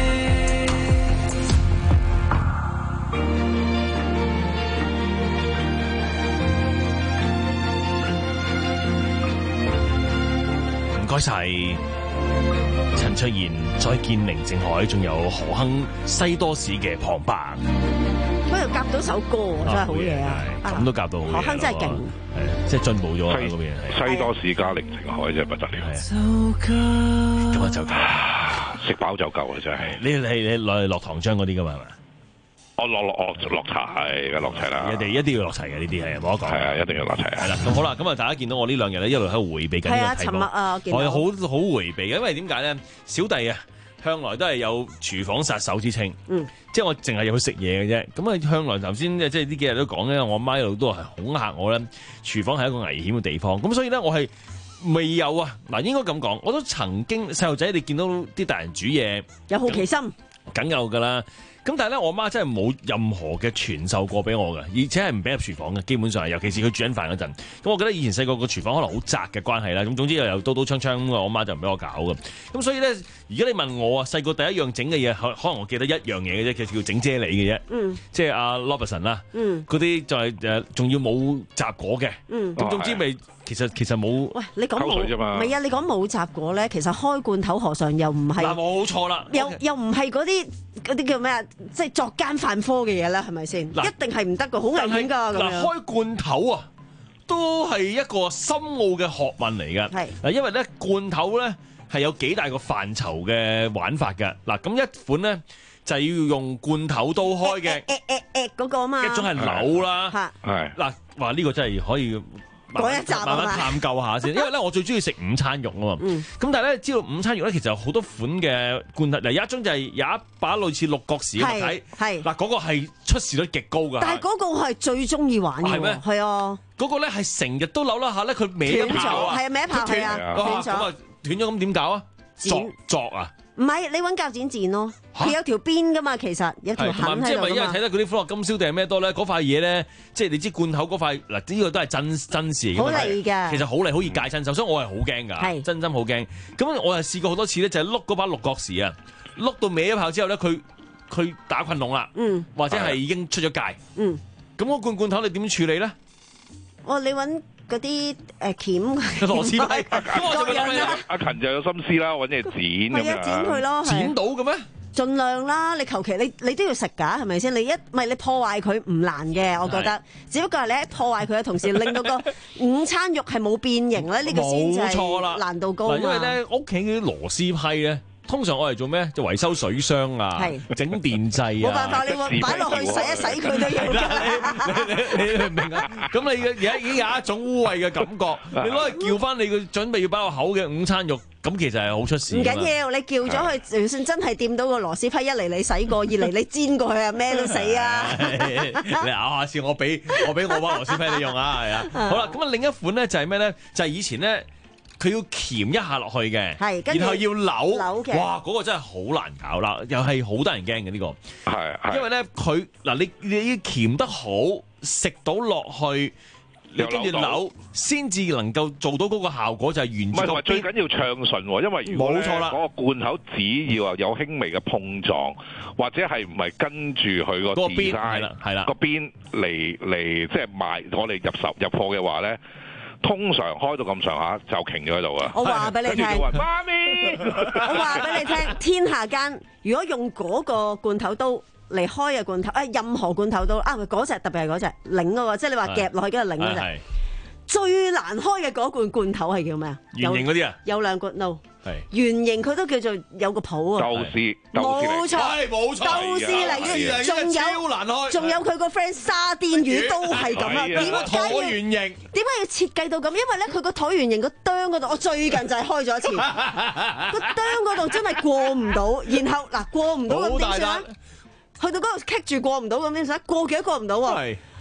唔該晒陳卓賢，再見寧靜海，仲有何鏗西多士嘅旁白。 不過夾到首歌喎，真係好嘢啊！ 咁都夾到好嘢。 何鏗真係勁， 係即係進步咗喺嗰邊。 西多士加寧靜海真係不得了。 咁啊就食飽就夠啊！真係。 你你你落落糖漿嗰啲噶嘛係咪？ 我落落我落齊嘅落齊啦， 一定一定要落齊嘅呢啲係冇得講。 係啊，一定要落齊。 係啦，咁好啦，咁啊大家見到我呢兩日咧一路喺度迴避緊呢個題目。係啊， 沉默啊，我見到。 我係好好迴避嘅，因為點解咧？小弟啊，向來都係有廚房殺手之稱。嗯。即係我淨係入去食嘢嘅啫。咁啊，向來頭先即係呢幾日都講咧，我媽一路都係恐嚇我咧，廚房係一個危險嘅地方。咁所以咧，我係未有啊。嗱，應該咁講，我都曾經細路仔，你見到啲大人煮嘢， 有好奇心， 梗有㗎啦。咁但係咧，我媽真係冇任何嘅傳授過俾我嘅，而且係唔俾入廚房嘅，基本上係，尤其是佢煮緊飯嗰陣。咁我記得以前細個個廚房可能好窄嘅關係啦，咁總之又有刀刀槍槍咁啊，我媽就唔俾我搞嘅。咁所以咧，而家你問我啊，細個第一樣整嘅嘢，可可能我記得一樣嘢嘅啫，其實叫整啫喱嘅啫。嗯。即係阿 Robertson 啦。嗯。嗰啲就係誒，仲要冇雜果嘅。嗯。咁總之咪。其實其實冇，喂， 你講冇，唔係啊！你講冇雜果咧，其實開罐頭何嘗又唔係？ 嗱，冇錯啦， 又又唔係嗰啲嗰啲叫咩啊？即係作奸犯科嘅嘢咧，係咪先？一定係唔得㗎，好危險㗎咁樣。 嗱，開罐頭啊，都係一個深奧嘅學問嚟㗎。係嗱，因為咧罐頭咧係有幾大個範疇嘅玩法㗎。嗱，咁一款咧就係要用罐頭刀開嘅，誒誒誒嗰個啊嘛， 一種係扭啦， 係嗱，話呢個真係可以。 嗰一集慢慢探究下先，因為咧我最中意食午餐肉啊嘛。咁、嗯、但係咧知道午餐肉咧其實有好多款嘅罐頭，嗱有一種就係有一把類似六角匙嘅物體，係嗱嗰個係出事率極高㗎。 但係嗰個我係最中意玩嘅，係咩？係啊， 嗰個咧係成日都扭啦下咧，佢歪咗炮啊， 係啊歪一炮係啊，斷咗咁啊斷咗咁點搞啊？鑿鑿啊！ 唔係，你揾鉸剪剪咯，佢有條邊噶嘛，其實有條痕喺度噶嘛。 即係咪因為睇得嗰啲歡樂今宵定係咩多咧？嗰塊嘢咧，即係你知罐頭嗰塊嗱，呢個都係真真事嚟嘅。 好利㗎， 其實好利，好易戒親手，所以我係好驚㗎。係真心好驚。咁我係試過好多次咧，就係碌嗰把六角匙啊，碌到歪一炮之後咧，佢佢打困籠啦，嗯，或者係已經出咗界，嗯。咁嗰罐罐頭你點處理咧？ 哦，你揾。嗰啲誒鉗螺絲批， 阿勤就有心思啦，揾嘢剪咁樣， 剪佢咯， 剪到嘅咩？ 盡量啦，你求其你你都要食㗎，係咪先？你一唔係你破壞佢唔難嘅，我覺得，只不過係你喺破壞佢嘅同時，令到個午餐肉係冇變形咧，呢個先至係難度高。 因為咧屋企嗰啲螺絲批咧。通常我嚟做咩？就維修水箱啊，整電掣啊。 冇辦法，你擺落去洗一洗佢都要㗎。 你你明唔明啊？咁你而家已經有一種污穢嘅感覺，你攞嚟叫翻你個準備要擺落口嘅午餐肉，咁其實係好出事。 唔緊要，你叫咗佢，就算真係掂到個螺絲批，一嚟你洗過，二嚟你煎過去啊，咩都死啊！ 你咬下先，我俾我俾我把螺絲批你用啊，係啊。好啦，咁啊另一款咧就係咩咧？就係以前咧。佢要鉗一下落去嘅，然後要扭，扭哇！嗰、嗰個真係好難搞啦，又係好得人驚嘅呢個。係，因為咧佢嗱你你要鉗得好，食到落去，你跟住扭，先至能夠做到嗰個效果，就係沿住個邊。唔係， 最緊要暢順喎，因為如果咧嗰個罐頭只要有輕微嘅碰撞，或者係唔係跟住佢個 design 係啦係啦個邊嚟嚟即係賣我哋入手入貨嘅話咧。通常開到咁上下就停咗喺度啊！ 我話俾你聽， 媽咪， 我話俾你聽，天下間如果用嗰個罐頭刀嚟開嘅罐頭，誒任何罐頭刀啊，嗰隻特別係嗰隻擰嗰個，即係你話夾落去跟住擰嗰隻，最難開嘅嗰罐罐頭係叫咩啊？ 圓形嗰啲啊？ 有兩罐 no。圓形佢都叫做有個譜啊， 豆豉， 冇錯， 冇錯， 豆豉嚟嘅，仲有仲有佢個 friend 沙甸魚都係咁啊，點解要橢圓形？ 點解要設計到咁？因為咧佢個橢圓形個釘嗰度，我最近就係開咗一次，個釘嗰度真係過唔到，然後嗱過唔到咁點算？去到嗰度棘住過唔到咁點算？過幾都過唔到喎。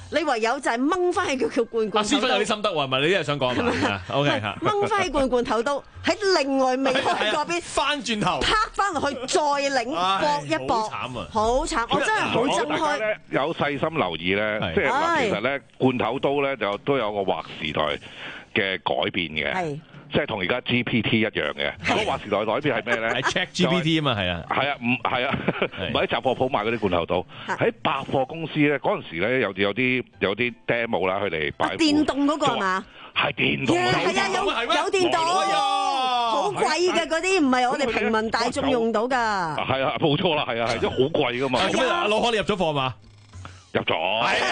你唯有就係掹翻起佢個罐罐頭。 阿師傅有啲心得喎，係咪？你啲係想講係咪？OK 嚇。 掹翻起罐罐頭刀喺另外未開嗰邊翻轉頭， 拍翻落去再擰搏一搏， 好慘啊！ 好慘，我真係好憎開。 咧有細心留意咧，即係嗱，其實咧罐頭刀咧就都有個劃時代嘅改變嘅。即係同而家 G P T 一樣嘅，嗰個劃時代改變係咩咧？ 係 Check G P T 啊嘛，係啊， 係啊，唔係啊，唔係喺雜貨鋪買嗰啲罐頭刀，喺百貨公司咧嗰陣時咧有有啲有啲 demo 啦，佢哋擺電動嗰個係嘛？ 係電動， 係啊，有有電動，好貴嘅嗰啲，唔係我哋平民大眾用到㗎。 係啊，冇錯啦，係啊，係，因為好貴㗎嘛。 咁啊，老何你入咗貨嘛？ 入咗。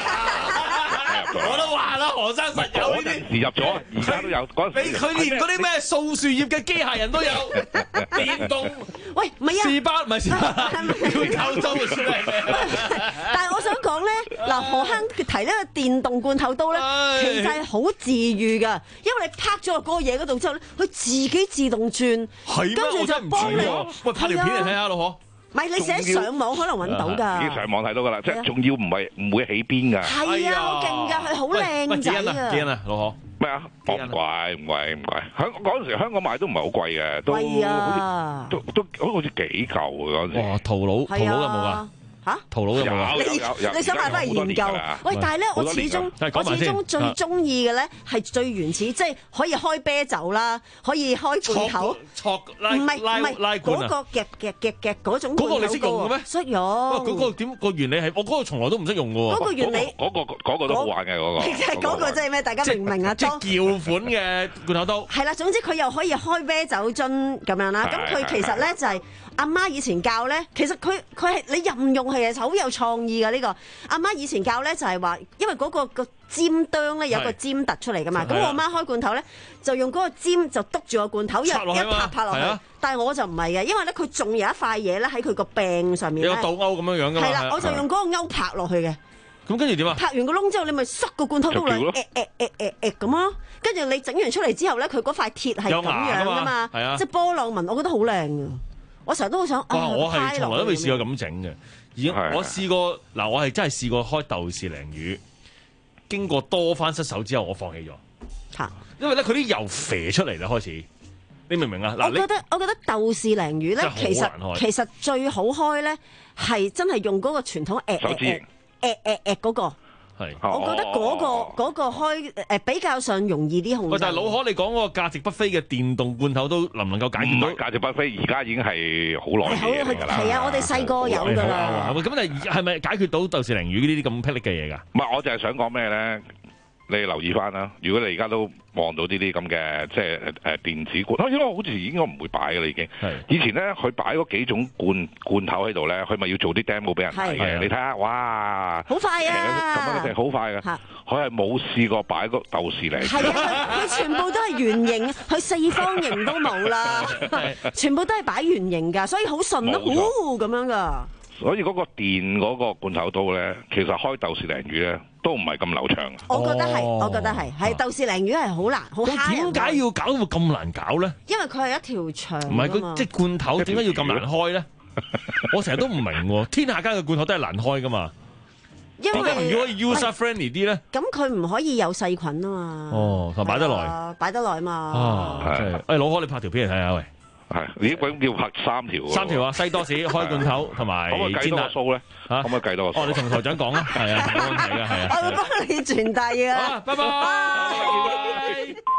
我都話啦，何生實有呢啲。 時入咗，而家都有。嗰陣時佢連嗰啲咩掃樹葉嘅機械人都有，電動。 喂，唔係啊， 士巴唔係士巴，罐頭刀算係咩？ 但係我想講咧，嗱，何生提呢個電動罐頭刀咧，其實係好治愈㗎，因為你拍咗落嗰個嘢嗰度之後咧，佢自己自動轉，跟住就幫你。 喂，拍條片嚟睇下，老何。 唔係你寫上網可能揾到㗎， 已經上網睇到㗎啦，即係仲要唔係唔會起邊㗎。 係啊，好勁㗎，佢好靚仔啊！ 幾斤啊，老何？ 咩啊？唔貴唔貴唔貴，香嗰陣時香港買都唔係好貴嘅，都好似都都好似幾嚿嘅嗰陣時。 哇！淘佬淘佬有冇㗎？嚇，淘佬有冇啊？ 你你想買翻嚟研究？喂，但係咧，我始終我始終最中意嘅咧係最原始，即係可以開啤酒啦，可以開罐頭，唔係唔係嗰個夾夾夾夾嗰種罐頭。 嗰個你識用嘅咩？ 識用。 嗰個點個原理係？我嗰個從來都唔識用嘅喎。 嗰個原理嗰個嗰個都好玩嘅嗰個。 其實嗰個即係咩？大家明唔明啊？ 即係叫款嘅罐頭刀。 係啦，總之佢又可以開啤酒樽咁樣啦。咁佢其實咧就係阿媽以前教咧，其實佢佢係你任用係好有創意嘅呢個。阿媽以前教咧就係話，因為嗰個個尖端咧有個尖突出嚟噶嘛，咁我媽開罐頭咧就用嗰個尖就篤住個罐頭，一一拍拍落去。但係我就唔係嘅，因為咧佢仲有一塊嘢咧喺佢個柄上面咧， 有個倒鈎咁樣樣噶嘛。 係啦，我就用嗰個鈎拍落去嘅。 咁跟住點啊？ 拍完個窿之後，你咪塞個罐頭刀嚟，誒誒誒誒誒咁咯。跟住你整完出嚟之後咧，佢嗰塊鐵係咁樣噶嘛，即係波浪紋，我覺得好靚嘅。我成日都好想。哇！ 我係從來都未試過咁整嘅。已經我試過嗱，我係真係試過開豆豉鯪魚，經過多番失手之後，我放棄咗。嚇！因為咧，佢啲油肥出嚟啦，開始。你明唔明啊？嗱， 我覺得我覺得豆豉鯪魚咧，其實其實最好開咧，係真係用嗰個傳統誒誒誒誒誒嗰個。係，我覺得嗰個嗰個開誒比較上容易啲控制。 喂，但係老何，你講嗰個價值不菲嘅電動罐頭刀能唔能夠解決到？ 價值不菲，而家已經係好耐嘅嘢㗎啦。 係啊，我哋細個有㗎啦。 咁但係係咪解決到豆豉鯪魚呢啲咁霹靂嘅嘢㗎？ 唔係，我就係想講咩咧？你留意翻啦，如果你而家都望到呢啲咁嘅即係誒電子罐，因為好似應該唔會擺㗎啦已經。以前咧，佢擺嗰幾種罐罐頭喺度咧，佢咪要做啲 demo 俾人睇嘅。你睇下，哇！ 好快啊！ 咁樣嘅好快嘅，佢係冇試過擺個豆豉嚟。 係啊，佢全部都係圓形，佢四方形都冇啦，全部都係擺圓形㗎，所以好順咯，呼咁樣㗎。 所以嗰個電嗰個罐頭刀咧，其實開豆豉鯪魚咧都唔係咁流暢。 我覺得係，我覺得係，係豆豉鯪魚係好難，好蝦人。 點解要搞到咁難搞咧？ 因為佢係一條長。 唔係佢即係罐頭，點解要咁難開咧？我成日都唔明喎，天下間嘅罐頭都係難開噶嘛。 因為如果可以 user friendly 啲咧， 咁佢唔可以有細菌啊嘛。 哦，同擺得耐， 擺得耐嘛。 啊，係。誒，老何，你拍條片嚟睇下喂。 係，你咁叫拍三條？ 三條啊，西多士開罐頭同埋煎蛋數咧嚇，可唔可以計多個數？ 哦，你同台長講啊，係啊，冇問題㗎，係啊。 我會幫你傳遞啊。 好，拜拜。